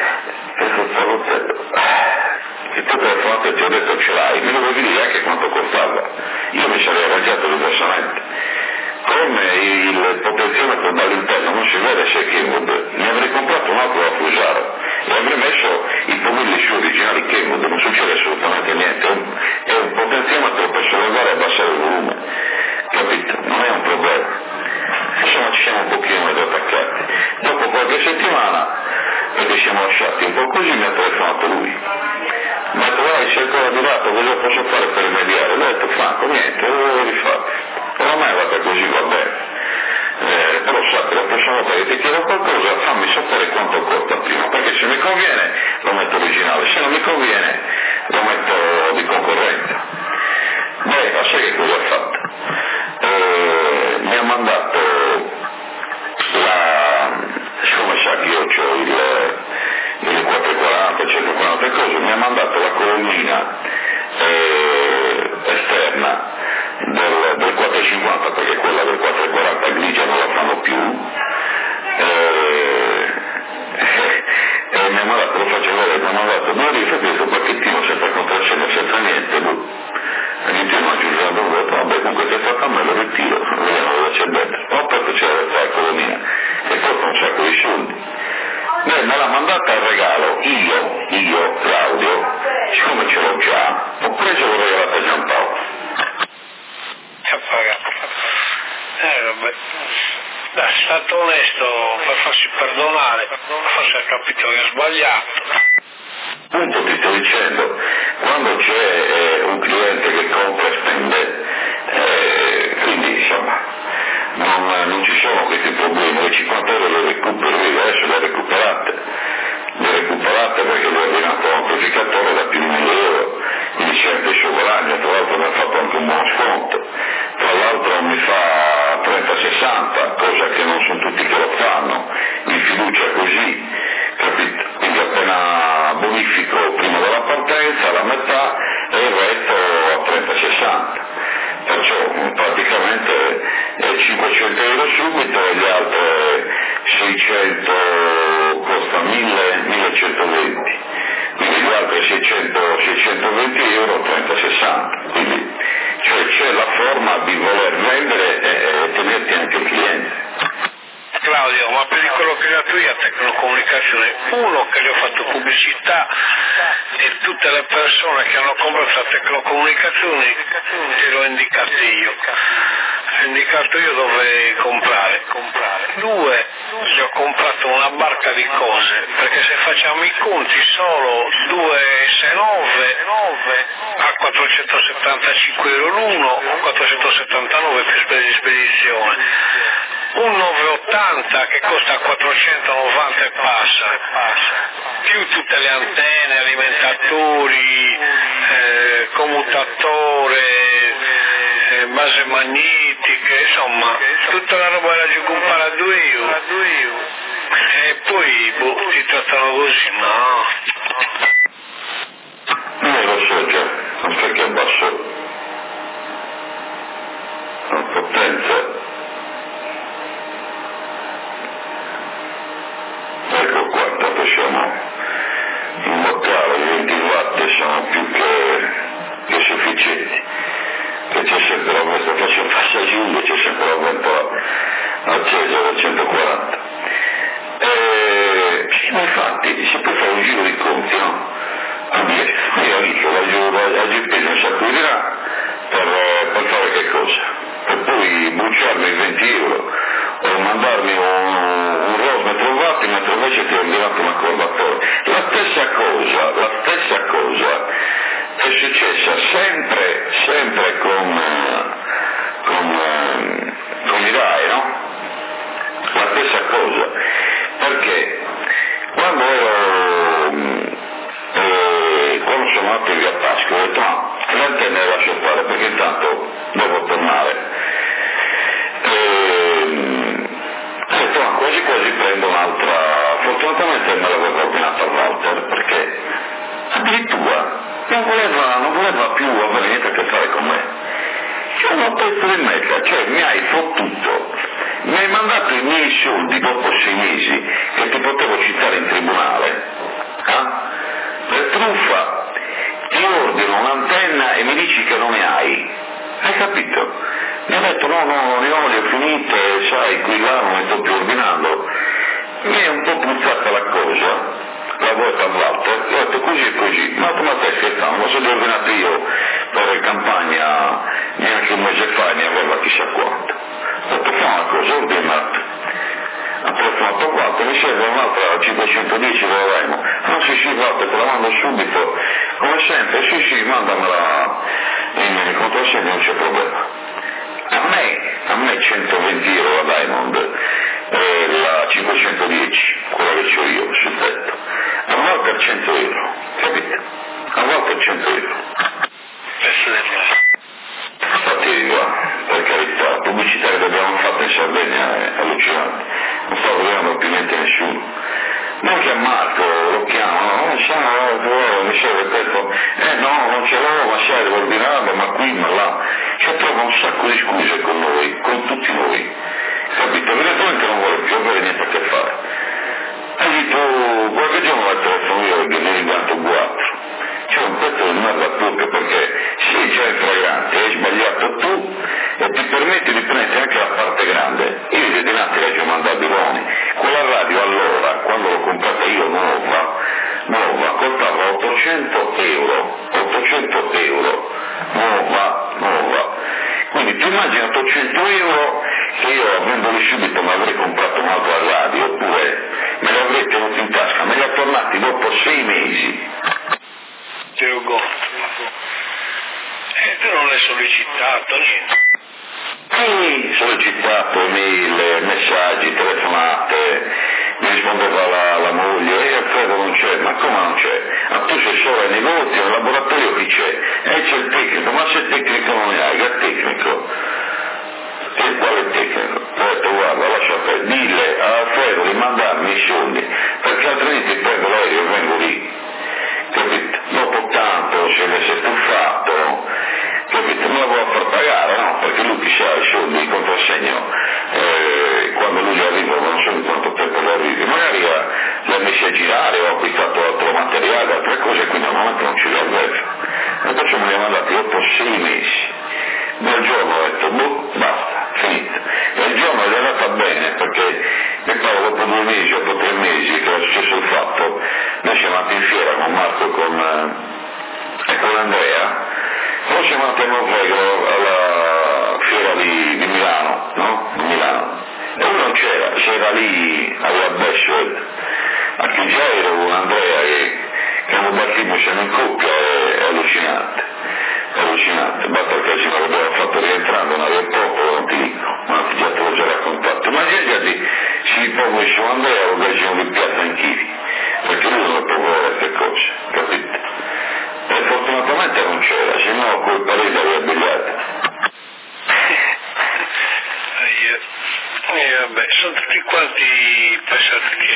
che tu telefonato e ti ho detto ce l'hai, mi dovevi dire anche quanto costava. Io mi sarei arrangiato diversamente. Come il potenziometro dall'interno non si vede se è Kenwood, ne avrei comprato un altro da Fusaro e avrei messo i pommelli su originali Kenwood, non succede assolutamente niente, è un, è un potenziometro per sollevare e abbassare il volume, capito? Non è un problema. Insomma ci siamo un pochino attaccati. Dopo qualche settimana, perché siamo lasciati un po' così, mi ha telefonato lui. Mi ha detto, vai, sei ancora arrivato, cosa posso fare per rimediare? L'ho detto, Franco, niente, lo devo rifare. Ormai va così, va bene. Eh, però sappi, la prossima volta che ti chiedo qualcosa, fammi sapere quanto costa prima, perché se mi conviene lo metto originale, se non mi conviene lo metto di concorrenza. Beh, ma sai che cosa ha fatto? Eh, mi ha mandato la, siccome sa che io ho il, il quattrocentoquaranta, centoquaranta cose, mi ha mandato la colonnina eh, esterna del, del quattrocentocinquanta, perché quella del quattrocentoquaranta grigia non la fanno più, eh, eh, e mi ha mandato, lo faccio vedere, mi ha mandato, ma lì fai questo pacchettino senza contrassegno, senza niente, lui. All'interno ha aggiunto un voto, vabbè, comunque se è fatto a me lo ritiro, vediamo cosa c'è dentro. Ho aperto c'era la colonnina, e costa un sacco di soldi. Beh, me l'ha mandata al regalo, io, io, Claudio, siccome ce l'ho già, ho preso e l'ho regalato a Giampaolo. Ci ha pagato. Eh, vabbè. Dai, è stato onesto per farsi perdonare, forse ha capito che ha sbagliato. Appunto ti sto dicendo, quando c'è eh, un cliente che compra e spende, eh, quindi insomma non, non ci sono questi problemi, le cinquanta euro le recupero io, adesso le recuperate, le recuperate perché le ho ordinato l'amplificatore da più di mille euro, quindi sempre il suo guadagno, tra l'altro mi ha fatto anche un buono sconto, tra l'altro mi fa trenta sessanta, cosa che non sono tutti che lo fanno, mi fiducia così, capito? Quindi appena bonifico prima della partenza la metà e il resto a trenta sessanta, perciò praticamente eh, cinquecento euro subito e gli altri seicento costa mille, millecentoventi, quindi gli altri seicento, seicentoventi euro trenta sessanta, quindi cioè c'è la forma di voler vendere e, e tenerti anche il cliente. Claudio, ma per quello che hai dato io a Tecnocomunicazione, uno che gli ho fatto pubblicità e tutte le persone che hanno comprato a Tecnocomunicazioni te l'ho indicato io, ho indicato io dove comprare. Due, gli ho comprato una barca di cose, perché se facciamo i conti solo due S nove a quattrocentosettantacinque euro l'uno o quattrocentosettantanove più spese di spedizione, un novecentottanta che costa quattrocentonovanta e passa, più tutte le antenne, alimentatori, eh, commutatore, eh, base magnetiche, insomma tutta la roba la giù compara a due euro, E poi boh, ti trattano così, no? Eh, lo so già, ma perché abbasso la potenza? Ecco qua, tanto siamo in locale, i venti watt sono più che, che sufficienti, che c'è sempre l'aumento, faccio un passaggio, c'è sempre l'aumento acceso da centoquaranta. E, sì, ma infatti si può fare un giro di conti, no? A me, io ho visto, la G P non sa più di là per, per fare che cosa? Per poi bruciarmi venti euro o mandarmi un, un ROS metro watt, mentre invece ti ho ordinato una corbatoria. La stessa cosa, la stessa cosa è successa sempre, sempre con, con, con i RAI, no? La stessa cosa, perché quando ero, eh, quando sono andato via Pasqua, ho detto no, l'antenne le lascio fare perché intanto devo tornare. E, ho detto ma quasi quasi prendo un'altra, fortunatamente me l'avevo ordinata a Walter perché addirittura non voleva, non voleva più avere niente a che fare con me. Cioè una pezzo di mezza, cioè mi hai fottuto, mi hai mandato i miei soldi dopo sei mesi che ti potevo citare in tribunale, eh? Per truffa ti ordino un'antenna e mi dici che non ne hai, hai capito? Mi ha detto no no ne ho, le ho finite, sai qui là non ne sto più ordinando, mi è un po' puzzata la cosa. La volta a Walter, ho detto così e così, ma come stai scherzando, ma se l'ho ordinato io per campagna neanche un mese fa ne aveva chissà quanto. Ho detto fa una cosa, ordinato. Ha telefonato a Walter, mi serve un'altra cinquecentodieci lo avremo. Ah sì sì Walter, te la mando subito, come sempre, sì sì mandamela in contrassegno, non c'è problema. A me, a me centoventi euro la Diamond, eh, la cinquecentodieci, quella che c'ho io sul tetto. A Walter cento euro, capite? A Walter cento euro. Infatti, per carità, la pubblicità che abbiamo fatto in Sardegna è allucinante, non sta vedendo più niente nessuno. Neanche a Marco lo chiamano, non so, mi serve questo, eh no, non ce l'ho, ma sai, devo ordinarlo, ma qui, ma là. Cioè trova un sacco di scuse con noi, con tutti noi. Capito? Evidentemente non vuole più avere niente a che fare. Hai detto, qualche giorno al telefono io che mi rigatto quattro. C'è un pezzo di merda proprio perché sì, c'è il flagrante, hai sbagliato tu e ti permetti di prendere anche la parte grande. Io gli ordinati la già mandato a Bironi. Quella radio allora, quando l'ho comprata io nuova, nuova, costava ottocento euro, ottocento euro, nuova, nuova. Quindi tu immagini ottocento euro che io avendoli subito mi avrei comprato un'altra radio oppure me li avrei tenuti in tasca, me li ha tornati dopo sei mesi. Teo E tu non l'hai sollecitato, niente? Sì, sollecitato, email, messaggi, telefonate, mi rispondeva la, la moglie, e Alfredo non c'è, ma come non c'è? Ma tu sei solo ai negozi, al laboratorio chi c'è? E c'è il tecnico, ma se il tecnico non ne hai, che tecnico? E quale tecnico? Ho detto guarda, lascia perdere, dille a Alfredo di mandarmi i soldi, perché altrimenti prendo l'aereo e vengo lì. Capito? Dopo tanto se ne si è stufato, capito? Non la vuole far pagare, no? Perché lui chissà i soldi di contrassegno, eh, quando lui gli arriva, non so di quanto tempo gli arrivi, magari li ha messi a girare o ha acquistato altro materiale, altre cose, quindi normalmente non ci li aveva. E poi me li ha mandati dopo sei mesi. Nel giorno ho detto, boh, basta, finito. E il giorno gli è andata bene, perché mi pare dopo due mesi, dopo tre mesi che era successo il fatto, noi siamo andati in fiera con Marco e con, eh, e con Andrea, poi siamo andati a Montenegro alla fiera di, di Milano, no? Di Milano. E lui non c'era, c'era lì alla Bessel, a Chigiairo con Andrea che, che hanno battuto siamo in coppia, è, è allucinante. È allucinante, basta il casino che abbiamo fatto rientrando in aeroporto, non ti dico, ma già te l'ho già raccontato. Immaginati, si pone su Andrea o casino di piazza in Chivi, perché lui non può vedere queste cose, capite? E fortunatamente non c'era, se no quel paese aveva abbigliato. E vabbè, sono tutti quanti passati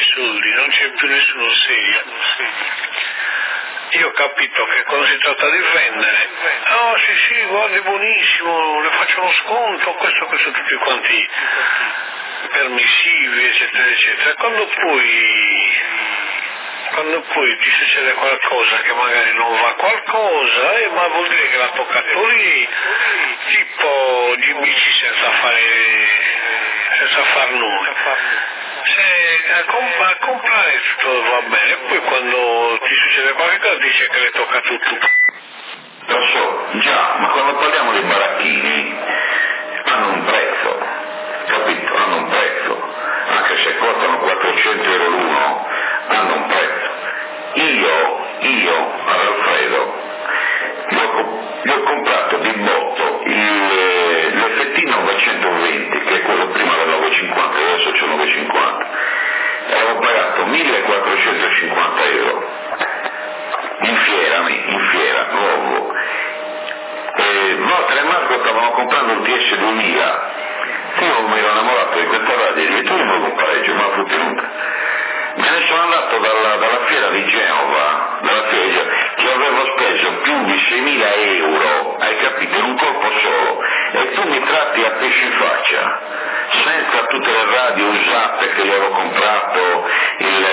sul serio. Io ho capito che quando si tratta di vendere, oh sì sì, guarda è buonissimo, le faccio uno sconto, questo, questo, tutti quanti permissivi, eccetera, eccetera. Quando poi, quando poi ti succede qualcosa che magari non va qualcosa, eh, ma vuol dire che l'ha toccato lì, tipo gli bici senza fare, senza far nulla. Se a, comp- a comprare tutto va bene, poi quando ti succede qualcosa dice che le tocca tutto. Lo so, già, ma quando parliamo dei baracchini hanno un prezzo, capito? Hanno un prezzo, anche se costano quattrocento euro l'uno, hanno un prezzo. Io, io ad Alfredo, gli ho, gli ho comprato di botto il, l'F T novecentoventi, che è quello prima del novecentocinquanta, adesso c'è il novecentocinquanta, e avevo pagato millequattrocentocinquanta euro, in fiera, in fiera, nuovo. E Walter e Marco stavano comprando il T S duemila, io mi ero innamorato di questa radio e tu non lo pareggio, ma fu tenuta. Me ne sono andato dalla, dalla fiera di Genova, dalla fiera di Genova, che avevo speso più di seimila euro, hai capito, in un colpo solo, e tu mi tratti a pesce in faccia, senza tutte le radio usate che gli avevo comprato, il,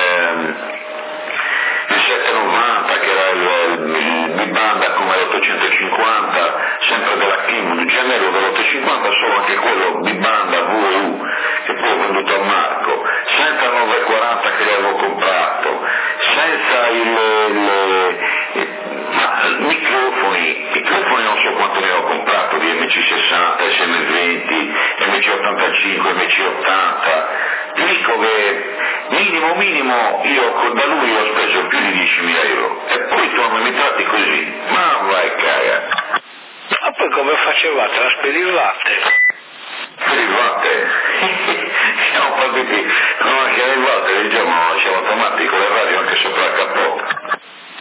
il settecentonovanta che era il, il bibanda come l'ottocentocinquanta, sempre della Kim, il gemello dell'ottocentocinquanta, solo anche quello bibanda V U, che poi ho venduto a Marco, senza il novecentoquaranta che l'avevo comprato, senza il, il, il ma, microfoni, microfoni non so quanto ne ho comprato, di M C sessanta, S M venti, M C ottantacinque, M C ottanta, ti dico che minimo minimo io da lui ho speso più di diecimila euro, e poi tu mi tratti così, ma vai caga. Ma poi come facevate? La spedivate? Spedivate? Siamo partiti con una macchina di volte, diciamo, siamo tomati con le radio anche sopra il cappotto.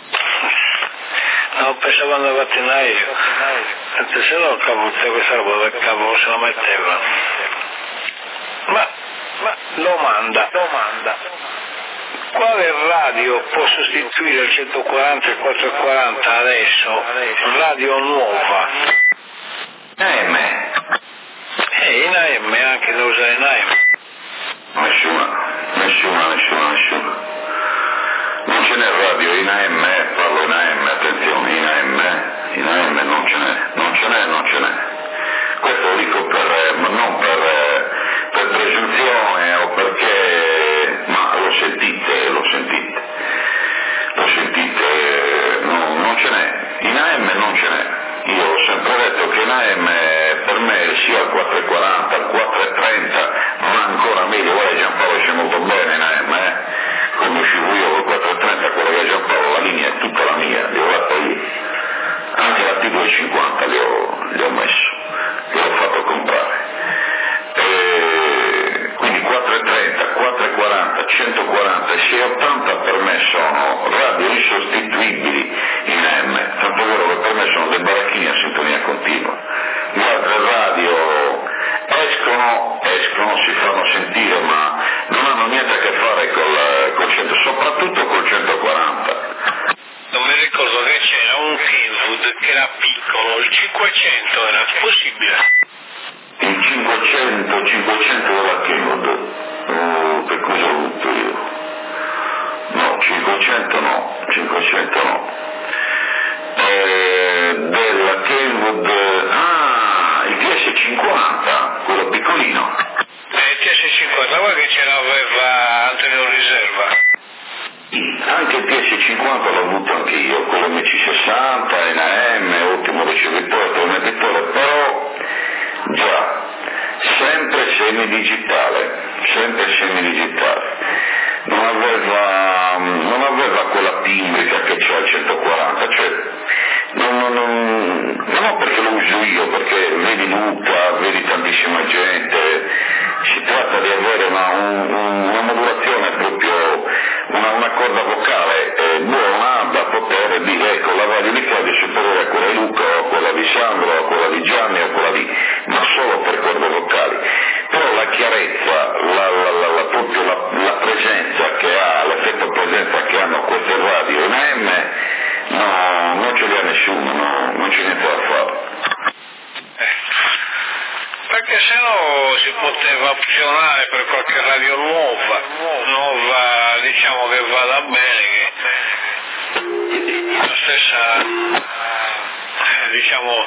No, pensavo andavate in aereo, anche se no cavolo, questa roba del cavolo se la metteva. Ma, ma domanda, domanda, quale radio può sostituire il centoquaranta e il quattrocentoquaranta adesso? Radio nuova? A M. E in A M, anche da usare in A M? Nessuna, nessuna, nessuna, nessuna. Non ce n'è radio in A M, eh, parlo in A M, attenzione, in A M, eh. In A M non ce n'è, non ce n'è, non ce n'è. Questo lo dico per, ma non per, per presunzione o perché, ma lo sentite, lo sentite, lo sentite, no, non ce n'è, in A M non ce n'è. Io ho sempre detto che in A M per me sia il quattrocentoquaranta, il quattrocentotrenta, ma ancora meglio, guarda Giampaolo c'è molto bene in A M, eh. Come uscivo io col quattrocentotrenta, quello che Giampaolo, la linea è tutta la mia, li ho fatta io. Anche la T duecentocinquanta li ho, li ho messo, li ho fatto comprare. E quindi quattrocentotrenta, quattrocentoquaranta, centoquaranta e seicentottanta per me sono radio insostituibili in A M, tanto vero che per me sono dei baracchini a sintonia continua. Le altre radio escono, escono, si fanno sentire, ma non hanno niente a che fare col, col cento, soprattutto col centoquaranta. Non mi ricordo che c'era un Kenwood che era piccolo, il cinquecento era possibile? Il cinquecento, cinquecento della Kenwood, oh, che cosa ho avuto io? No, cinquecento no, cinquecento no. Eh, della Kenwood, ah, il T S cinquanta, quello piccolino. Eh, il T S cinquanta, guarda che ce l'aveva Antonio Riserva. Anche il T S cinquanta l'ho avuto anche io, con l'M C sessanta, in A M, ottimo ricevitore, trasmettitore, però già, sempre semi-digitale, sempre semi-digitale. Non aveva, non aveva quella timbrica che c'ha il centoquaranta, cioè non, non, non, non perché lo uso io, perché vedi Luca, vedi tantissima gente, si tratta di avere una, un, una modulazione proprio, una, una corda vocale eh, buona da poter dire ecco la radio di Claudio è superiore a quella di Luca o a quella di Sandro o a quella di Gianni o a quella di, ma solo per corde vocali. Però la chiarezza, la, la, la, la, proprio la, la presenza che ha, l'effetto presenza se no si poteva opzionare per qualche radio nuova, nuova diciamo che vada bene, che la stessa, diciamo,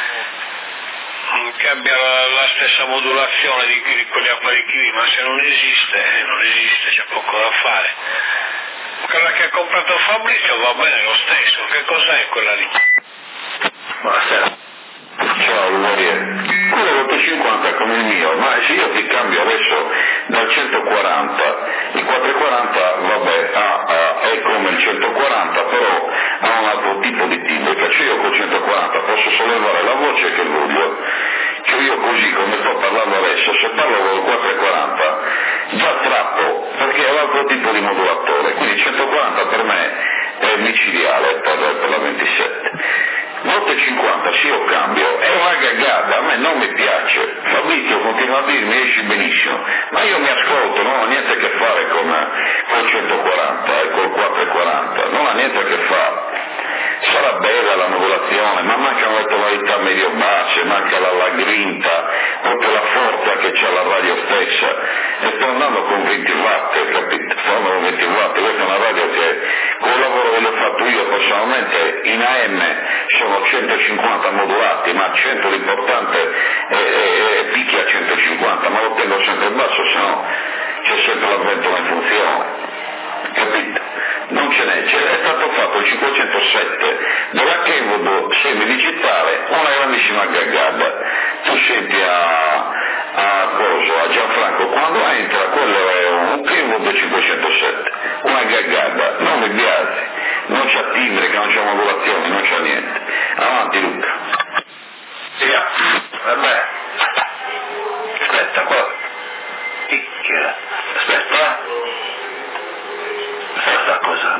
che abbia la, la stessa modulazione di, di quegli apparecchi lì, ma se non esiste, non esiste, c'è poco da fare. Quella che ha comprato Fabrizio va bene lo stesso, che cos'è quella lì? Buonasera. Ciao Luvariere. Quello dell'ottocentocinquanta è come il mio, ma se io ti cambio adesso dal centoquaranta, il quattrocentoquaranta vabbè ha, ha, è come il centoquaranta, però ha un altro tipo di timbrica, cioè io col centoquaranta posso sollevare la voce che voglio, cioè io così come sto parlando adesso, se parlo col quattrocentoquaranta già trappo, perché è un altro tipo di modulatore, quindi il centoquaranta per me è micidiale per, per la ventisette. l'ottocentocinquanta se io cambio è una gaggata, a me non mi piace. Fabrizio continua a dirmi esci benissimo, ma io mi ascolto, non ho niente a che fare con col centoquaranta e col quattrocentoquaranta, non ha niente a che fare. Sarà bella la modulazione, ma mancano le tonalità medio basse, manca la, la grinta, proprio la forza che c'ha la radio stessa, e sto andando con venti watt, capito? Sto andando con venti watt, questa è una radio che con il lavoro che l'ho fatto io personalmente in A M sono centocinquanta modulati, ma cento l'importante è, è, è picchia a centocinquanta, ma lo tengo sempre basso, se no c'è sempre la ventola in funzione, capito? Non ce n'è, c'è, è stato fatto il cinquecentosette della Kenwood semi-digitale, una grandissima gaggada. Tu senti a, a, cosa, a Gianfranco, quando entra quello è un Kenwood cinquecentosette, una gaggada, non mi piace, non c'ha timbrica, non c'ha modulazione, non c'ha niente. Avanti Luca. Via, vabbè. Aspetta, qua. Picchia. Aspetta, eh. Questa cosa.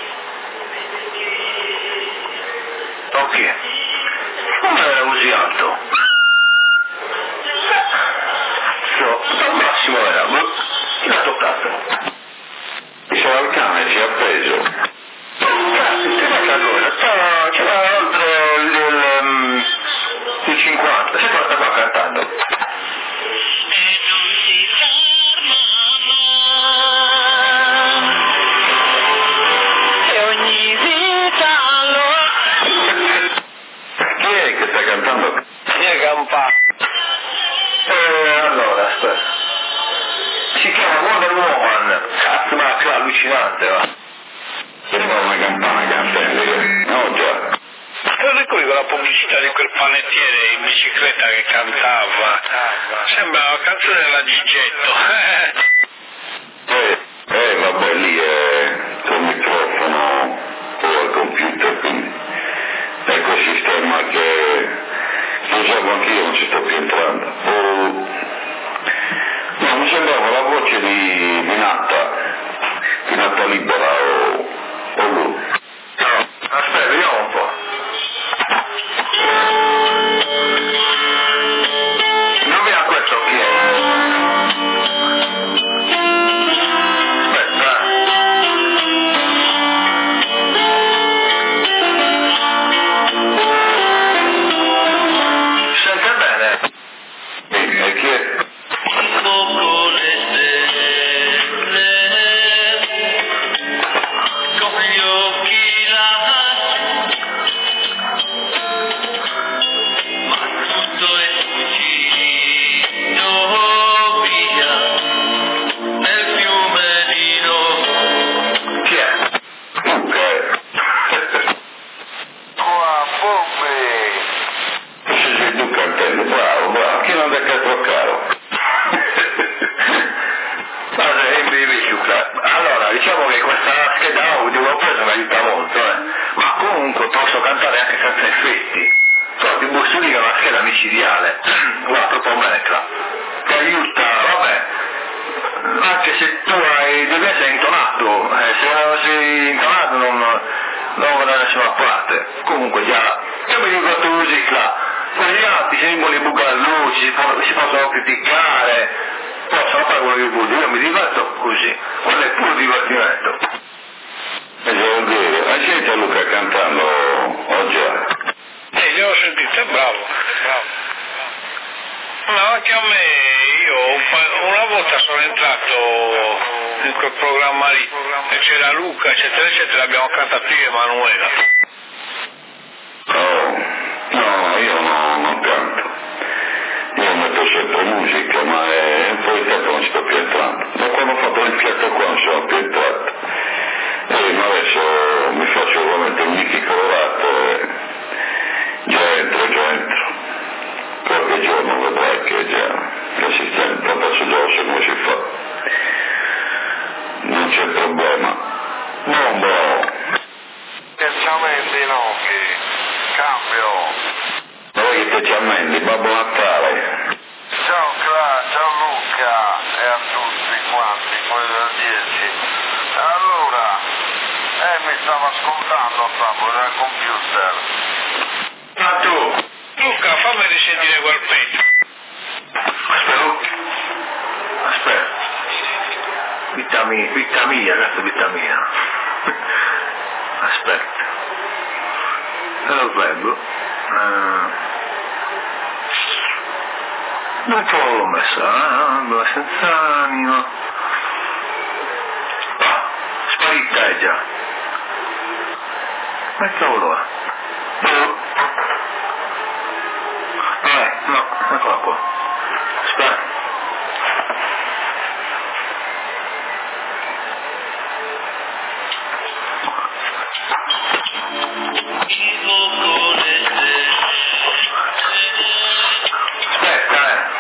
Ok. Come la usi alto? So, al massimo era, ma chi l'ha toccato? C'era il cane, ci ha preso. Cazzo, che è la cosa? C'era oltre il, il, il cinquanta, sai cosa sta qua cantando? Cantando? Chi è Campà? Eh, allora, aspetta. Si chiama Wonder Woman. Cazzo, ma che allucinante, va. Sembra una campana cantante, no già. Te lo ricordi quella pubblicità di quel panettiere in bicicletta che cantava? Sembra una canzone della Gigetto. Eh, eh vabbè lì è col microfono o al computer, quindi è quel sistema che lo so anch'io, non ci sto più entrando. Oh, no, mi sembrava la voce di, di Natta, di Natta Libera o, o lui. No, aspetta, vediamo un po'. Non vediamo questo chi è. Aspetta, sente bene? E, e chi è? Bravo, bravo, chi non è che è troppo caro? Allora, diciamo che questa scheda audio l'ho presa, mi aiuta molto, eh. Ma comunque posso cantare anche senza effetti. Però di Bussolini è una scheda micidiale, guarda proprio metra. Ti aiuta, vabbè, anche se tu hai, devi essere intonato, eh, se non sei intonato non, non va da nessuna parte. Comunque già, io mi dico tu usi là. Gli altri simboli bugallucci, si, po- si possono criticare, possono fare quello che vogliono, io mi diverto così, quello è puro divertimento. E devo dire, hai sentito Luca cantando oggi? Eh, io ho sentito, è bravo, bravo. No, anche a me, io una volta sono entrato in quel programma lì e c'era Luca, eccetera, eccetera, abbiamo cantato io e Emanuela. Oh, no, io no, non canto. Io metto sempre musica, ma è un po' di tempo non ci sto più entrando. Ma quando ho fatto l'inchiesta qua non sono più entrato. E ma adesso mi faccio veramente un nicchi colorato e già entro, già entro. Qualche giorno vedrai che già l'assistente, adesso già lo so come si fa. Non c'è problema. No, no. Specialmente no, che cambio. Voi che ci ammendi, Babbo Natale. Ciao Cla, ciao Luca e a tutti quanti, quelli da dieci. Allora, eh mi stava ascoltando proprio dal computer. Ma tu, Luca, fammi risentire quel pezzo. Aspetta, aspetta. Vitamina, vitamina, ragazzi, vitamina. Aspetta. Allora, vengo. Uh, non so l'ho messa, eh? Senza anima. Ah, sparita è già. Ma che cavolo è? Eh, no, eccola qua. Aspetta. Aspetta, eh.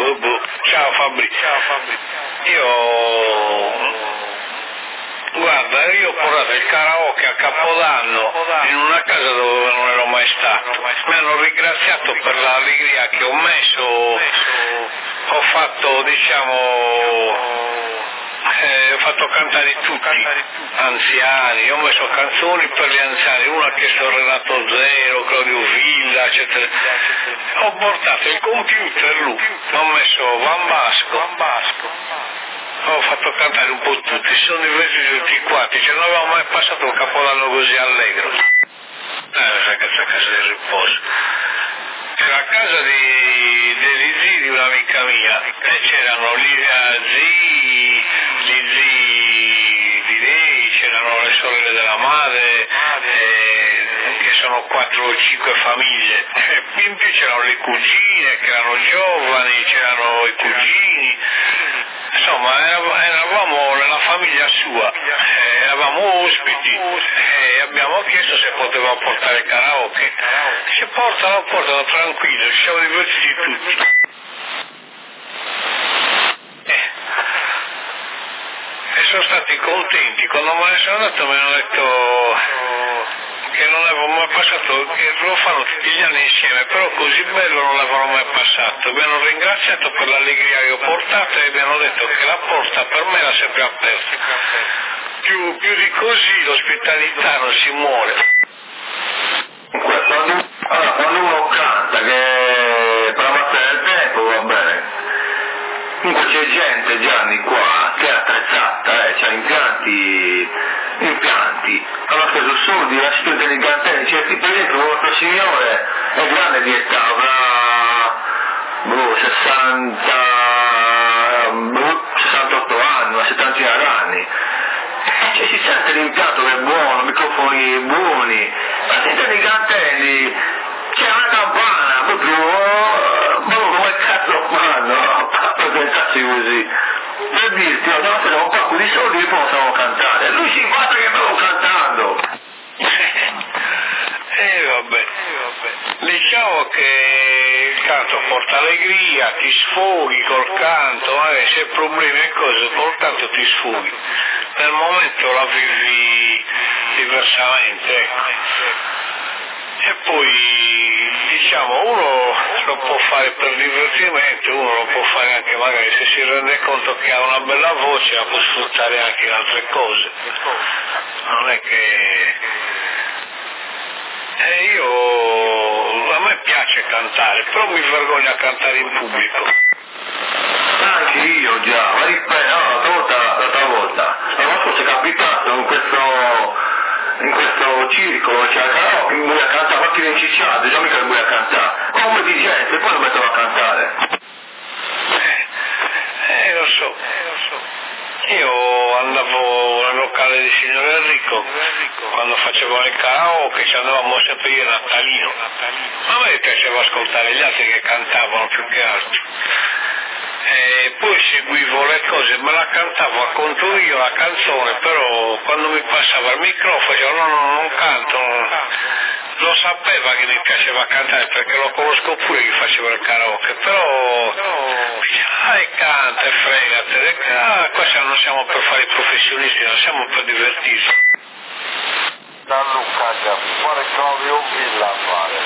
Ciao Fabri, io guarda, guarda, io ho portato il karaoke a Capodanno in una casa dove non ero mai stato. Mi hanno ringraziato per l'allegria che ho messo, ho fatto, diciamo, eh, ho fatto cantare tutti, anziani, ho messo canzoni per gli anziani, una che sono Renato Zero, Claudio Villa, eccetera. Ho portato il computer lui, ho messo Van Basco, ho fatto cantare un po' tutti, si sono divertiti tutti quanti, cioè non avevo mai passato un Capodanno così allegro. Eh, ragazzi, a casa di riposo. C'era a casa di, degli zii di un'amica mia e c'erano gli zii, gli zii di lei, c'erano le sorelle della madre, eh, che sono quattro o cinque famiglie. E in più c'erano le cugine che erano giovani, c'erano i cugini. Insomma, eravamo nella famiglia sua, eh, eravamo ospiti e abbiamo chiesto se poteva portare karaoke. Dice portalo, portalo tranquillo, ci siamo divertiti tutti. Eh. E sono stati contenti, quando me ne sono andato mi hanno detto che non l'avevo mai passato, che lo fanno tutti gli anni insieme, però così bello non l'avevano mai passato. Mi hanno ringraziato per l'allegria che ho portato e mi hanno detto che la porta per me era sempre aperta. Più, più di così l'ospitalità non si muore. Quando, allora, quando uno canta che per ammazzare il tempo va bene, comunque c'è gente, Gianni, qua che è attrezzata, eh, c'ha impianti, impianti, hanno speso soldi, l'assistente di cantiere, cioè tipo dentro questo signore è grande di età, avrà boh, sessanta, boh, sessantotto anni, una settantina d'anni. Cioè, si sente l'impianto che è buono, microfoni buoni, l'assistente di cantelli, c'è una campana, proprio, proprio come cazzo fanno a presentarsi così. Per dirti, andiamo a fare un pacco di soldi e poi possiamo cantare. Lui si guarda che me lo cantando. Eh vabbè, diciamo che il canto porta allegria, ti sfoghi col canto, magari se hai problemi e cose, col canto ti sfoghi. Nel momento la vivi diversamente, ecco. E poi diciamo uno lo può fare per divertimento, uno lo può fare anche magari se si rende conto che ha una bella voce, la può sfruttare anche in altre cose. Non è che e io a me piace cantare, però mi vergogno a cantare in pubblico. Anche io già, ma ripeto, no, l'altra volta, l'altra volta, l'altra volta è capitato in questo, in questo circolo, c'era il karaoke, mi voglio cantare, macchina incicciata, già mica mi voglio cantare, come di gente, e poi lo mettono a cantare. Eh, eh lo so, eh, lo so. Io andavo nel locale di signor Enrico, quando facevo il karaoke ci andavamo sempre io Natalino, ma a me piaceva ascoltare gli altri che cantavano più che altro. E poi seguivo le cose, me la cantavo a conto io la canzone, però quando mi passava il microfono dicevo no, no, non canto, no. Lo sapeva che mi piaceva cantare perché lo conosco pure che faceva il karaoke, però dai canta e fregate, ah, qua non siamo per fare i professionisti, non siamo per divertirsi. Da Luca già, fare Claudio Villa a fare.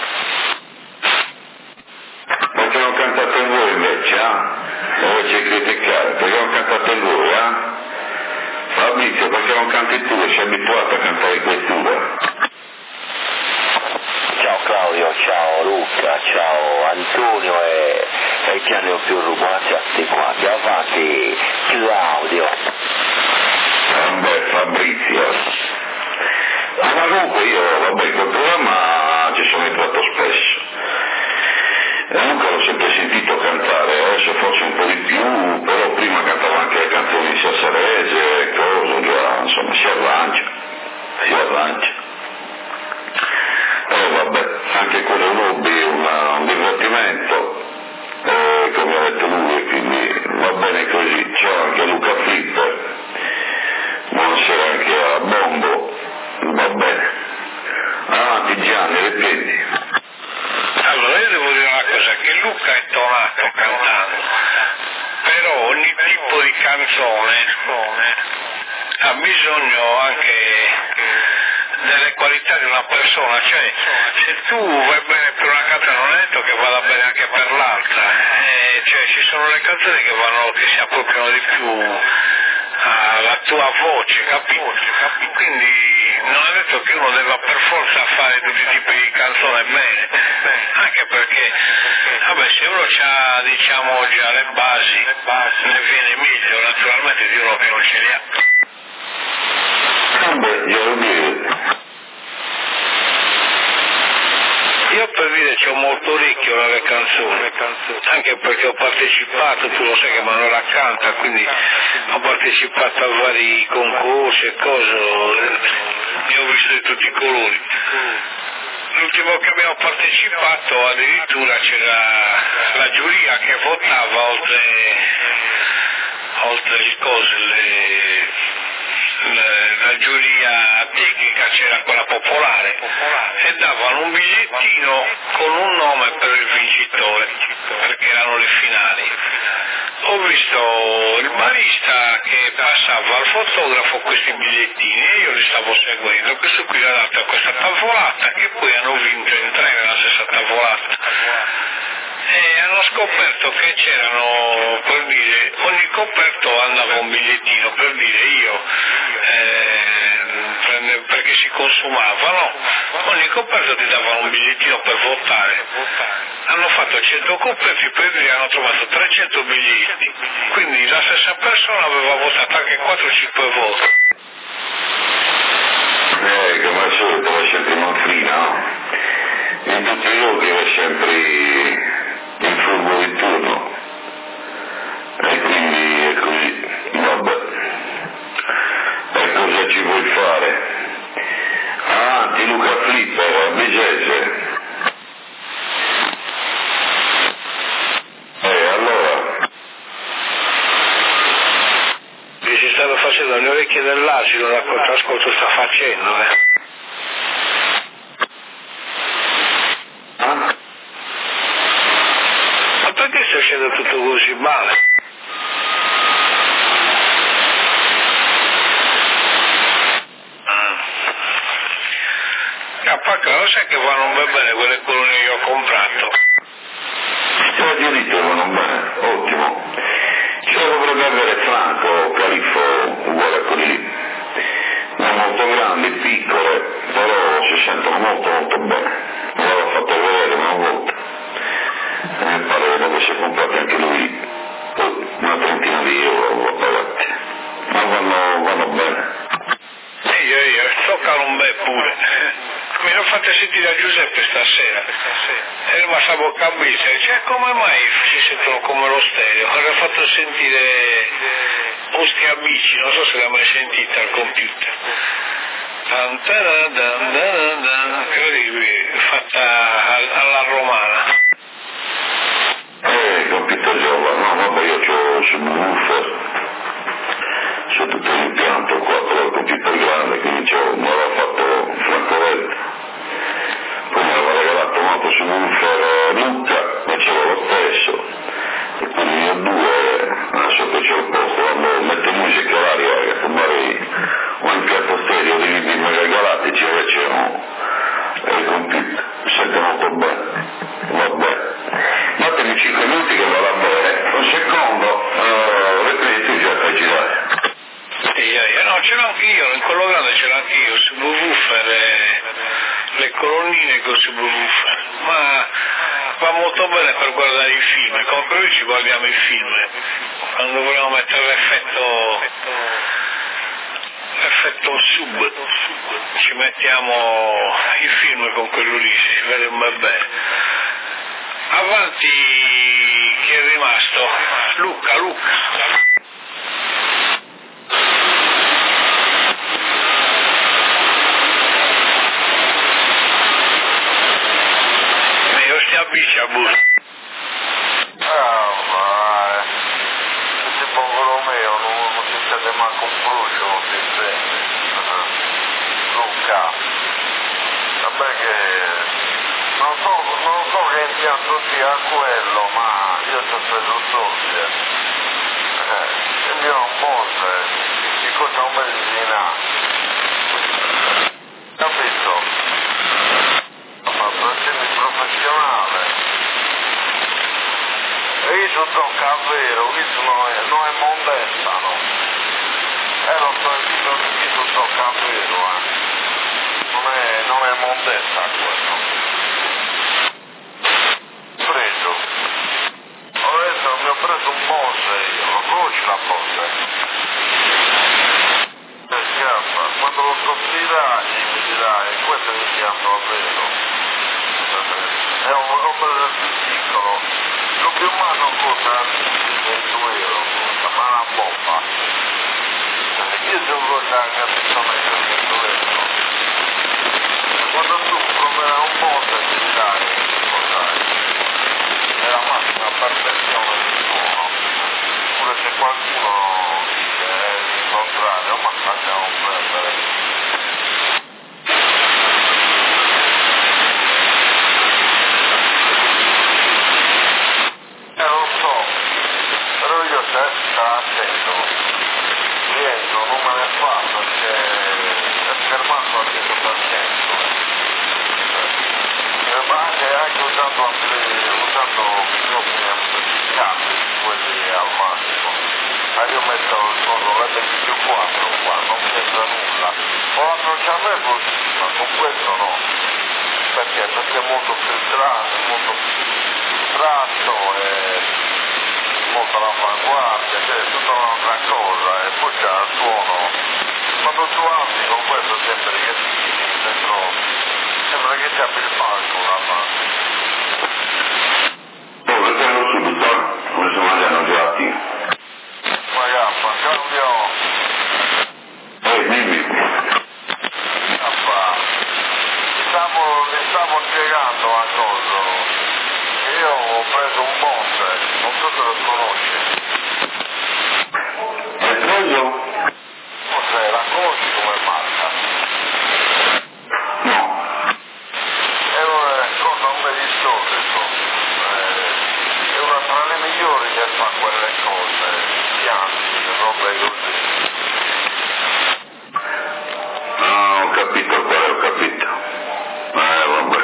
Perché non cantate voi invece, eh? Dove ci criticare? Perché non cantate voi, eh? Fabrizio, perché non canti tu? Sei abituato a cantare quei tuoi. Ciao Claudio, ciao Luca, ciao Antonio e, e i piani più rubati a sti qua. Andiamo avanti, Claudio. Vabbè, Fabrizio. Ma comunque io, vabbè, quel programma ci sono entrato spesso. E Luca l'ho sempre sentito cantare, adesso forse un po' di più, però prima cantava anche le canzoni di Sassarese, cose, già, insomma, si arrangia, si arrangia. Eh vabbè, anche quello è un hobby, una, un divertimento, eh, come ha detto lui, quindi va bene così. Ciao anche a Luca Flipper, buonasera anche bisogno anche delle qualità di una persona, cioè se tu vai bene per una canzone non è detto che vada bene anche per l'altra, eh, cioè ci sono le canzoni che vanno, che si appropriano di più alla tua voce, capito? Quindi non è detto che uno debba per forza fare tutti i tipi di canzone bene, anche perché vabbè, se uno ha, diciamo, già le basi, ne viene meglio naturalmente di uno che non ce le ha. Io per dire c'ho molto orecchio alle canzoni, anche perché ho partecipato, tu lo sai che Manuela canta, quindi ho partecipato a vari concorsi e cose, ne ho visto di tutti i colori. L'ultimo che abbiamo partecipato addirittura c'era la giuria che votava oltre, oltre le cose, le, le, la giuria tecnica, c'era quella popolare, e davano un bigliettino con un nome per il vincitore, perché erano le finali. Ho visto il barista che passava al fotografo questi bigliettini e io li stavo seguendo. Questo qui l'ha dato a questa tavolata, che poi hanno vinto in tre nella stessa tavolata. E hanno scoperto che c'erano, per dire, ogni coperto andava un bigliettino, per dire io, eh, perché si consumavano, ogni coperto ti davano un bigliettino per votare. Hanno fatto cento coperti, per dire hanno trovato trecento biglietti, quindi la stessa persona aveva votato anche quattro o cinque voti. Eh, come al solito va sempre in manfrina, no? In tutti i luoghi va sempre in furbo di turno, e quindi è così, vabbè, e cosa ci vuoi fare? Avanti Luca Flipper, a Vigese. Eh, allora? Mi si stanno facendo le orecchie dell'asino da quanto ascolto sta facendo, eh. Ah? Ma perché sta uscendo tutto così male? Capacca, lo sai che vanno ben bene quelle colonie che ho comprato? Stiamo diritto, vanno bene, ottimo. Ci dovrebbe avere Franco, Califfo, uguale a quelli lì. Non molto grandi, piccole, però si sentono molto molto bene. Me l'aveva fatto vedere una volta. E mi pare che dopo si è comprato anche lui una trentina di euro, pagati. Ma vanno, vanno bene. Io, io, toccano un bel pure. Mi l'ho fatta sentire a Giuseppe stasera. È rimasta a bocca a bocca, cioè come mai si sentono come lo stereo? Avrei fatto sentire Osti Amici, non so se l'ha mai sentita al computer. Incredibile, fatta alla romana. Eh, computer giova, no, vabbè, io c'ho subwoofer, c'ho tutto l'impianto qua, però il computer grande, quindi c'ho, mi aveva fatto Francovetto. Poi mi aveva regalato un altro subwoofer Luca, ma c'era lo stesso, e quindi io due, adesso che c'ho il posto, quando metto musica all'aria, che magari ho impianto stereo di libri megagalattici, invece no, e il computer sente molto bene, va bene. Datemi cinque minuti che vado a bere, un secondo, uh, riprenditi già a girare. Sì, io, no, ce l'ho anch'io, in quello grande ce l'ho anch'io, subwoofer, e le colonnine con subwoofer, ma va molto bene per guardare i film, comunque noi ci guardiamo i film, quando vogliamo mettere l'effetto, l'effetto sub, ci mettiamo i film con quello lì, si vede un bene. Avanti, chi è rimasto? Luca, Luca. Bici a bus. Ah, ma se tipo Romeo non, non si sente manco un brucio, non si sente. Luca. Vabbè che non so, non so che impianto sia quello, ma io ci ho preso soldi. Eh, il mio è un Monza, di cosa un benzina, capito? Ma procedi professionale. E io tocca a vero, questo non è, non è mondetta, no? E lo sto dicendo che io tocca a vero, eh. Non è, non è mondetta questo. Preso. Adesso mi ho preso un Bose io, lo conosci la Bose? E schiaffa, quando lo sostirai mi dirai, questo mi chiama a vero. È un roba del più piccolo. Lo più umano costa cento euro, costa, ma una bomba. Io devo costare una persona di cento euro. Quando tu proverai un Bose ti dirai cos'hai. È la massima perfezione del suono. Pure se qualcuno dice il contrario, ma facciamo prendere. Eh lo so, però io se sta attento, rientro non me ne fa perché è fermato al cento per cento. Eh, ma anche, anche usando, usando microfoni amplificati, quelli al massimo. Ma io metto il coso, l'M P quattro qua, non sembra nulla. Ho la Social Network, ma con questo no. Perché? Perché è molto filtrato, molto filtrato e molto all'avanguardia, cioè è tutta un'altra cosa e poi c'è il suono. Quando tu alzi con questo sembra che dentro, sembra che ti apri il palco una parte. Oh, vediamo subito, come sono mangiano giornati. Ma gaffa, cambio. Ehi, dimmi. Gaffa, stavo, mi stavo spiegando una cosa. Io ho preso un Bose, non so se lo conosci. Hai preso? Cos'è? La conosci come marca? No. È una cosa un bel storico. È una tra le migliori che fa quelle cose, pianti, robe così. Ah, ho capito quale, ho capito. Eh, vabbè.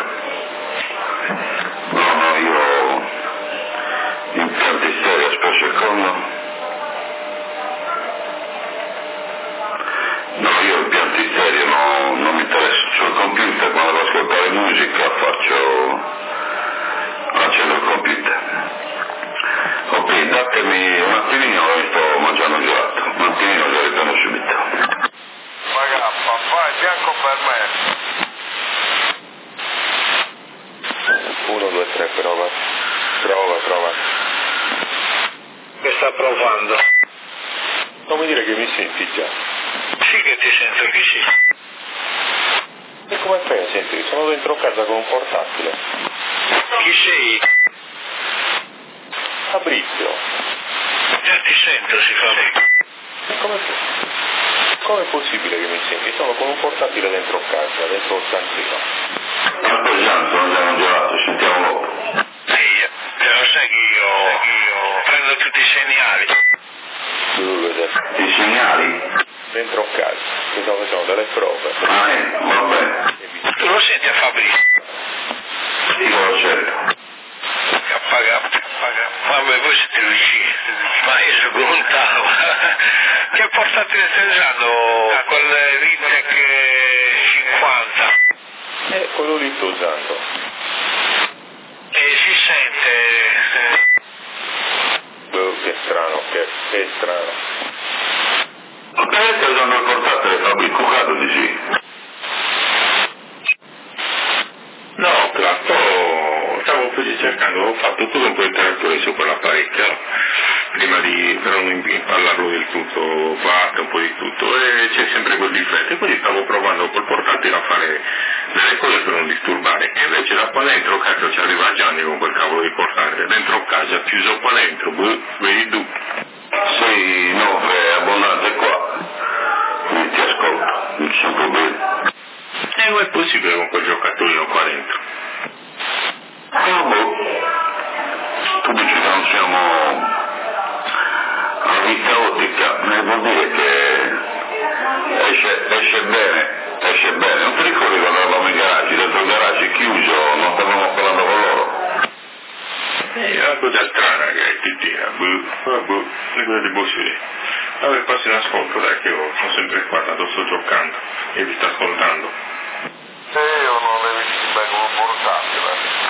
No, no, io impianti seri, aspetta un secondo. No, io impianti seri no, non mi interessa. Sul computer quando devo ascoltare musica faccio... accendo il computer. Ok, datemi un attimino, io sto mangiando gelato. Un attimino, lo ritorno subito. Ma gaffa, vai, bianco per me. uno, due, tre, prova. Prova, prova. Che sta provando? Non mi dire che mi senti già. Sì che ti sento, chi sì? E come fai a sentire? Sono dentro casa con un portatile. Chi sei? Fabrizio. Già ti sento, si fa. E come Come è possibile che mi senti? Sono con un portatile dentro casa, dentro il stanzino. Appoggiando, mangiamo gelato, sentiamo dopo. Sì, te lo sai che io, io prendo tutti i segnali. I segnali? Dentro casa, che sto facendo delle prove. Ah, eh, vabbè. Tu lo senti a Fabrizio? Sì, lo sento. Paga, paga. Vabbè, voi siete vicini. Ma io sono lontano. Che portatile stai usando? Quel Ritec cinquanta? Eh, quello lì sto usando. E si sente... Oh, che strano, che, che strano. Ok, stai usando il portatile, Fabrizio, cucato di sì. No, sto, stavo così cercando, ho fatto tutto un po' di interazione su quell'apparecchio, prima di, per non impallarlo del tutto, parte un po' di tutto, e c'è sempre quel difetto, e quindi stavo provando col portatile a fare delle cose per non disturbare, e invece da qua dentro, cazzo, ci arriva Gianni con quel cavolo di portatile, dentro casa, chiuso qua dentro, boh, vedi tu. Sì, no, è abbondante qua, quindi ti ascolto, non ci sono problemi. E non è possibile con quel giocattolino qua dentro. Ah, boh, tu dici che non siamo a vita ottica, vuol dire che esce, esce bene, esce bene. Non ti ricordi quando eravamo in garage, dentro il garage chiuso, non stavamo parlando con loro? È una cosa strana che è Titina, boh, boh, le cose di Bossi. Vabbè, passi in ascolto, dai, che io sono sempre qua, tanto sto giocando e vi sto ascoltando. Se io non le vesti bene come portatile.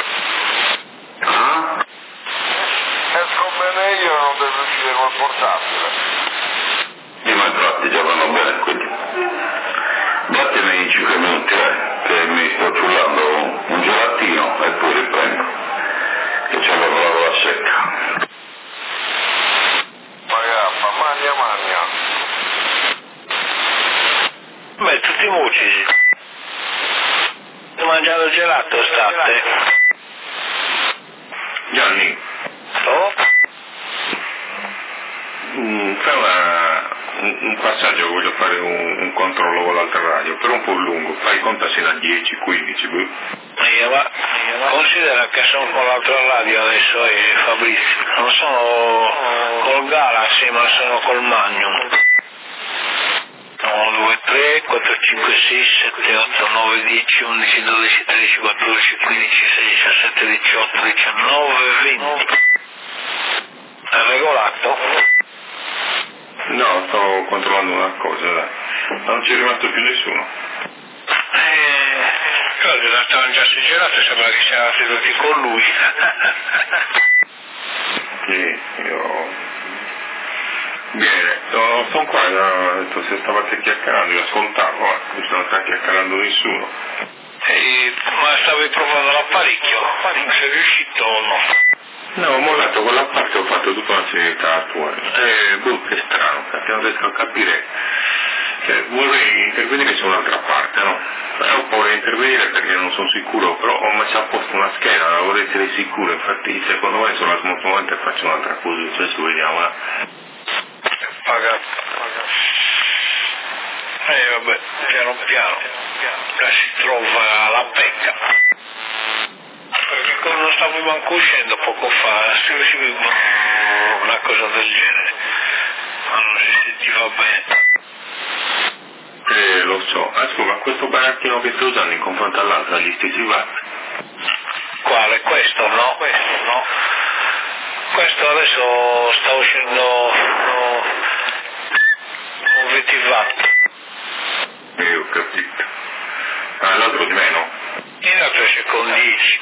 Ah? Esco bene io e non devo uscire col portatile. Io ma infatti già vanno bene, quindi. Dattene in cinque minuti, eh, che mi sto ciullando un gelatino e poi riprendo. Che c'è la parola secca. Ragazza, magna magna. Beh, tutti mucisi. Hai mangiato gelato state? Gianni, Oh? mm, fai una, un, un passaggio, voglio fare un, un controllo con l'altra radio, però un po' lungo, fai conta sino a dieci, quindici, boh. Io, ma considera che sono con l'altra radio adesso e Fabrizio, non sono col Galaxy ma sono col Magnum. uno, due, tre, quattro, cinque, sei, sette, otto, nove, dieci, undici, dodici, tredici, quattordici, quindici, sedici, diciassette, diciotto, diciannove, venti. È regolato? No, sto controllando una cosa, dai. Non c'è rimasto più nessuno. Eh, oggi stavano già sui gelati, sembra che siamo seduti con lui. Sì, io... Bene, no, sono qua, ho detto se stavate chiacchierando, io ascoltavo, ma non stava chiacchierando nessuno. E, ma stavi provando l'apparecchio? Sei riuscito o no? No, ho mollato quella parte, ho fatto tutta una serie di tatuaggi. E boh, che strano, perché non riesco a capire. Cioè, vorrei intervenire su un'altra parte, no? Però vorrei intervenire perché non sono sicuro, però ho messo a posto una scheda, vorrei essere sicuro, infatti secondo me sono al momento e faccio un'altra cosa, adesso vediamo. Eh. Paga. Eh vabbè, piano piano, che si trova la pecca. Perché non stavo manco uscendo poco fa, sentivo una cosa del genere, ma non si sentiva bene. Eh, lo so. Ascolta, ma questo barattino che stai usando in confronto all'altro ha gli stessi watt? Quale? Questo? No, questo no. Questo adesso sta uscendo no, un venti watt. Eh, ho capito. Ah, l'altro di meno? In altro esce con dieci.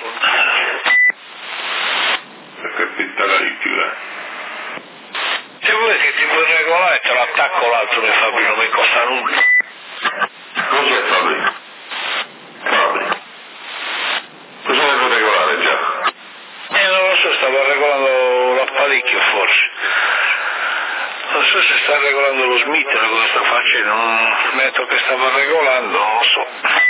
Ho capito la di più, eh. Se vuoi che ti puoi regolare te lo attacco l'altro che Fabio non mi costa nulla. Cos'è Fabri? Fabri? Cosa devo regolare già? Eh non lo so, stavo regolando l'apparecchio forse. Non so se sta regolando lo Smith o cosa sta facendo, non metto che stava regolando, non lo so.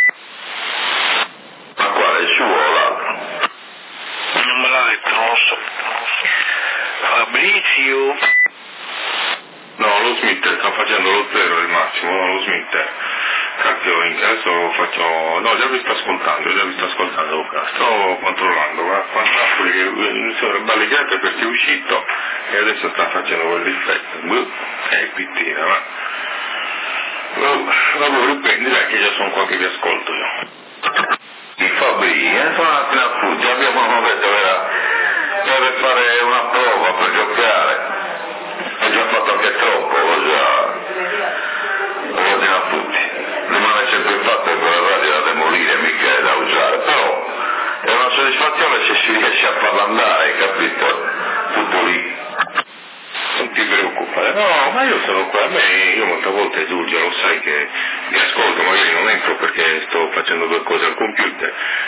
Ma quale, il suo o l'altro? Non me l'ha detto, non lo so. Fabrizio. No, lo Smith sta facendo lo zero il massimo, no, lo Smith. Cazzo, adesso faccio... No, già vi sto ascoltando, già vi sto ascoltando, sto controllando, ma quando mi sono ballegato perché è uscito e adesso sta facendo quell'effetto. Boh, è pittina, ma... Vabbè, riprendi, dai, che già sono qua che vi ascolto io. Il Fabri, eh, sono un attimo a fuggire, abbiamo detto era deve fare una prova per giocare. Ho già fatto anche troppo, ho già... Ho già a tutti. Rimane sempre il fatto che quella radio è da demolire, mica è da usare, però è una soddisfazione se si riesce a farla andare, capito? Tutto lì. Non ti preoccupare, no, ma io sono qua, a me, io molte volte esulgo, lo sai che mi ascolto, magari non entro perché sto facendo due cose al computer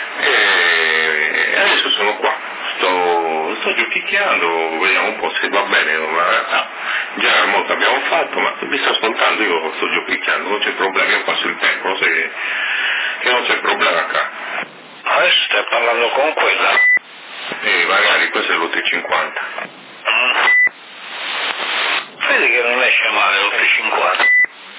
e adesso sono qua, sto, sto giochicchiando, vediamo un po' se va bene, ma ah, già molto abbiamo fatto, ma mi sto ascoltando, io sto giochicchiando, non c'è problema, io passo il tempo, lo sai che, che non c'è problema qua. Adesso stai parlando con quella? E magari questo è l'U T cinquanta. Mm. Vedi che non esce male l'U T cinquanta?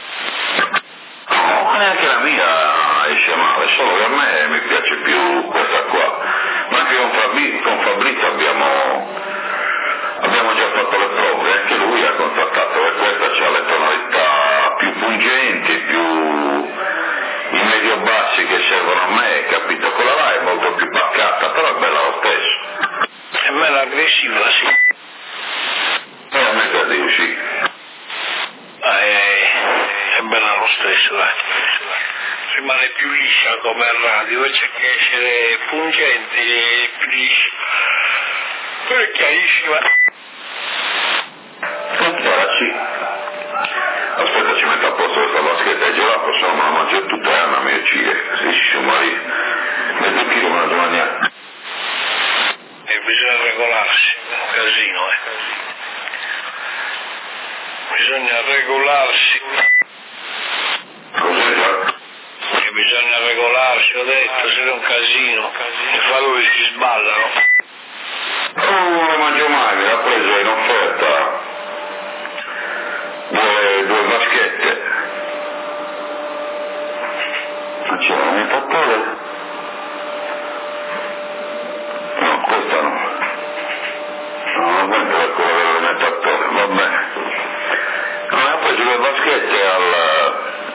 No, neanche la mia esce male, solo che a me mi piace più questa qua. Ma anche con, Fabi, con Fabrizio abbiamo, abbiamo già fatto le prove, anche lui ha constatato che questa c'ha le tonalità più pungenti, più rimane più liscia come al radio, invece che essere pungente e più liscia. Però è chiarissima. Chiara, sì. Aspetta, ci metto a posto questa vaschetta di gelato, se no me la mangio tutta e Anna mi uccide, se ci sono mai mezzo chilo me la devo mangiare. E bisogna regolarsi, è un casino, eh. Bisogna regolarsi. Cos'è già? Che bisogna regolarsi, ho detto, se è un casino, i valori si sballano. Oh, non la mangio mai, me l'ha presa in offerta. Due, due vaschette. Ma c'era un metatore? No, questa no. No, non aguento per quello del metatore, va bene. No, ha preso due vaschette al...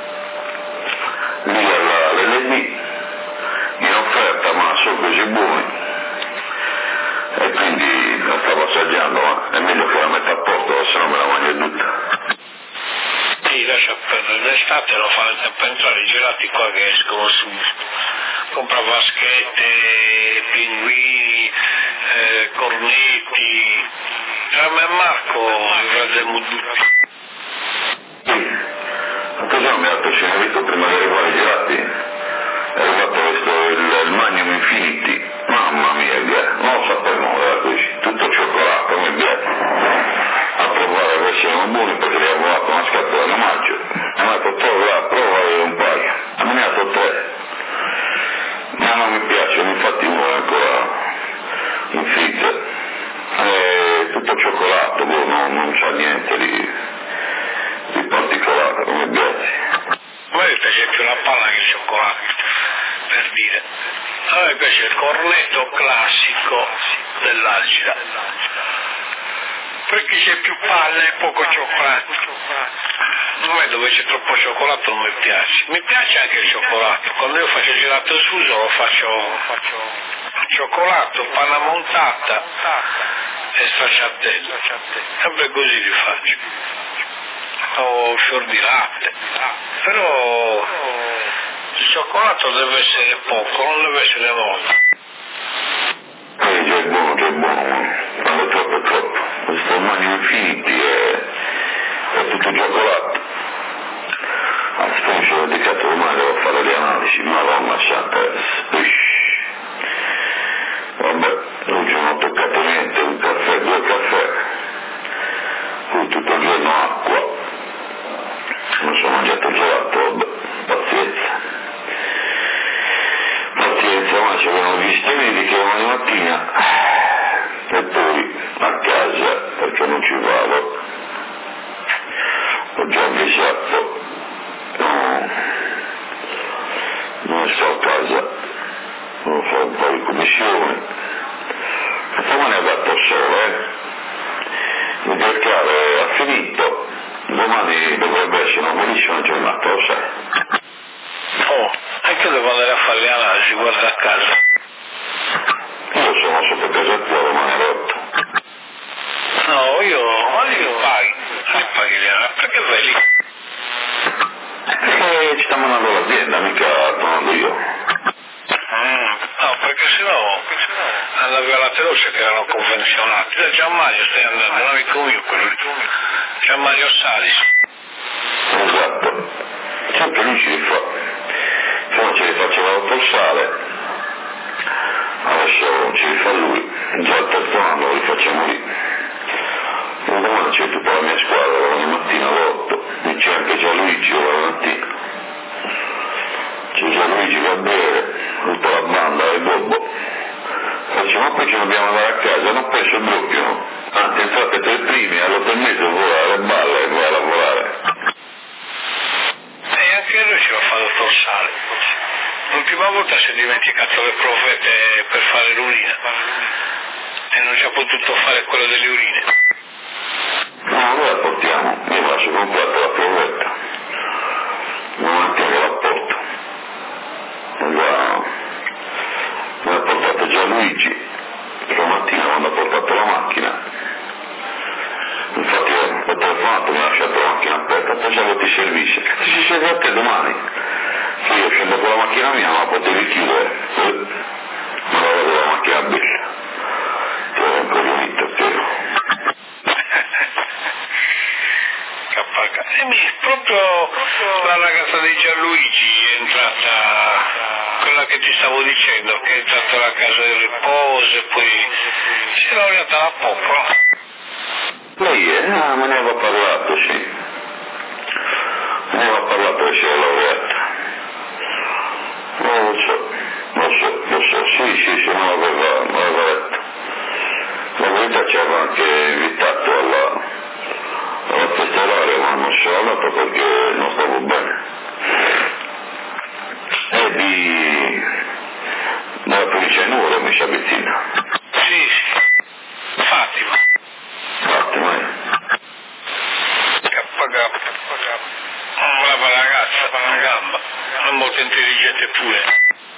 lì all'L D in offerta, ma sono così buoni. E quindi la stavo assaggiando, ma è meglio che la metta a posto, se no me la mangio tutta. Sì, lascia perdere, d'estate lo fa il tempo entrare, i gelati qua che escono su, compra vaschette, pinguini, eh, cornetti, tra me e Marco li vedremo tutti. Sì, anche se non mi ha detto ce ne visto prima di arrivare i gelati, è arrivato questo, il, il Magnum Infinity, mamma mia, non lo sapevo, era così, tutto cioccolato, mi piace. A provare che siano buoni perché li avevo fatto una scatola di omaggio. Mi ha detto prova, prova un paio. A me ne ha dato tre. Ma non mi piacciono, infatti uno è ancora in freezer. È tutto cioccolato, boh, non, non c'ha niente di, di particolare, non mi piace. A me piace più la palla che il cioccolato, per dire. A me piace il cornetto classico dell'Algida. Perché c'è più palla e poco cioccolato. A me dove c'è troppo cioccolato non mi piace. Mi piace anche il cioccolato. Quando io faccio il gelato sfuso lo faccio, faccio cioccolato, panna montata e stracciatella. Sempre così li faccio. O fior di latte. Però il cioccolato deve essere poco, non deve essere molto. Eh, già è buono, già è buono, quando è troppo è troppo. Questo Magnum Infinity è, è tutto cioccolato. A Spagna ci ho dedicato domani, devo fare le analisi, madonna santa. Vabbè, non ci hanno toccato niente, un caffè, due caffè, poi tutto il giorno acqua. Non sono mangiato il gelato, vabbè, pazienza. Pazienza, ma ci avevano visto i medici domani mattina e poi a casa, perché non ci vado, ho già avvisato, no, non sto a casa, devo fare un po' di commissione. Stamane ha dato sole, eh? Il mercato ha finito, domani dovrebbe essere una buonissima giornata, lo sai. Oh, anche devo andare a fare le analisi, guarda a casa. Io sono sotto casa tua domani rotto. No, io, ma io paghi, che paghi le analisi? Perché vai lì? Perché ci sta mandando l'azienda, mica tornando io. Mm, no, perché sennò andavi alla Teloce che erano convenzionati. Da Gianmario stai andando, un amico mio quello lì. Gianmario Salis. Esatto. Sempre lui ci rifà. Se no ce li faceva l'autorsale. Adesso ci rifà lui. Già il terzo anno lo rifacciamo lì. E domani c'è tutta la mia squadra, ogni mattina all'otto. E c'è anche Gianluigi la mattina. C'è Gianluigi Gabriele, tutta la banda e Bobbo. Facciamo poi ce dobbiamo andare a casa, non penso il doppio. Anzi, entrate per primi, all'otto e mezzo volare le balle e vai a lavorare. E anche lui ci va a fare il dorsale. L'ultima volta si è dimenticato le provette per fare l'urina e non ci ha potuto fare quello delle urine. No, allora portiamo, io lascio comprato la provetta. Non anche che la porto. Allora, mi ha portato Gianluigi, stamattina quando ha portato la macchina. Infatti ho telefonato, mi ha lasciato la macchina aperta, poi già ti servizi. Ci si serve a te domani. Sì, io scendo mia ma potevi chiudere, eh, ma non avevo la macchina a bella, che era un coglionito, spero. E proprio la ragazza di Gianluigi è entrata, quella che ti stavo dicendo, che è entrata alla casa del riposo e poi si è laureata da poco. Lei, ah, me ne aveva parlato, sì. Me ne aveva parlato che si è laureata. Non lo so, lo so, lo so, sì, sì, sì, non l'aveva, non l'aveva detto. La verità ci aveva anche invitato alla, alla festa oraria, ma non sono andato perché non stavo bene. E di... dalla provincia di Nuoro mi si avvicina. Sì, sì, Fatima. Fatima, eh. K K, una brava ragazza, una gamba, è molto intelligente pure.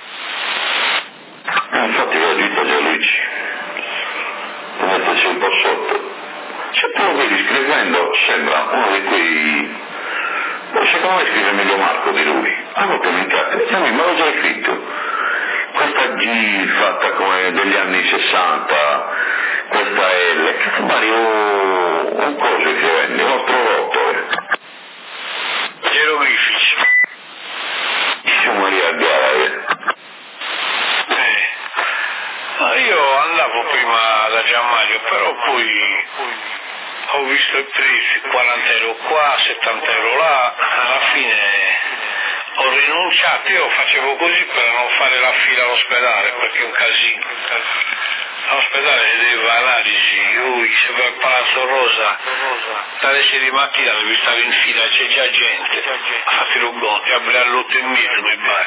Eh, infatti l'ho detto a Gianluigi, per mettersi un po' sotto. Se tu lo vedi scrivendo sembra uno di quei... Secondo me scrive meglio Marco di lui. A volte mi incazza, me l'ho già scritto. Questa G fatta come degli anni sessanta, questa L, che Mario un coso che vende, un prodotto. Geroglifici. Dice Maria Gaia. Eh. Ma io andavo prima da Gianmario, però poi ho visto il prezzo, quaranta euro qua, settanta euro là, alla fine ho rinunciato, io facevo così per non fare la fila all'ospedale, perché è un casino. All'ospedale vedeva analisi, lui se va al Palazzo Rosa, dalle sei di mattina devi stare in fila, c'è già gente, fatti lo gonti, apri all'otto e mezzo mi pare.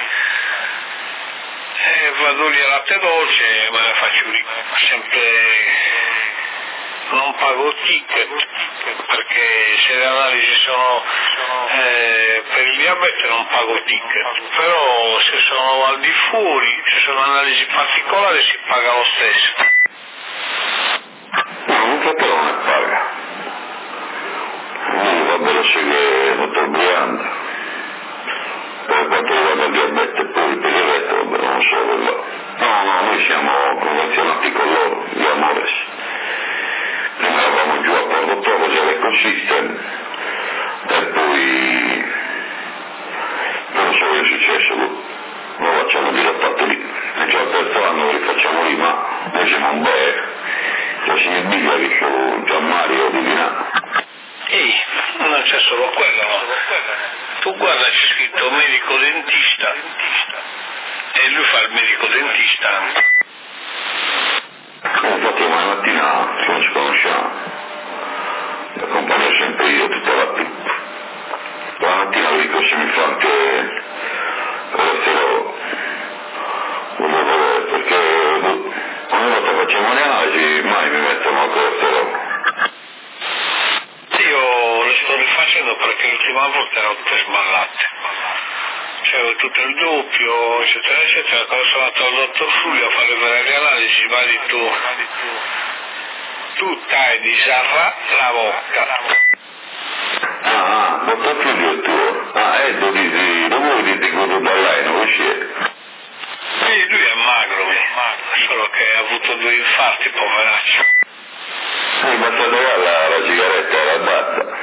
E vado lì a latte dolce e me la faccio lì, sempre... non pago ticket perché se le analisi sono eh, per il diabete non pago ticket, però se sono al di fuori, se sono analisi particolari si paga lo stesso. No, non che però non paga. Lui va bene se che dottor Brianda. Per quanto riguarda il diabete poi per il resto vabbè non so quello. No, no, noi siamo convenzionati con loro, di Amores. Prima eravamo giù a Porto Toro, c'era l'Ecosystem, e poi non so che è successo, lo facciamo direttato lì, e già il terzo anno lo rifacciamo lì, ma noi siamo un beh, c'è signor Biglia che sono Gianmario di Milano. Ehi, non c'è solo quello, no? Tu guarda c'è scritto medico dentista, e lui fa il medico dentista. Infatti una mattina che non ci conosciamo, mi accompagno sempre io tutta la trip. La mattina lui dico se mi fa anche colesterolo, voglio vedere perché ogni volta facciamo le analisi mai mi mettono il colesterolo. Io lo sto rifacendo perché l'ultima volta ero tutte sballate. C'avevo tutto il doppio, eccetera, eccetera. Quando sono andato al dottor Fulvio a fare le analisi, mi ha detto tu stai di sarra la bocca. Ah, ah, dottor Fulvio è tuo. Ah, eh, tu dici, non vuoi dirti quello da lei, non uscire? Sì, lui è magro, solo che ha avuto due infarti, poveraccio. Eh, basta dare la, la sigaretta alla data.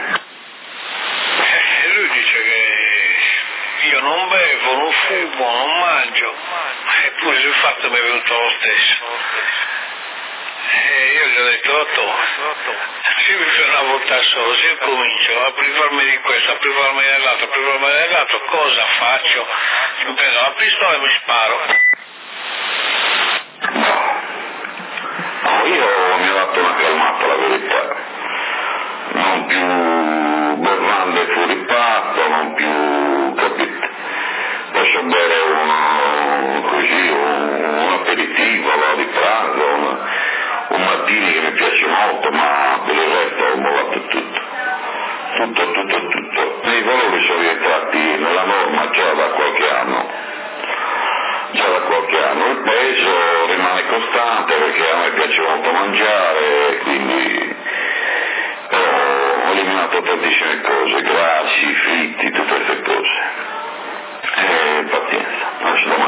E lui dice che io non bevo, non fumo, non mangio, eppure il fatto mi è venuto lo stesso. E io gli ho detto, dottore, se mi fai una volta solo, se io comincio a privarmi di questo, a privarmi dell'altro, a privarmi dell'altro, cosa faccio? Mi prendo la pistola e mi sparo. No, io mi ho dato una calmata, la verità. Non più bevande fuori patto, non più, capite? Posso bere un, così, un, un aperitivo, no, di pranzo, un, un martini che mi piace molto, ma per il resto ho mollato tutto. Tutto, tutto, tutto. E i valori sono rientrati nella norma già da qualche anno. Già da qualche anno. Il peso rimane costante perché a me piace molto mangiare, quindi ho eliminato tantissime cose, grassi, fritti, tutte queste cose. E pazienza, lascio da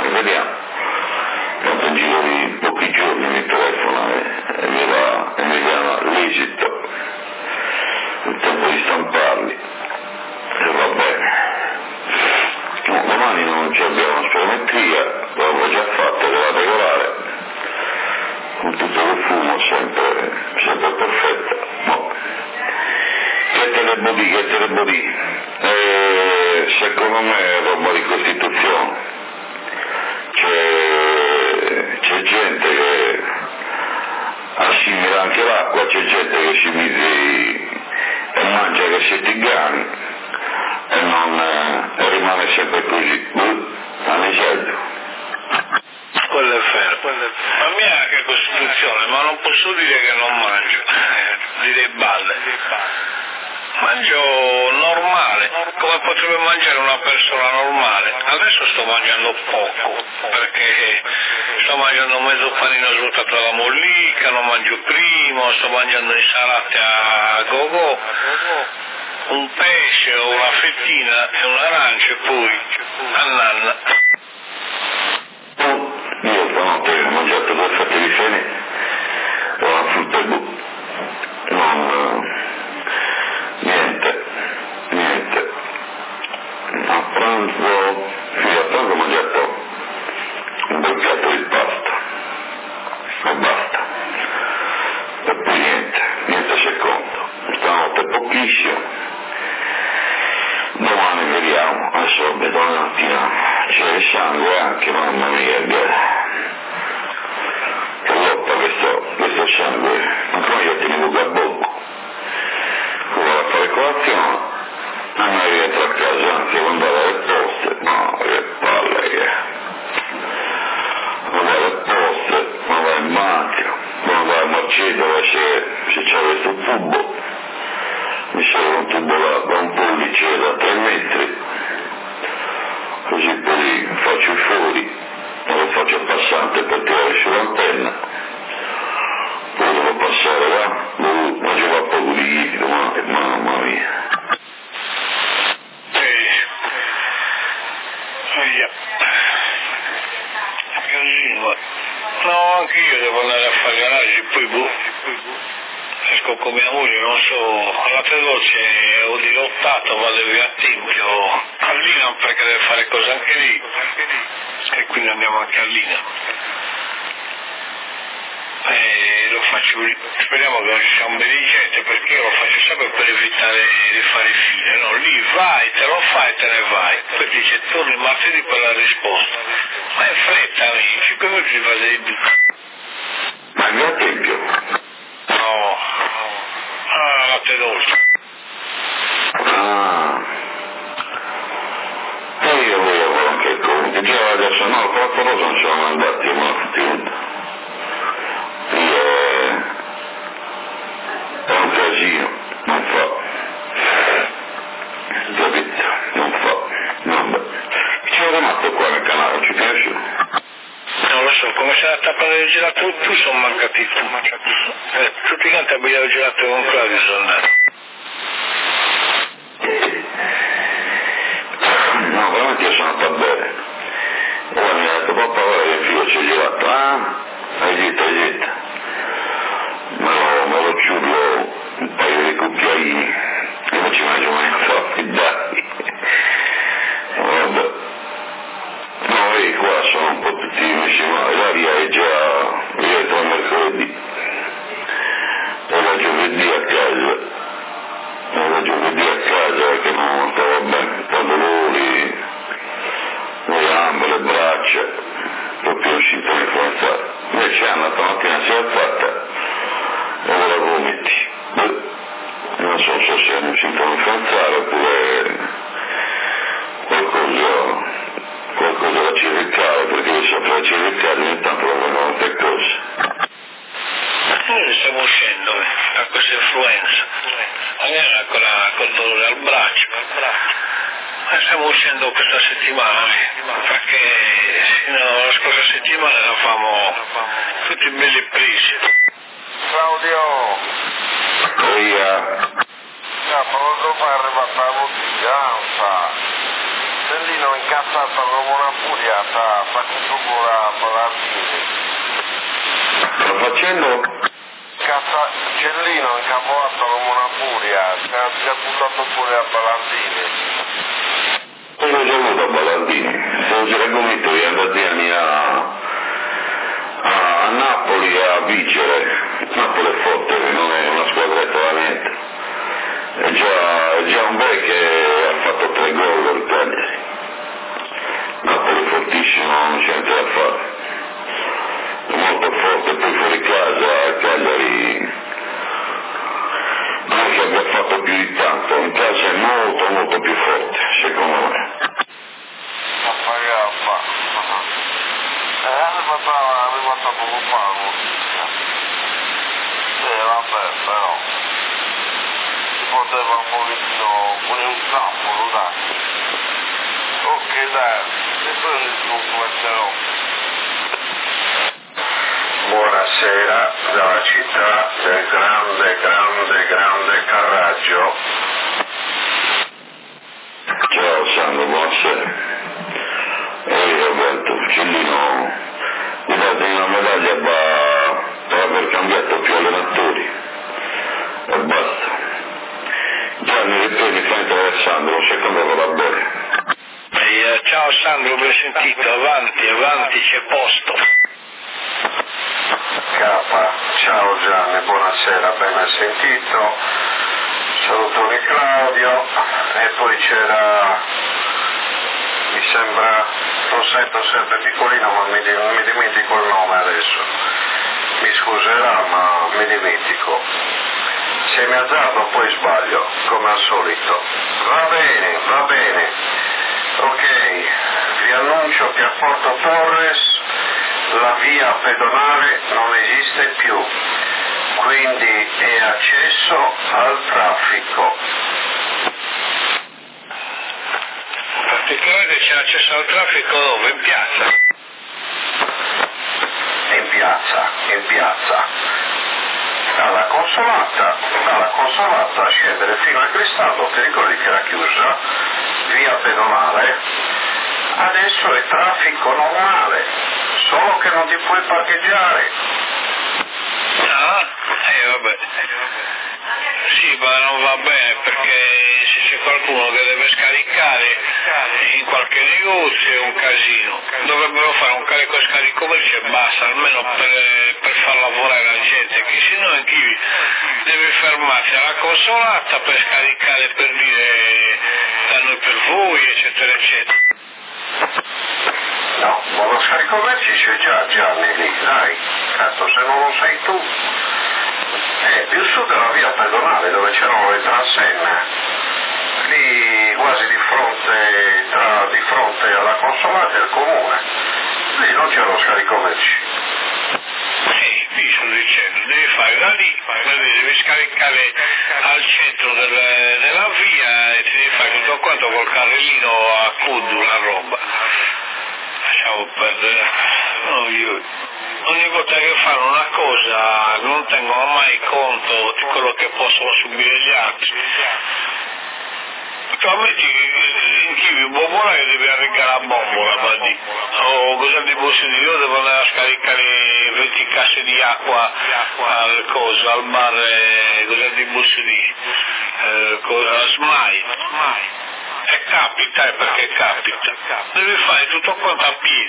La mia è anche Costituzione, ma non posso dire che non mangio, eh, direi balle. Mangio normale, come potrebbe mangiare una persona normale. Adesso sto mangiando poco, perché sto mangiando mezzo panino svuotato alla mollica, non mangio primo, sto mangiando insalate a go-go, un pesce o una fettina e un'arancia e poi a nanna. Io stanotte ho mangiato due fette di fene e una frutta e bu. Non... niente, niente. A pranzo, sì, a pranzo ho mangiato un bel piatto di pasta. E basta. E poi niente, niente secondo. Stanotte pochissimo. Domani vediamo, adesso vedo la mattina c'è il sangue anche, mamma mia, che lotta questo, questo sangue, ancora io tenevo a bocco, volevo a fare colazione, non mi rientro a casa, anche quando andavo alle poste, no, che palle che andavo alle poste, andavo in banca, andavo al Marcetto, se, se c'era questo tubo, mi serve un tubo da, da un pollice da tre metri, così poi faccio fuori, lo faccio passante per tirare sull'antenna, poi devo passare là, devo mangiare un po' di liquido, ma mamma mia. Sì, via. Casino. No, anche io devo andare a fare garage, poi boh. Esco con mia moglie, non so, altre volte ho dirottato, vado via a Tempio, all'Ina perché deve fare cose anche lì, e quindi andiamo anche all'Ina. E lo faccio, speriamo che non ci sia un dirigente, perché io lo faccio sempre per evitare di fare file, no? Lì vai, te lo fai e te ne vai, poi dice torni martedì per la risposta, ma è fretta, cinque minuti di fase di buco. Ma è a Tempio? No, ah, latte dolce. Ah, e io volevo anche il conto, già adesso no, quattro cose non sono andati morti. Io è un casino, non fa, capito, non fa, vabbè. C'è rimasto qua nel canale, ci piace? Non lo so, come se la tappa del gelato tu sono mancati tutti. Eh, tutti quanti abbiamo il gelato con Claudio sono andati. No, veramente io sono andato bene. E poi mi ha detto, papà, guarda che figlio c'è il gelato. Ah, hai detto, hai detto. Me lo, me lo chiudo un paio di cucchiaini e poi ci mangio mai fatti, dai. Vabbè. No, vedi, qua sono un po' tutti medicinali, l'aria è già dietro al mercoledì, e la giovedì a casa, e la giovedì a casa perché non stava bene, un po' dolori, le gambe, le braccia, proprio un sintomo influenzale. Invece Anna stamattina si è alzata e ora vomiti. Non so se è un sintomo influenzale oppure qualcosa... qualcosa da cercare, perché io so che cercare ogni tanto vengono molte cose. Noi stiamo uscendo eh, da questa influenza, magari ancora col dolore al braccio, ma stiamo uscendo questa settimana, perché fino alla scorsa settimana eravamo tutti belli presi. Claudio! Via! No, ma non devo fare arrivare la bottiglianza! Cellino incazzato come una furia, sta facendo la Palandini. Sto facendo? Cazza, Cellino incappato come una furia, si è buttato fuori a Palandini. Sono già avuto a Ballardini, sono già convinto di andare a, a, a Napoli a vincere. Napoli è forte, non è una squadretta veramente. È già, è già un bel che ha fatto tre gol col Cagliari. Napoli è fortissimo, non c'è niente da fare. È molto forte, poi fuori casa, Cagliari non è che abbia fatto più di tanto, in casa è molto molto più forte, secondo me. Ma pagaffa. è arrivata, arrivata poco fa la notizia. Sì, vabbè, però si poteva un pochettino pure un campo, dai. Ok, dai, e prendi il tuo metterò. Buonasera dalla città del grande, grande, grande Carraggio. Ciao Sandro, buonasera. E Roberto Uccellino, mi date una medaglia per aver cambiato più allenatori. E basta. Gianni Rettoni, Franco Alessandro, si è cambiato la bene. Eh, ciao Sandro, ben sentito, avanti, avanti, c'è posto. Capa, ciao Gianni, buonasera, ben sentito. Salutoni Claudio, e poi c'era, mi sembra, lo sento sempre piccolino ma mi, mi dimentico il nome adesso, mi scuserà ma mi dimentico, se mi azzardo poi sbaglio, come al solito. Va bene, va bene, ok, vi annuncio che a Porto Torres la via pedonale non esiste più, quindi è accesso al traffico. Praticamente c'è accesso al traffico dove? In piazza? In piazza, in piazza. Dalla Consolata, dalla Consolata a scendere fino al Cristallo, ti ricordi che era chiusa? Via pedonale. Adesso è traffico normale, solo che non ti puoi parcheggiare. Ah, eh vabbè. Sì, ma non va bene perché se c'è qualcuno che deve scaricare in qualche negozio è un casino. Dovrebbero fare un carico e scarico merce e basta, almeno per, per far lavorare la gente, che se no chi deve fermarsi alla Consolata per scaricare, per dire da noi per voi, eccetera, eccetera. No, ma lo scarico merci c'è già Gianni lì, dai, cazzo se non lo sai tu. È più su della via pedonale dove c'erano le transenne, lì quasi di fronte, tra, di fronte alla Consolata e al comune, lì non c'è lo scarico merci. Sì, vi sto dicendo, devi fare da lì, devi scaricare al centro del, della via e ti devi fare tutto quanto col carrellino a cudo la roba. Lasciamo perdere. No, io, ogni volta che fanno una cosa non tengono mai conto di quello che possono subire gli altri. Tu ammetti che in chi bombola che deve arreccare la bombola, ma di. O cosa ti posso dire? Io devo andare a scaricare venti casse di acqua al coso, al bar, eh, cosa ti posso dire? Eh, cosa, Smai. E capita, eh, perché capita. Devi fare tutto quanto a piedi.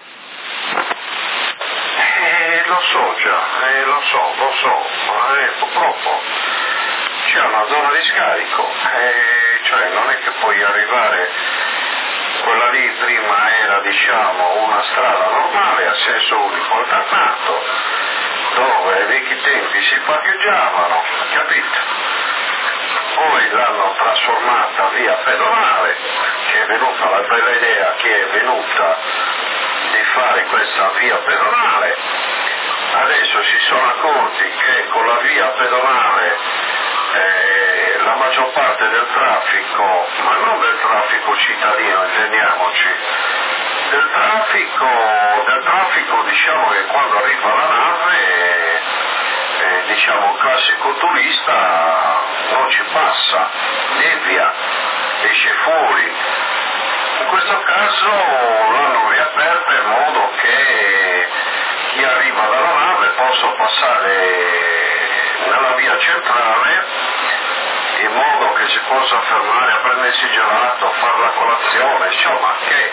Eh, lo so già, eh, lo so, lo so, ma eh, purtroppo c'è una zona di scarico, eh, cioè non è che puoi arrivare, quella lì prima era diciamo una strada normale a senso unico alternato, dove ai vecchi tempi si parcheggiavano, capito? Poi l'hanno trasformata via pedonale, che è venuta la bella idea che è venuta di fare questa via pedonale, adesso si sono accorti che con la via pedonale eh, la maggior parte del traffico, ma non del traffico cittadino, intendiamoci, del traffico, del traffico diciamo che quando arriva la nave eh, eh, diciamo il classico turista non ci passa, devia, esce fuori. In questo caso l'hanno riaperta in modo che chi arriva dalla nave possa passare nella via centrale, in modo che si possa fermare a prendersi gelato, a fare la colazione, insomma che,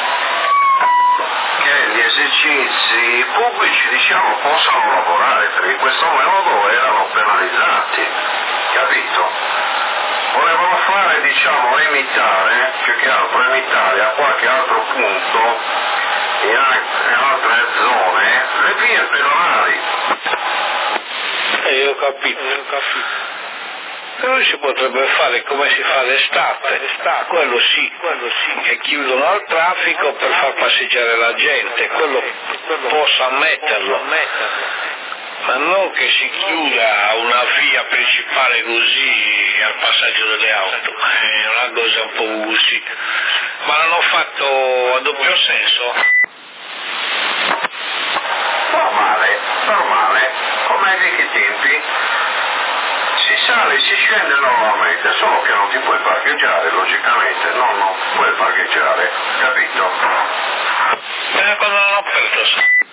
che gli esercizi pubblici diciamo possano lavorare, perché in questo modo erano penalizzati, capito? Volevano fare, diciamo, imitare, più che altro imitare a qualche altro punto, in altre zone, le vie pedonali. Eh, ho capito, ho capito. Però si potrebbe fare come si fa d'estate, quello sì, quello sì, che chiudono al traffico per far passeggiare la gente, quello posso ammetterlo, ma non che si chiuda una via principale così al passaggio delle auto, è una cosa un po' così, ma l'hanno fatto a doppio senso. Normale, normale, come ai vecchi tempi. Si sale, si scende normalmente, solo che non ti puoi parcheggiare, logicamente, no, non puoi parcheggiare, capito? E quando l'hanno aperto?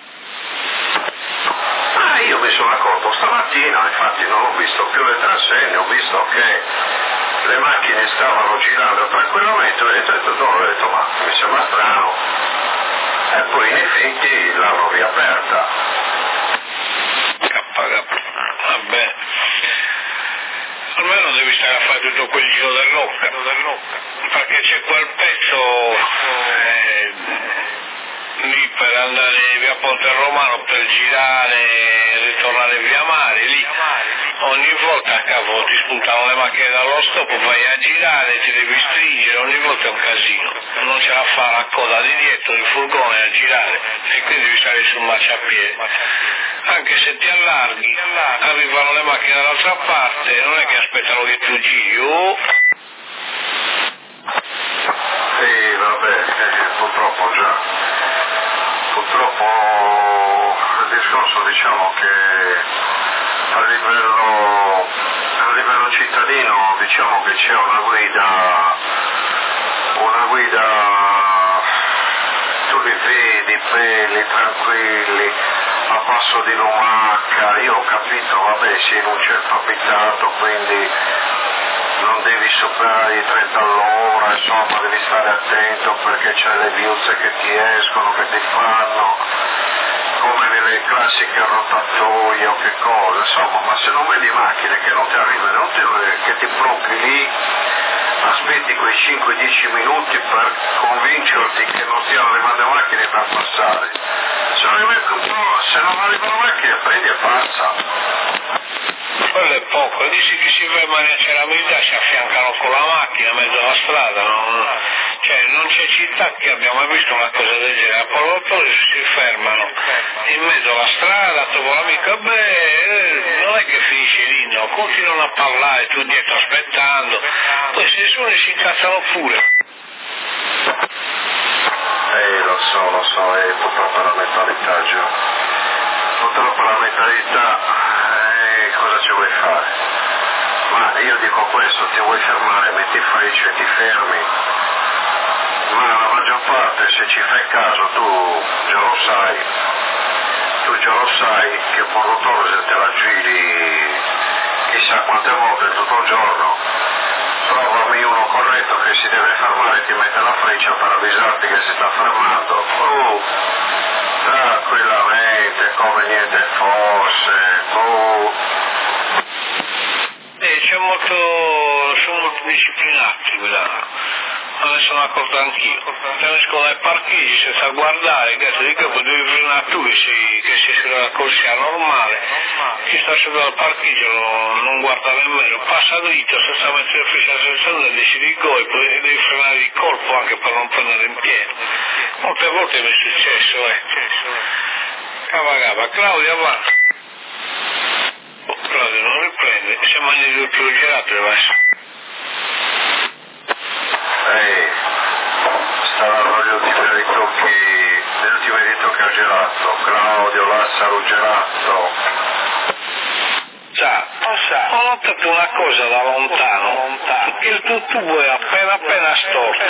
Ah, io mi sono accorto stamattina, infatti non ho visto più le transegne, ho visto che le macchine stavano girando tranquillamente, ho detto, ho detto, ma mi sembra strano. E poi in effetti l'hanno riaperta. Vabbè. Almeno devi stare a fare tutto quel giro dell'Occa, perché c'è quel pezzo eh, lì per andare via Ponte Romano, per girare e ritornare via Mare, lì ogni volta cavolo ti spuntano le macchine dallo stop, vai a girare, ti devi stringere, ogni volta è un casino, non ce la fa la coda di dietro il furgone a girare e quindi devi stare sul marciapiede. Anche se ti allarghi, arrivano le macchine dall'altra parte, non è che aspettano che tu giri. Oh. Sì, vabbè, eh, purtroppo già. Purtroppo il discorso diciamo che a livello, a livello cittadino diciamo che c'è una guida, una guida, tu li vedi belli, tranquilli, a passo di lumaca, io ho capito, vabbè, sei in un certo abitato, quindi non devi superare i trenta all'ora, insomma devi stare attento perché c'è le viuzze che ti escono, che ti fanno, come nelle classiche rotatoie o che cosa, insomma, ma se non vedi macchine che non ti arrivano, non ti, che ti blocchi lì, aspetti quei cinque dieci minuti per convincerti che non stiano arrivando macchine per passare. Se non, se non arrivano macchine prendi e passa. Quello è poco, dici che si ferma in Ceramida, si affiancano con la macchina in mezzo alla strada, non, cioè non c'è città che abbia mai visto una cosa del genere, a Polotori si fermano in mezzo alla strada, trovo l'amico, beh, non è che finisce lì, no, continuano a parlare, tu dietro aspettando, poi se sono si incazzano pure. Eh, lo so, lo so, è purtroppo la mentalità giù, purtroppo la mentalità, eh, cosa ci vuoi fare? Ma io dico questo, ti vuoi fermare, metti frecce e ti fermi, ma la maggior parte se ci fai caso tu già lo sai, tu già lo sai che con rotore se te la giri chissà quante volte tutto il giorno, trovami uno corretto che si deve fermare e ti mette la freccia per avvisarti che si sta fermando, oh, tranquillamente, come niente fosse, oh. Eh, c'è molto, sono molto disciplinati, guarda. Me ne sono accorto anch'io. Se escono dai parcheggi senza guardare, che ti dico che devi frenare tu che sei, che sei sulla corsia normale, chi sta sopra il parcheggio non guarda nemmeno, passa dritto senza mettere il freccia senza e decidi di gol, poi devi frenare di colpo anche per non prendere in pieno. Molte volte mi è successo, eh. Cava cava, Claudia va. Oh, Claudia non riprende, se mangi due chili gelato deve essere. Ehi, stavano gli ultimi ritocchi, gli ultimi ritocchi al gelato, Claudio Lazzaro gelato. Sa, sa, ho notato una cosa da lontano, lontano, che il tuo tubo è appena appena storto.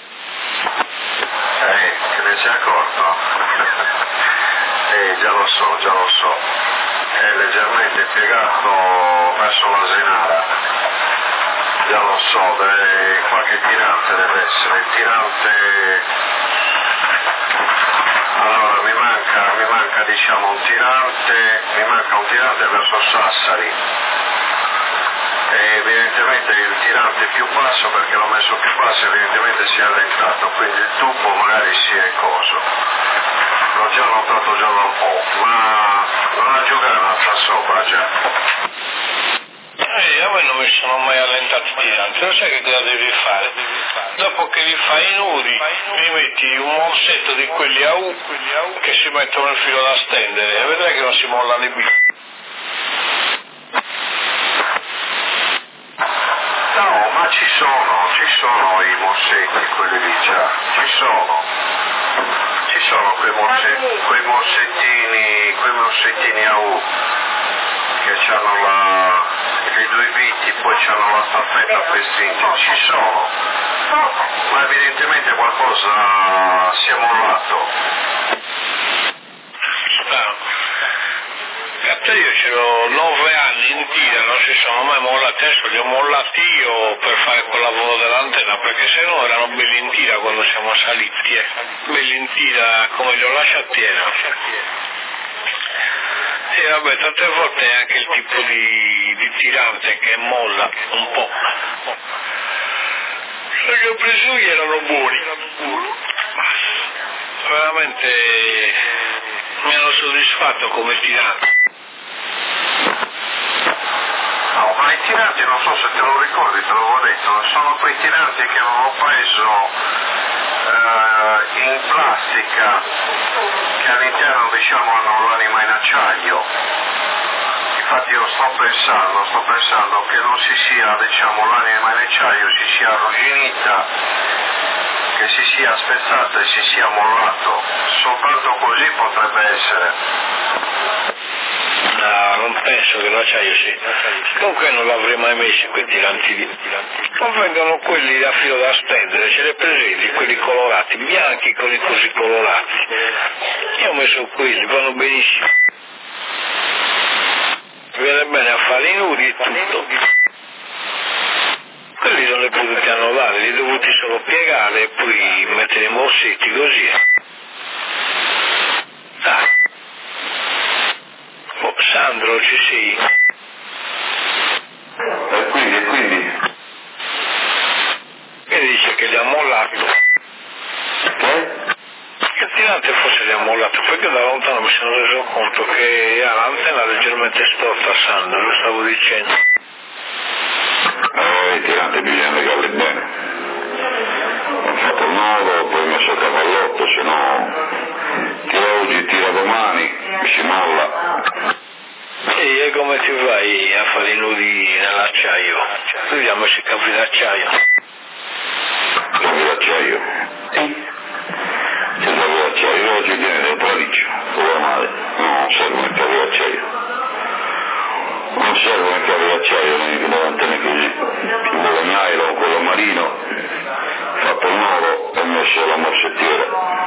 Ehi, che ne sei accorto? Ehi, già lo so, già lo so. È leggermente piegato verso la Zenara. Già lo so, deve, qualche tirante deve essere, il tirante, allora mi manca, mi manca diciamo un tirante, mi manca un tirante verso Sassari, e evidentemente il tirante più basso, perché l'ho messo più basso, evidentemente si è allentato, quindi il tubo magari si è coso, l'ho già notato già da un po', ma non ha giocato sta sopra già. Eh, a me non mi sono mai allentato i tiranti, lo sai che cosa devi fare? Dopo che li fai nudi, mi metti un morsetto di quelli a U che si mettono il filo da stendere e vedrai che non si mollano più. No, ma ci sono, ci sono i morsetti, quelli lì già, ci sono. Ci sono quei, morse, quei morsettini, quei morsettini a U che hanno la, i due viti, poi hanno la staffetta per stringere, ci sono, ma evidentemente qualcosa si è mollato. Ah. Io c'ero nove anni in tira, non si sono mai mollati, adesso li ho mollati io per fare quel lavoro dell'antenna, perché se no erano belli in tira quando siamo saliti, eh. belli in tira come li ho lasciati era. E vabbè, tante volte è anche il tipo di, di tirante che molla un po'. Quelli che ho preso io erano buoni, veramente mi hanno soddisfatto come tirante. No, ma i tiranti, non so se te lo ricordi, te l'avevo detto, sono quei tiranti che avevo preso eh, in plastica, che all'interno diciamo hanno l'anima in acciaio. Infatti io sto pensando, sto pensando che non si sia, diciamo, l'anima in acciaio si sia arrugginita, che si sia spezzata e si sia mollato. Soltanto così potrebbe essere. No, non penso che l'acciaio sì. Comunque non l'avrei mai messo quei tiranti lì. Non vengono quelli da filo da stendere, ce li presenti, quelli colorati, bianchi con i cosi colorati. Io ho messo quelli, vanno benissimo. Viene bene a fare i nudi e tutto. Quelli non li potuti annullare, li dovuti solo piegare e poi mettere i morsetti così. Ah. Oh, Sandro, ci sei? E quindi, e quindi? Che dice che li ha mollato. Che? Il tirante forse li ha mollato, perché da lontano mi sono reso conto che ha l'antenna leggermente storta, Sandro, lo stavo dicendo. Eh, i tiranti bisogna legarli bene. Ho fatto il nodo, poi ho messo il cavallotto, se no tira oggi, tira domani, si molla. Sì, e come ti vai a fare i nudi nell'acciaio? Lui gli ha messo i cavi d'acciaio. Cavi d'acciaio? Sì. Se cavi d'acciaio oggi viene dal traliccio, quello male, non servono i cavi d'acciaio. Non servono i cavi d'acciaio nelle antenne così. Il volo nylon, quello marino, fatto il nodo e messo la morsettiera.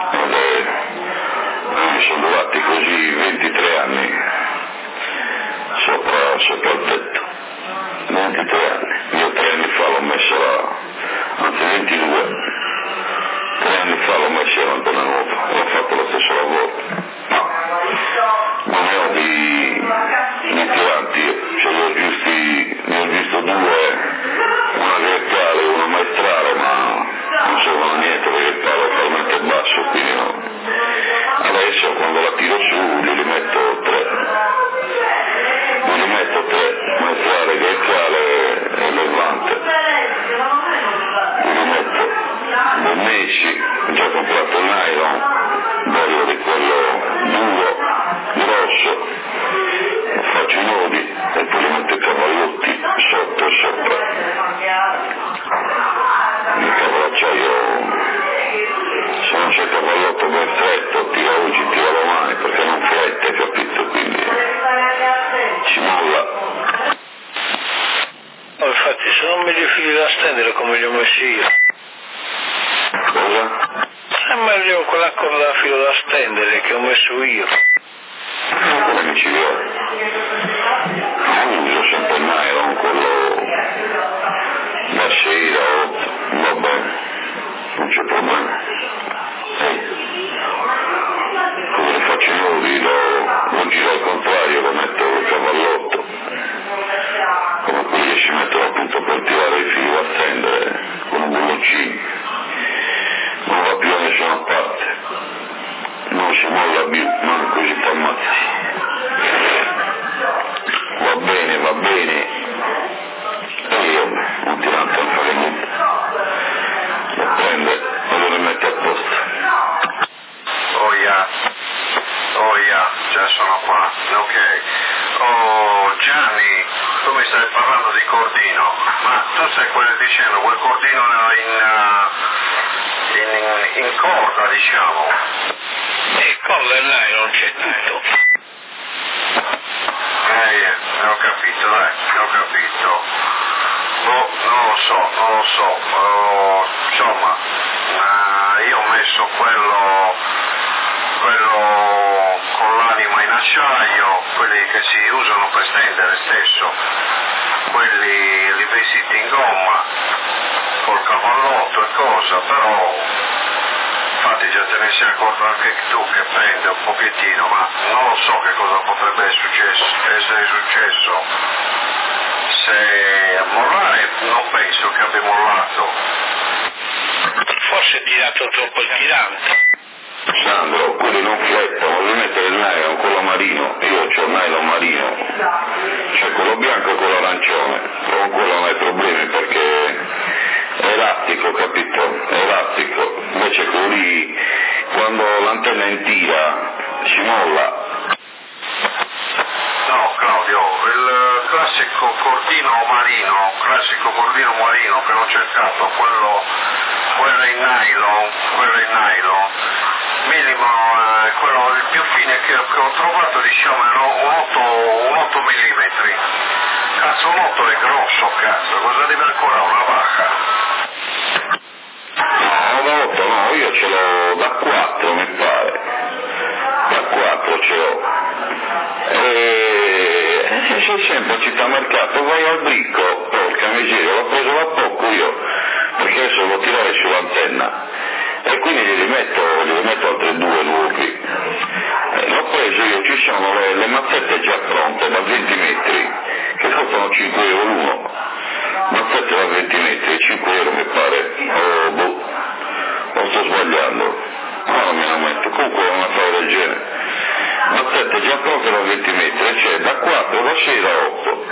E mi sono durati così ventitré anni sopra, sopra il tetto. ventitré anni. Io tre anni fa l'ho messa la, anzi ventidue. Tre anni fa l'ho messa l'antenne nuova e ho fatto lo stesso lavoro. Non ne ho di, di tiranti, ce li ho giusti, ne ho visto due, una greccale e una maestrale, ma non servono a niente perché il palo è talmente basso, quindi no. Adesso quando la tiro su li metto tre, li metto tre, maestrale, greccale e levante. Li metto, li ho messi, ho già comprato il nylon, bello di quello duro, grosso, faccio i nodi e poi li metto i cavallotti sotto e sopra. Il cavalacciaio, se non c'è il cavallotto ben stretto, tira oggi, tira domani, perché non fretta, capito? Quindi ci molla. Oh, infatti se non me li fili da stendere come li ho messi io. Cosa? È meglio quella corda a filo da stendere che ho messo io. Come mi ci vuole? Uso sempre il nylon, quello da sei, da otto, va bene, non c'è problema. Sì. Come li faccio io, lo, lo giro al contrario, lo metto il cavallotto. Come quelli che si mettono appunto per tirare i fili da stendere, con un bulloncino. Non va più da nessuna parte, non si molla più, manco così t'ammazzi. Va bene, va bene. già, oh yeah, già sono qua, ok. Oh Gianni, tu mi stai parlando di Cordino, ma tu stai dicendo quel Cordino in, in, in, in corda, diciamo? E colla e là non c'è tutto. Eh, ho capito, dai, ho capito. Boh, non lo so, non lo so, oh, insomma, eh, io ho messo quello, quello con l'anima in acciaio, quelli che si usano per stendere stesso, quelli rivestiti in gomma, col cavallotto e cosa, però infatti già te ne sei accorto anche tu che prende un pochettino, ma non lo so che cosa potrebbe essere successo, essere successo. Se a mollare non penso che abbia mollato. Forse è tirato troppo il tirante. Sandro, quelli non flettano, devi mettere il nylon, quello marino, io ho il nylon marino, c'è quello bianco e quello arancione, con quello non hai problemi perché è elattico, capito? È elattico, invece quello lì, quando l'antenna è in tira, si molla. No Claudio, il classico cordino marino, classico cordino marino che l'ho cercato, quello, quello in nylon, quello in nylon, minimo, eh, quello il più fine che, che ho trovato diciamo è un otto millimetri. Cazzo, un otto è grosso, cazzo, cosa deve ancora una vacca? No, da otto no, io ce l'ho da quattro mi pare, da quattro ce l'ho. E sei sempre a città mercato, vai al bricco, porca miseria, l'ho preso da poco io, perché adesso devo tirare sull'antenna. E quindi gli rimetto, gli rimetto altre due nuovi. Eh, l'ho preso io, ci sono le, le mazzette già pronte da venti metri, che costano cinque euro l'uno. Mazzette da venti metri, cinque euro mi pare. Oh, boh, o sto sbagliando. No, non me la metto, comunque è una cosa del genere. Mazzette già pronte da venti metri, e c'è da quattro, da sei, da otto.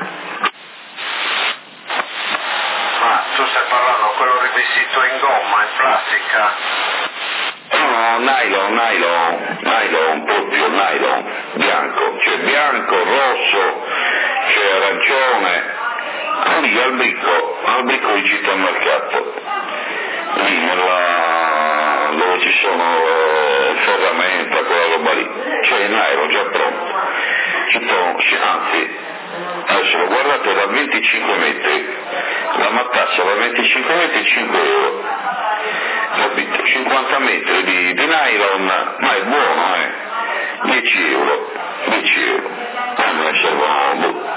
Ma tu stai parlando quello rivestito in gomma, in plastica? No, nylon, nylon, nylon, proprio nylon, bianco, c'è bianco, rosso, c'è arancione, lì al bricco, al bricco di città mercato, lì nella, dove ci sono eh, ferramenta, quella roba lì, c'è il nylon già pronto, ci sono, anzi, adesso lo guardate da venticinque metri, la matassa da venticinque metri cinque euro, capito? cinquanta metri di, di nylon, ma è buono, eh? dieci euro, dieci euro, eh, me ne servono, boh.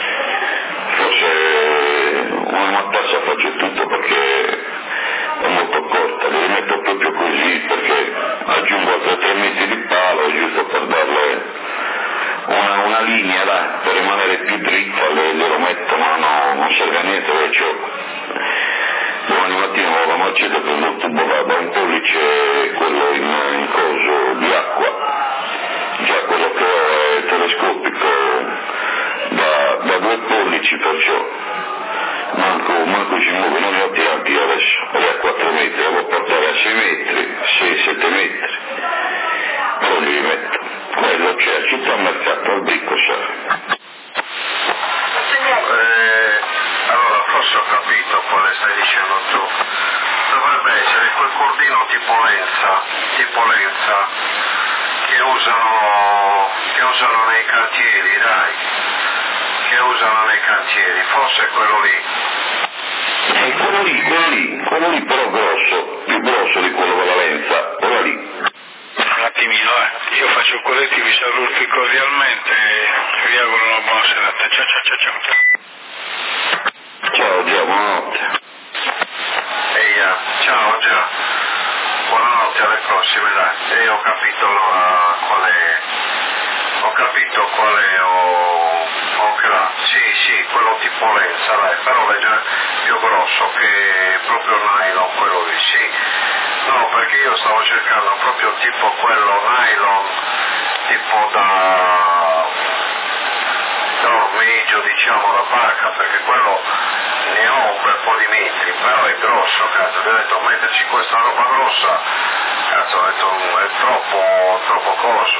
Forse una matassa faccio tutto perché è molto corta, le rimetto proprio così perché aggiungo altri tre metri di palo giusto per darle una, una linea là, per rimanere più dritta, le, le lo metto, ma no, non serve a niente perché domani mattina vado alla maceta e prendo il tubo da, da un pollice, quello in, in coso di acqua, già quello che ho è telescopico da, da due pollici, perciò manco, manco ci muove, non li ho tirati adesso, è a quattro metri, la devo portare a sei metri, sei sette metri, poi li rimetto, quello c'è a città mercato al bricco, sa. Eh, allora forse ho capito quale stai dicendo tu, dovrebbe essere quel cordino tipo lenza, tipo lenza, che usano, che usano nei cantieri, dai, che usano nei cantieri, forse è quello lì. E quello lì, quello lì, quello lì però grosso, più grosso di quello della lenza, quello lì. Un attimino, eh, io faccio quelletti, vi saluto cordialmente e vi auguro una buona serata. Ciao ciao ciao ciao. Ciao Gia, buonanotte. Eia, ciao Gia, buonanotte, alle prossime, dai. E ho capito allora qual è, ho capito qual è, ho, ho là. Sì, sì, quello tipo lenza, dai, però è già più grosso che proprio nylon, quello lì, sì. No, perché io stavo cercando proprio tipo quello nylon, tipo da, da ormeggio, diciamo, da barca, perché quello ne ho un bel po' di metri, però è grosso, cazzo, ho detto metterci questa roba grossa cazzo, ho detto, è troppo, troppo coso.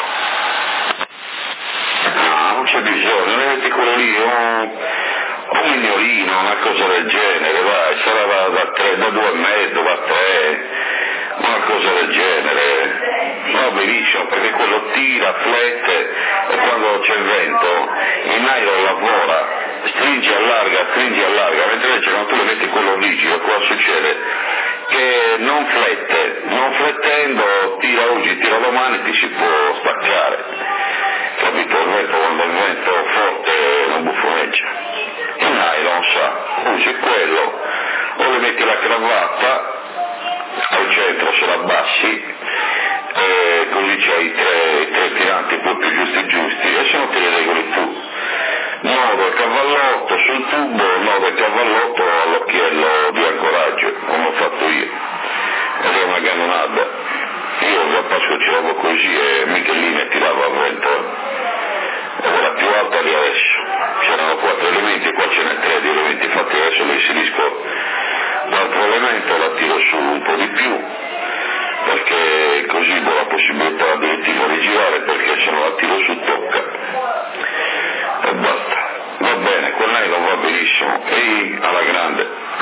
No, non c'è bisogno, ne metti quello lì, un, un migliorino, una cosa del genere, vai, sarà da, da, tre, da due e mezzo, da tre, una cosa del genere. Va benissimo, perché quello tira, flette e quando c'è il vento il nylon lavora, stringi, allarga, stringi, allarga, mentre invece quando tu le metti quello rigido, cosa succede? Che non flette, non flettendo tira oggi, tira domani, ti si può staccare, capito? Il vento, quando il vento forte non buffoneggia. Il nylon sa, usi quello, o le metti la cravatta al centro, se la abbassi, eh, così c'hai i tre, i tre tiranti proprio giusti giusti, e se no te li regoli tu. Nodo e cavallotto sul tubo, nodo e cavallotto all'occhiello di ancoraggio, come ho fatto io, ed è una cannonata. Io a Pasqua giravo così e Michelina tirava a vento, ed era più alta di adesso, c'erano quattro elementi, qua ce n'è tre di elementi, infatti adesso li inserisco l'altro elemento, la tiro su un po' di più, perché così do la possibilità addirittura di girare, perché se non la tiro su tocca e basta. Va bene, quel nylon va benissimo, e alla grande.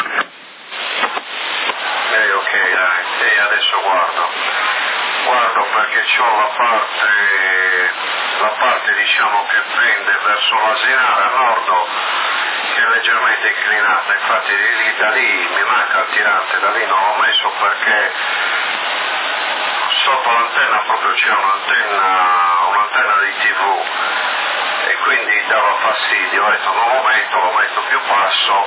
Eh ok dai, e adesso guardo, guardo perché c'ho la parte, la parte diciamo che pende verso l'Asinara a nord, che è leggermente inclinata, infatti di lì, da lì mi manca il tirante, da lì non l'ho messo perché sotto l'antenna proprio c'è un'antenna, un'antenna di tivù e quindi dava fastidio, ho detto non lo metto, lo metto più basso,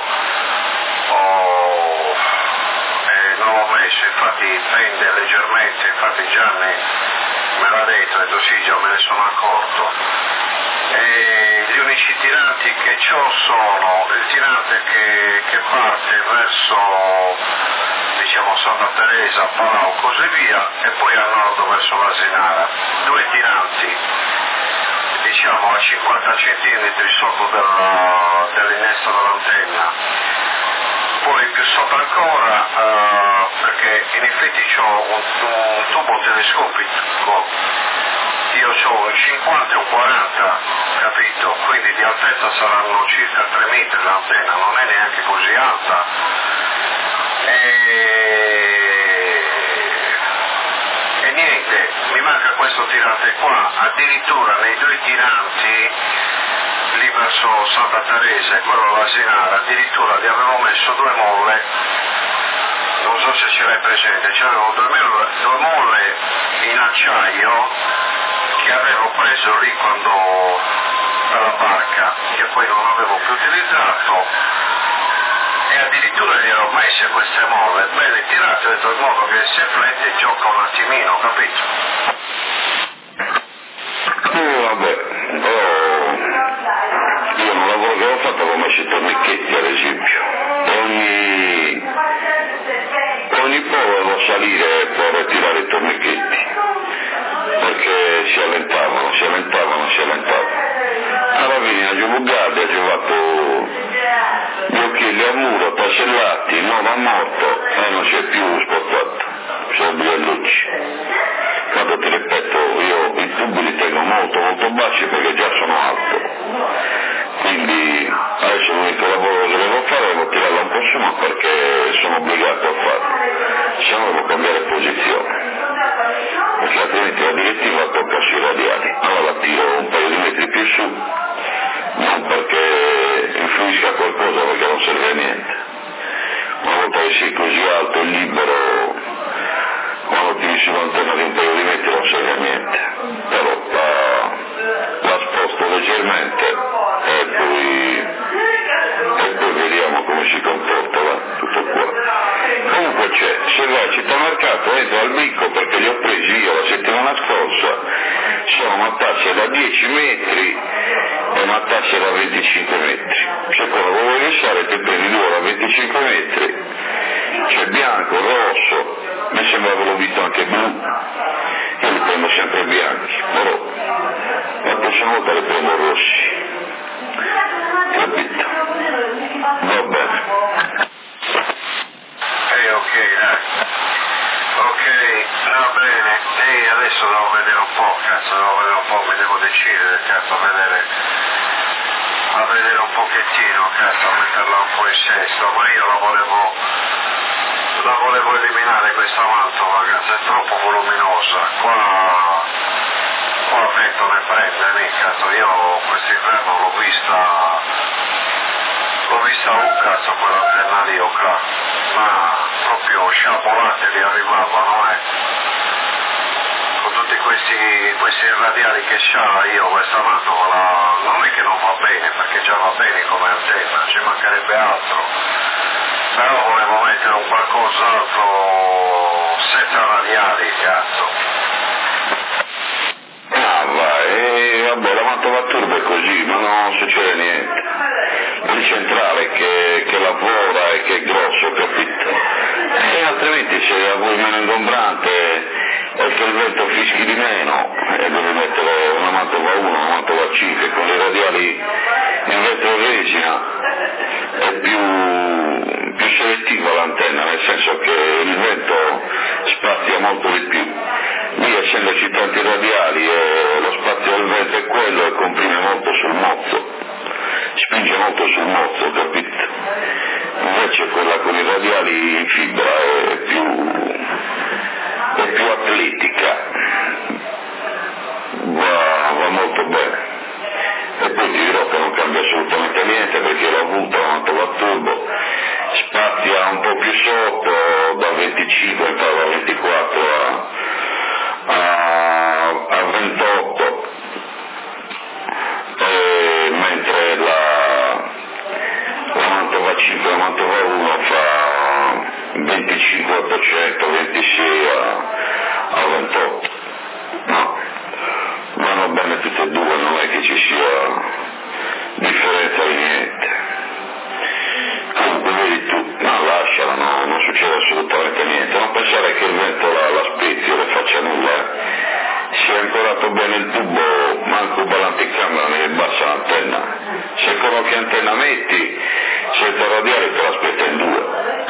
oh, e non l'ho messo, infatti pende leggermente, infatti Gianni me l'ha detto, ha detto sì, già me ne sono accorto. E gli unici tiranti che ho sono il tirante che, che parte verso diciamo Santa Teresa, Palau, così via, e poi a nord verso l'Asinara, due tiranti diciamo a cinquanta centimetri sotto della, dell'innesto dell'antenna, poi più sotto ancora uh, perché in effetti ho un, un tubo telescopico, io ho un cinquanta e un quaranta, capito? Quindi di altezza saranno circa tre metri l'antenna, non è neanche così alta. E... e niente, mi manca questo tirante qua, addirittura nei due tiranti lì verso Santa Teresa e quello all'Asinara, addirittura gli avevo messo due molle, non so se ce l'hai presente, c'avevo due, due molle in acciaio che avevo preso lì quando per la barca, che poi non avevo più utilizzato, e addirittura gli ero messe queste molle, belle tirate, ho detto in modo che se flette gioca un attimino, capito? Eh, vabbè, però io un lavoro che ho fatto come messo i tornichetti ad esempio, ogni, ogni po' volevo salire per tirare i tornichetti, perché si allentavano, si allentavano, si allentavano. Alla fine a Giovuggardi ha giocato gli occhielli a muro, tasellati, non a morto, e non si è più spostato, sono biellucci. Quando ti ripeto, io i tubi li tengo molto molto bassi perché già sono alto, quindi adesso l'unico lavoro che devo fare è tirarla un po' su, ma perché sono obbligato a farlo, se no devo cambiare posizione, perché altrimenti la direttiva tocca sui radiali, allora la tiro un paio di metri più su, non perché influisca qualcosa, perché non serve a niente. Una volta che sei così alto e libero, quando tiri sull'antenna di un paio di metri non serve a niente, però la, la sposto leggermente e poi, e poi vediamo come si comporta, va, tutto qua. Comunque c'è, se vai a Città Mercato entra al Bicco, perché li ho presi io la settimana scorsa, sono mattacce da dieci metri e mattacce da venticinque metri, se quello che vuoi lasciare ti prendi due da venticinque metri, c'è bianco, rosso, mi sembra che l'ho visto anche blu, io li prendo sempre bianchi, però la prossima volta li prendo rossi, capito? Va bene. Eh ok, dai. Ok, vabbè, cazzo, devo vedere un po', mi devo decidere, cazzo, a vedere, a vedere un pochettino, cazzo, a metterla un po' in sesto, ma io la volevo, la volevo eliminare questa mantova, cazzo, è troppo voluminosa, qua, qua vento ne prende, lì, cazzo, io quest'inverno l'ho vista, l'ho vista un cazzo quell'antenna lì, oh, ma proprio sciapolate li arrivavano, eh. Con tutti questi, questi radiali che c'ha io, questa mantova non è che non va bene, perché già va bene come antenna, ci mancherebbe altro, però volevo mettere un qualcos'altro senza radiali, cazzo. Ah vai, e vabbè, la mantova turbo è così, ma non succede niente. Il centrale che, che lavora e che è grosso, capito? E altrimenti se la vuoi meno ingombrante e che il vento fischi di meno, e devi mettere una mantova uno, una mantova cinque, con i radiali in retroresina è più, più selettiva l'antenna, nel senso che il vento spazia molto di più. Lì essendoci tanti radiali e lo spazio del vento è quello e comprime molto sul mozzo, spinge molto sul mozzo, capito? Invece quella con i radiali in fibra è più, è più atletica, va, va molto bene. E poi ti dirò che non cambia assolutamente niente perché l'ho avuta una mantova turbo, spazia un po' più sotto, da venticinque a ventiquattro a, a, a ventotto, e mentre la, la mantova cinque e la mantova uno fa venticinque ottocento, ventisei a, a ventotto. No, vanno bene tutte e due, non è che ci sia differenza di niente. Comunque vedi tu, no, lasciala, no, non succede assolutamente niente, non pensare che il vento la, la spezzi o le faccia nulla, eh. Se è ancorato bene il tubo, manco un balanticamera ne bassa l'antenna. Se con che antenna metti, senza radiale te l'aspetta in due.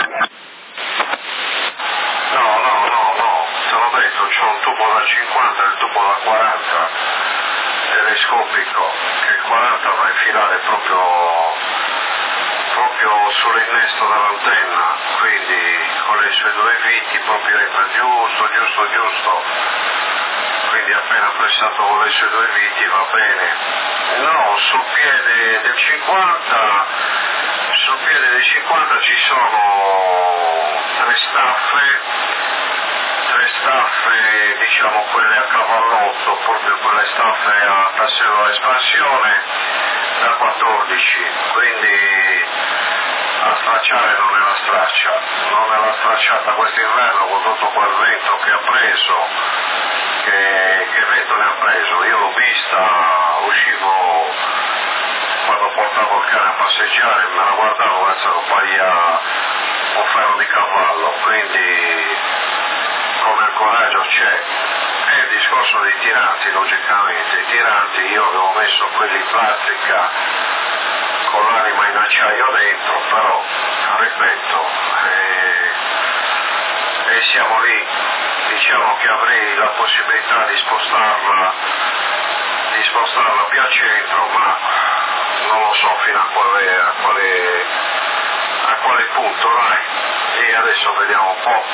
No, no, no, no, te l'ho detto, c'ho un tubo da cinquanta e il tubo da quaranta telescopico, che il quaranta va a infilare proprio, proprio sull'innesto dell'antenna, quindi con le sue due viti proprio entra giusto, giusto, giusto. Quindi appena pressato con le sue due viti va bene. No, sul piede del cinquanta, sul piede del cinquanta ci sono tre staffe, tre staffe, diciamo quelle a cavallotto, proprio quelle staffe a tassello a espansione da quattordici, quindi a stracciare non è la straccia, non è la stracciata quest'inverno con tutto quel vento che ha preso. Che, che vento ne ha preso, io l'ho vista, uscivo quando portavo il cane a passeggiare, me la guardavo verso un paia un ferro di cavallo, quindi come il coraggio c'è. E il discorso dei tiranti, logicamente, i tiranti io avevo messo quelli in plastica con l'anima in acciaio dentro, però ripeto, e, e siamo lì. Diciamo che avrei la possibilità di spostarla, di spostarla più al centro, ma non lo so fino a quale, a quale, a quale punto, dai. E adesso vediamo un po'.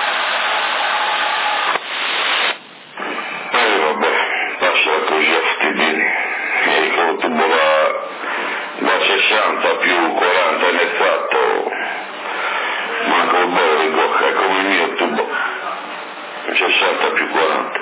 E vabbè, passa così a stidini. E con il tubo da, da sessanta più quaranta nel fatto, manco il bello, è come il mio tubo. sessanta più quaranta.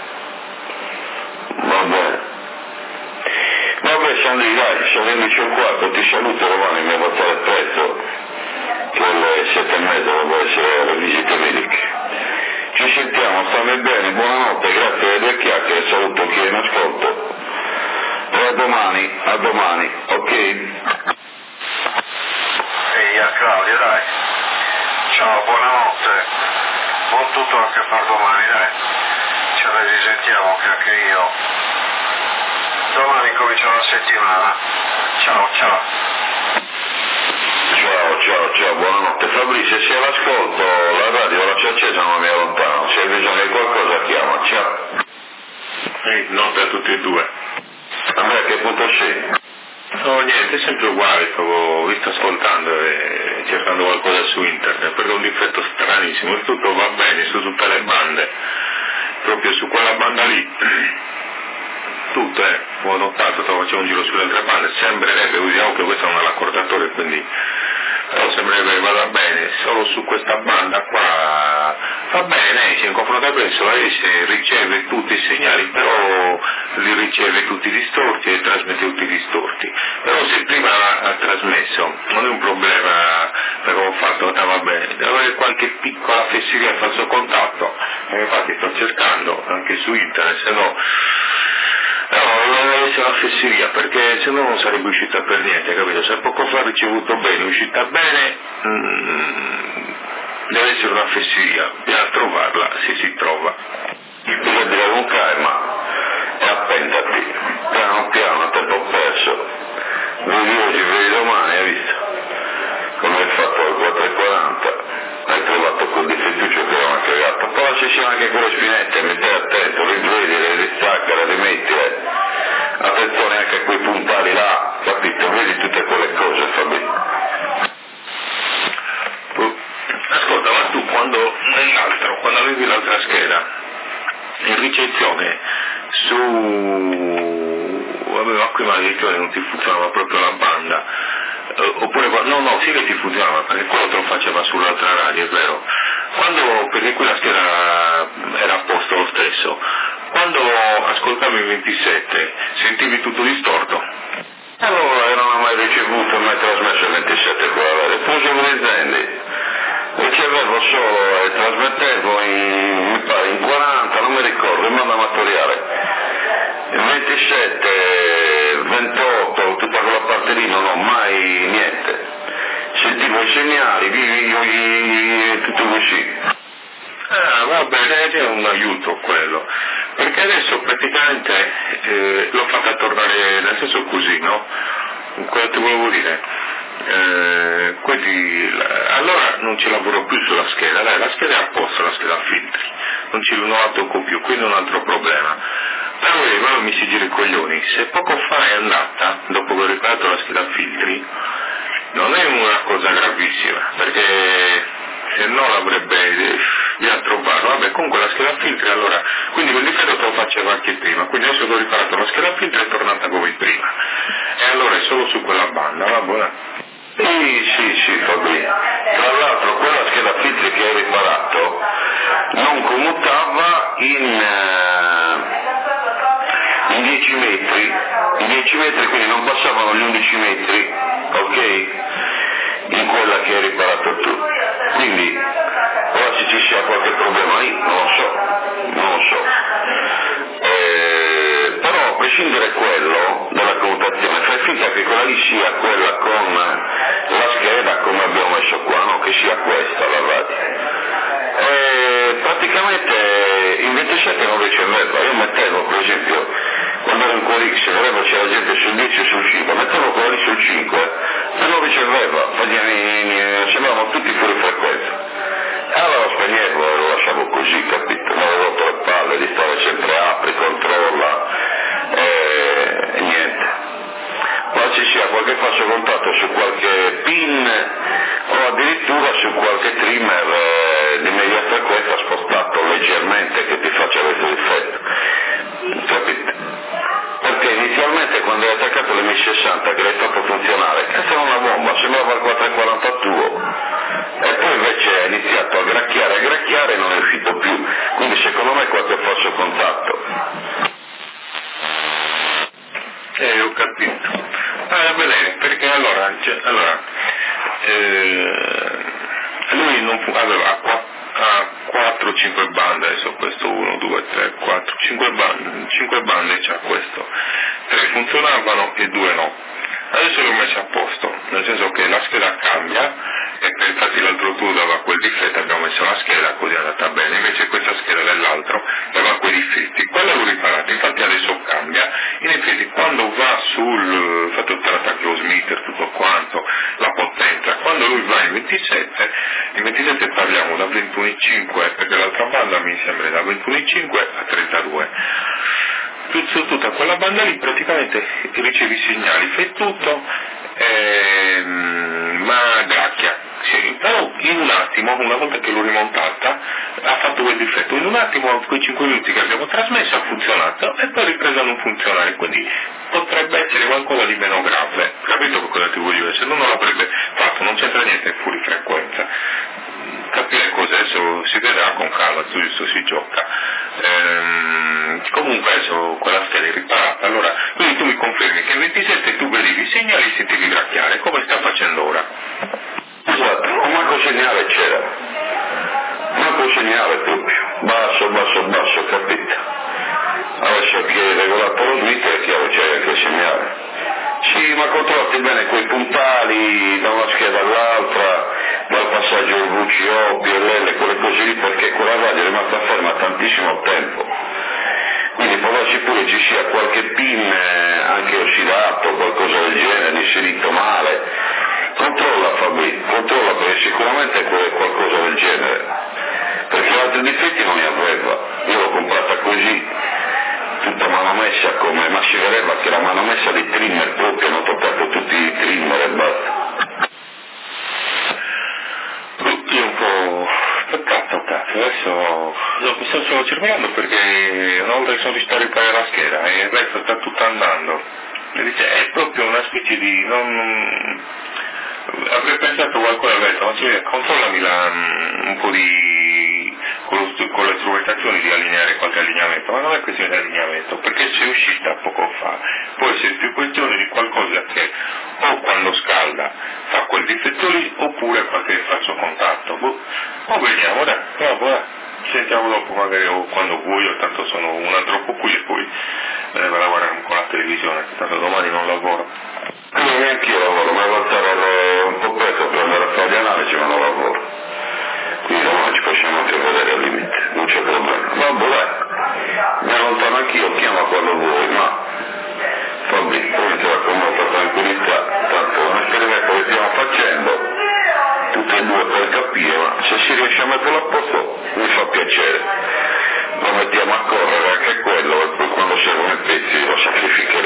Vabbè. Vabbè Sandri, dai, sono le undici e un quarto, ti saluto domani, mi va a fare presto, che alle sette e mezza devo essere le visite mediche. Ci sentiamo, stammi bene, buonanotte, grazie alle due chiacchiere, saluto chi è in ascolto. E a domani, a domani, ok? Ehi, a Claudio, dai. Ciao, buonanotte. Buon tutto anche per domani, dai. Ce ne risentiamo che anche io. Domani comincia la settimana. Ciao, ciao. Ciao, ciao, ciao, buonanotte. Fabrizio, se all'ascolto la radio la c'è accesa non mi allontano. Se hai bisogno di qualcosa chiama, ciao. Eh, notte a tutti e due. Vabbè, a che punto sei? No, niente, è sempre uguale, stavo vi sto ascoltando e cercando qualcosa su internet, perché è un difetto stranissimo, tutto va bene su tutte le bande, proprio su quella banda lì, tutto, eh, ho notato, stavo facendo un giro sulle altre bande, sembrerebbe, vediamo che questo non è l'accordatore, quindi però sembrerebbe vada bene, solo su questa banda qua va bene, se in confronto a questo lei riceve tutti i segnali, però li riceve tutti distorti e trasmette tutti distorti, però se prima ha trasmesso non è un problema, perché ho fatto, va bene, deve avere qualche piccola fesseria al falso contatto, e infatti sto cercando anche su internet, se no no, non deve essere una fesseria, perché se no non sarebbe uscita per niente, capito? Se poco fa ha ricevuto bene, è uscita bene, mm, deve essere una fesseria, bisogna trovarla, se si trova. Bisogna dire con calma e appendati, piano piano, a tempo perso. Vedi oggi, vedi domani, hai visto? Come hai fatto al quattro e quaranta, hai trovato quel difettuccio che era una cagata. Poi ci sono anche quelle spinette, metti attento, rivedi, le ristacca, le rimetti, eh. Attenzione anche a quei puntali là, capito? Vedi tutte quelle cose, Fabio. Ascolta, ma tu quando nell'altro, quando avevi l'altra scheda, in ricezione su aveva qui maledizione, non ti funzionava proprio la banda, eh, oppure no no sì che ti funzionava, perché quello te lo faceva sull'altra radio, è vero, quando, perché qui la scheda era a posto lo stesso, quando ascoltavi il ventisette sentivi tutto distorto? Allora io non ho mai ricevuto, mai trasmesso il ventisette qua, poi Resendi, ricevevo solo e trasmettevo in, mi pare in quaranta, non mi ricordo, in modo amatoriale, il ventisette, ventotto, tutta quella parte lì non ho mai niente, sentivo i segnali, vivi tutto così. Ah, va bene, è un aiuto quello, perché adesso praticamente eh, l'ho fatta tornare nel senso così, no? Quello ti volevo dire, eh, quindi, allora non ci lavoro più sulla scheda, dai, la scheda è a posto, la scheda filtri, non ci non la tocco più, quindi è un altro problema. Però allora mi si gira i coglioni, se poco fa è andata, dopo che ho riparato la scheda filtri, non è una cosa gravissima, perché se no l'avrebbe via trovato, vabbè comunque la scheda filtri allora, quindi quel difetto te lo facevo anche prima, quindi adesso che ho riparato la scheda filtri è tornata come prima, e allora è solo su quella banda, va buona? Sì, sì, sì, Fabio, tra l'altro quella scheda filtri che hai riparato non commutava in, uh, in dieci metri, in dieci metri, quindi non passavano gli undici metri, ok? In quella che hai riparato tu, quindi ora se ci sia qualche problema lì non lo so, non lo so, eh, però a prescindere quello dalla commutazione, fai finta che quella lì sia quella con la scheda come abbiamo messo qua, no? Che sia questa la radio, eh, praticamente il ventisette non riceveva, io mettevo per esempio quando ero in Qualix, vedevo c'era gente sul dieci e sul cinque, mettevo quella lì sul cinque e non riceveva, sembravamo tutti fuori frequenza. Allora spegnevo e lo lasciavo così, capito? Mi avevo rotto le palle di stare sempre apri, controlla e, e niente. Poi ci sia qualche falso contatto su qualche pin o addirittura su qualche trimmer eh, di media frequenza spostato leggermente che ti faccia questo difetto. Capito? Perché inizialmente quando hai attaccato l'M sessanta che l'hai fatto funzionare, questa era una bomba, sembrava il quattro e quaranta tuo, e poi invece è iniziato a gracchiare, a gracchiare e non è uscito più, quindi secondo me qualche falso contatto. Eh, ho capito. Ah, bene, perché allora, cioè, allora eh, lui non fu, aveva quattro cinque bande, adesso questo uno, due, tre, quattro, cinque bande, cinque bande c'ha questo, tre funzionavano e due no. Adesso l'ho messo a posto, nel senso che la scheda cambia, e per infatti l'altro turno aveva quel difetto, abbiamo messo la scheda così è andata bene, invece questa scheda dell'altro aveva quei difetti, quella l'ho riparata, infatti adesso cambia, in effetti quando va sul fatto tratta lo smeter, tutto quanto, la potenza, quando lui va in ventisette, in ventisette parliamo da ventuno virgola cinque, perché l'altra banda mi sembra da ventuno virgola cinque a trentadue. su tutta quella banda lì praticamente ricevi segnali, fai tutto, ehm, ma gracchia. Sì, però in un attimo, una volta che l'ho rimontata, ha fatto quel difetto, in un attimo, quei cinque minuti che abbiamo trasmesso ha funzionato e poi è ripreso a non funzionare, quindi potrebbe essere qualcosa di meno grave, capito cosa ti voglio dire? Se no non l'avrebbe fatto, non c'entra niente in fuori frequenza, capire cosa adesso si vedrà con calma, su questo si gioca. Ehm, comunque adesso quella scheda è riparata, allora, quindi tu mi confermi che il ventisette tu vedevi i segnali e sentivi gracchiare, come sta facendo ora? Esatto, un manco segnale c'era, manco segnale proprio, basso, basso, basso, capito? Adesso che hai regolato lo Smith è chiaro c'è anche il segnale. Sì, ma controllati bene quei puntali da una scheda all'altra, dal passaggio V C O, P L L, quelle cose lì, perché quella radio è rimasta ferma tantissimo tempo. Quindi può darsi pure ci sia qualche pin anche ossidato, qualcosa del genere, inserito male. Controlla Fabri, controlla perché sicuramente è qualcosa del genere, perché altri difetti non ne aveva, io l'ho comprata così, tutta manomessa come, ma si vedeva che era manomessa di trimmer proprio, hanno toccato tutti i trimmer e basta. Io un po' peccato, cazzo, adesso no, mi sto solo cercando perché una volta che sono riuscito a riparare la scheda e il resto sta tutto andando, mi dice, è proprio una specie di, non... avrei pensato qualcuno ha detto, ma cioè, controllami la, un po' di, con, lo, con le strumentazioni di allineare qualche allineamento, ma non è questione di allineamento, perché c'è uscita poco fa, può essere più questione di qualcosa che o quando scalda fa quel difetto lì, oppure qualche falso contatto, boh, o vediamo, dai, dopo, dai, sentiamo dopo magari o quando vuoi, o tanto sono un altro po' qui e poi me ne vado a lavorare con la televisione, tanto domani non lavoro. No, neanche io lavoro, ma devo alzare un po' presto per andare a fare le analisi, ma non lavoro. Quindi domani ci possiamo anche vedere al limite, non c'è problema. Vabbè, dai, mi allontano anch'io, chiama quando vuoi, ma Fabri, prendila con molta tranquillità, tanto è un esperimento che stiamo facendo, tutti e due per capire, ma se si riesce a metterlo a posto mi fa piacere. Lo mettiamo a correre anche quello e poi quando servono i pezzi lo sacrificheremo.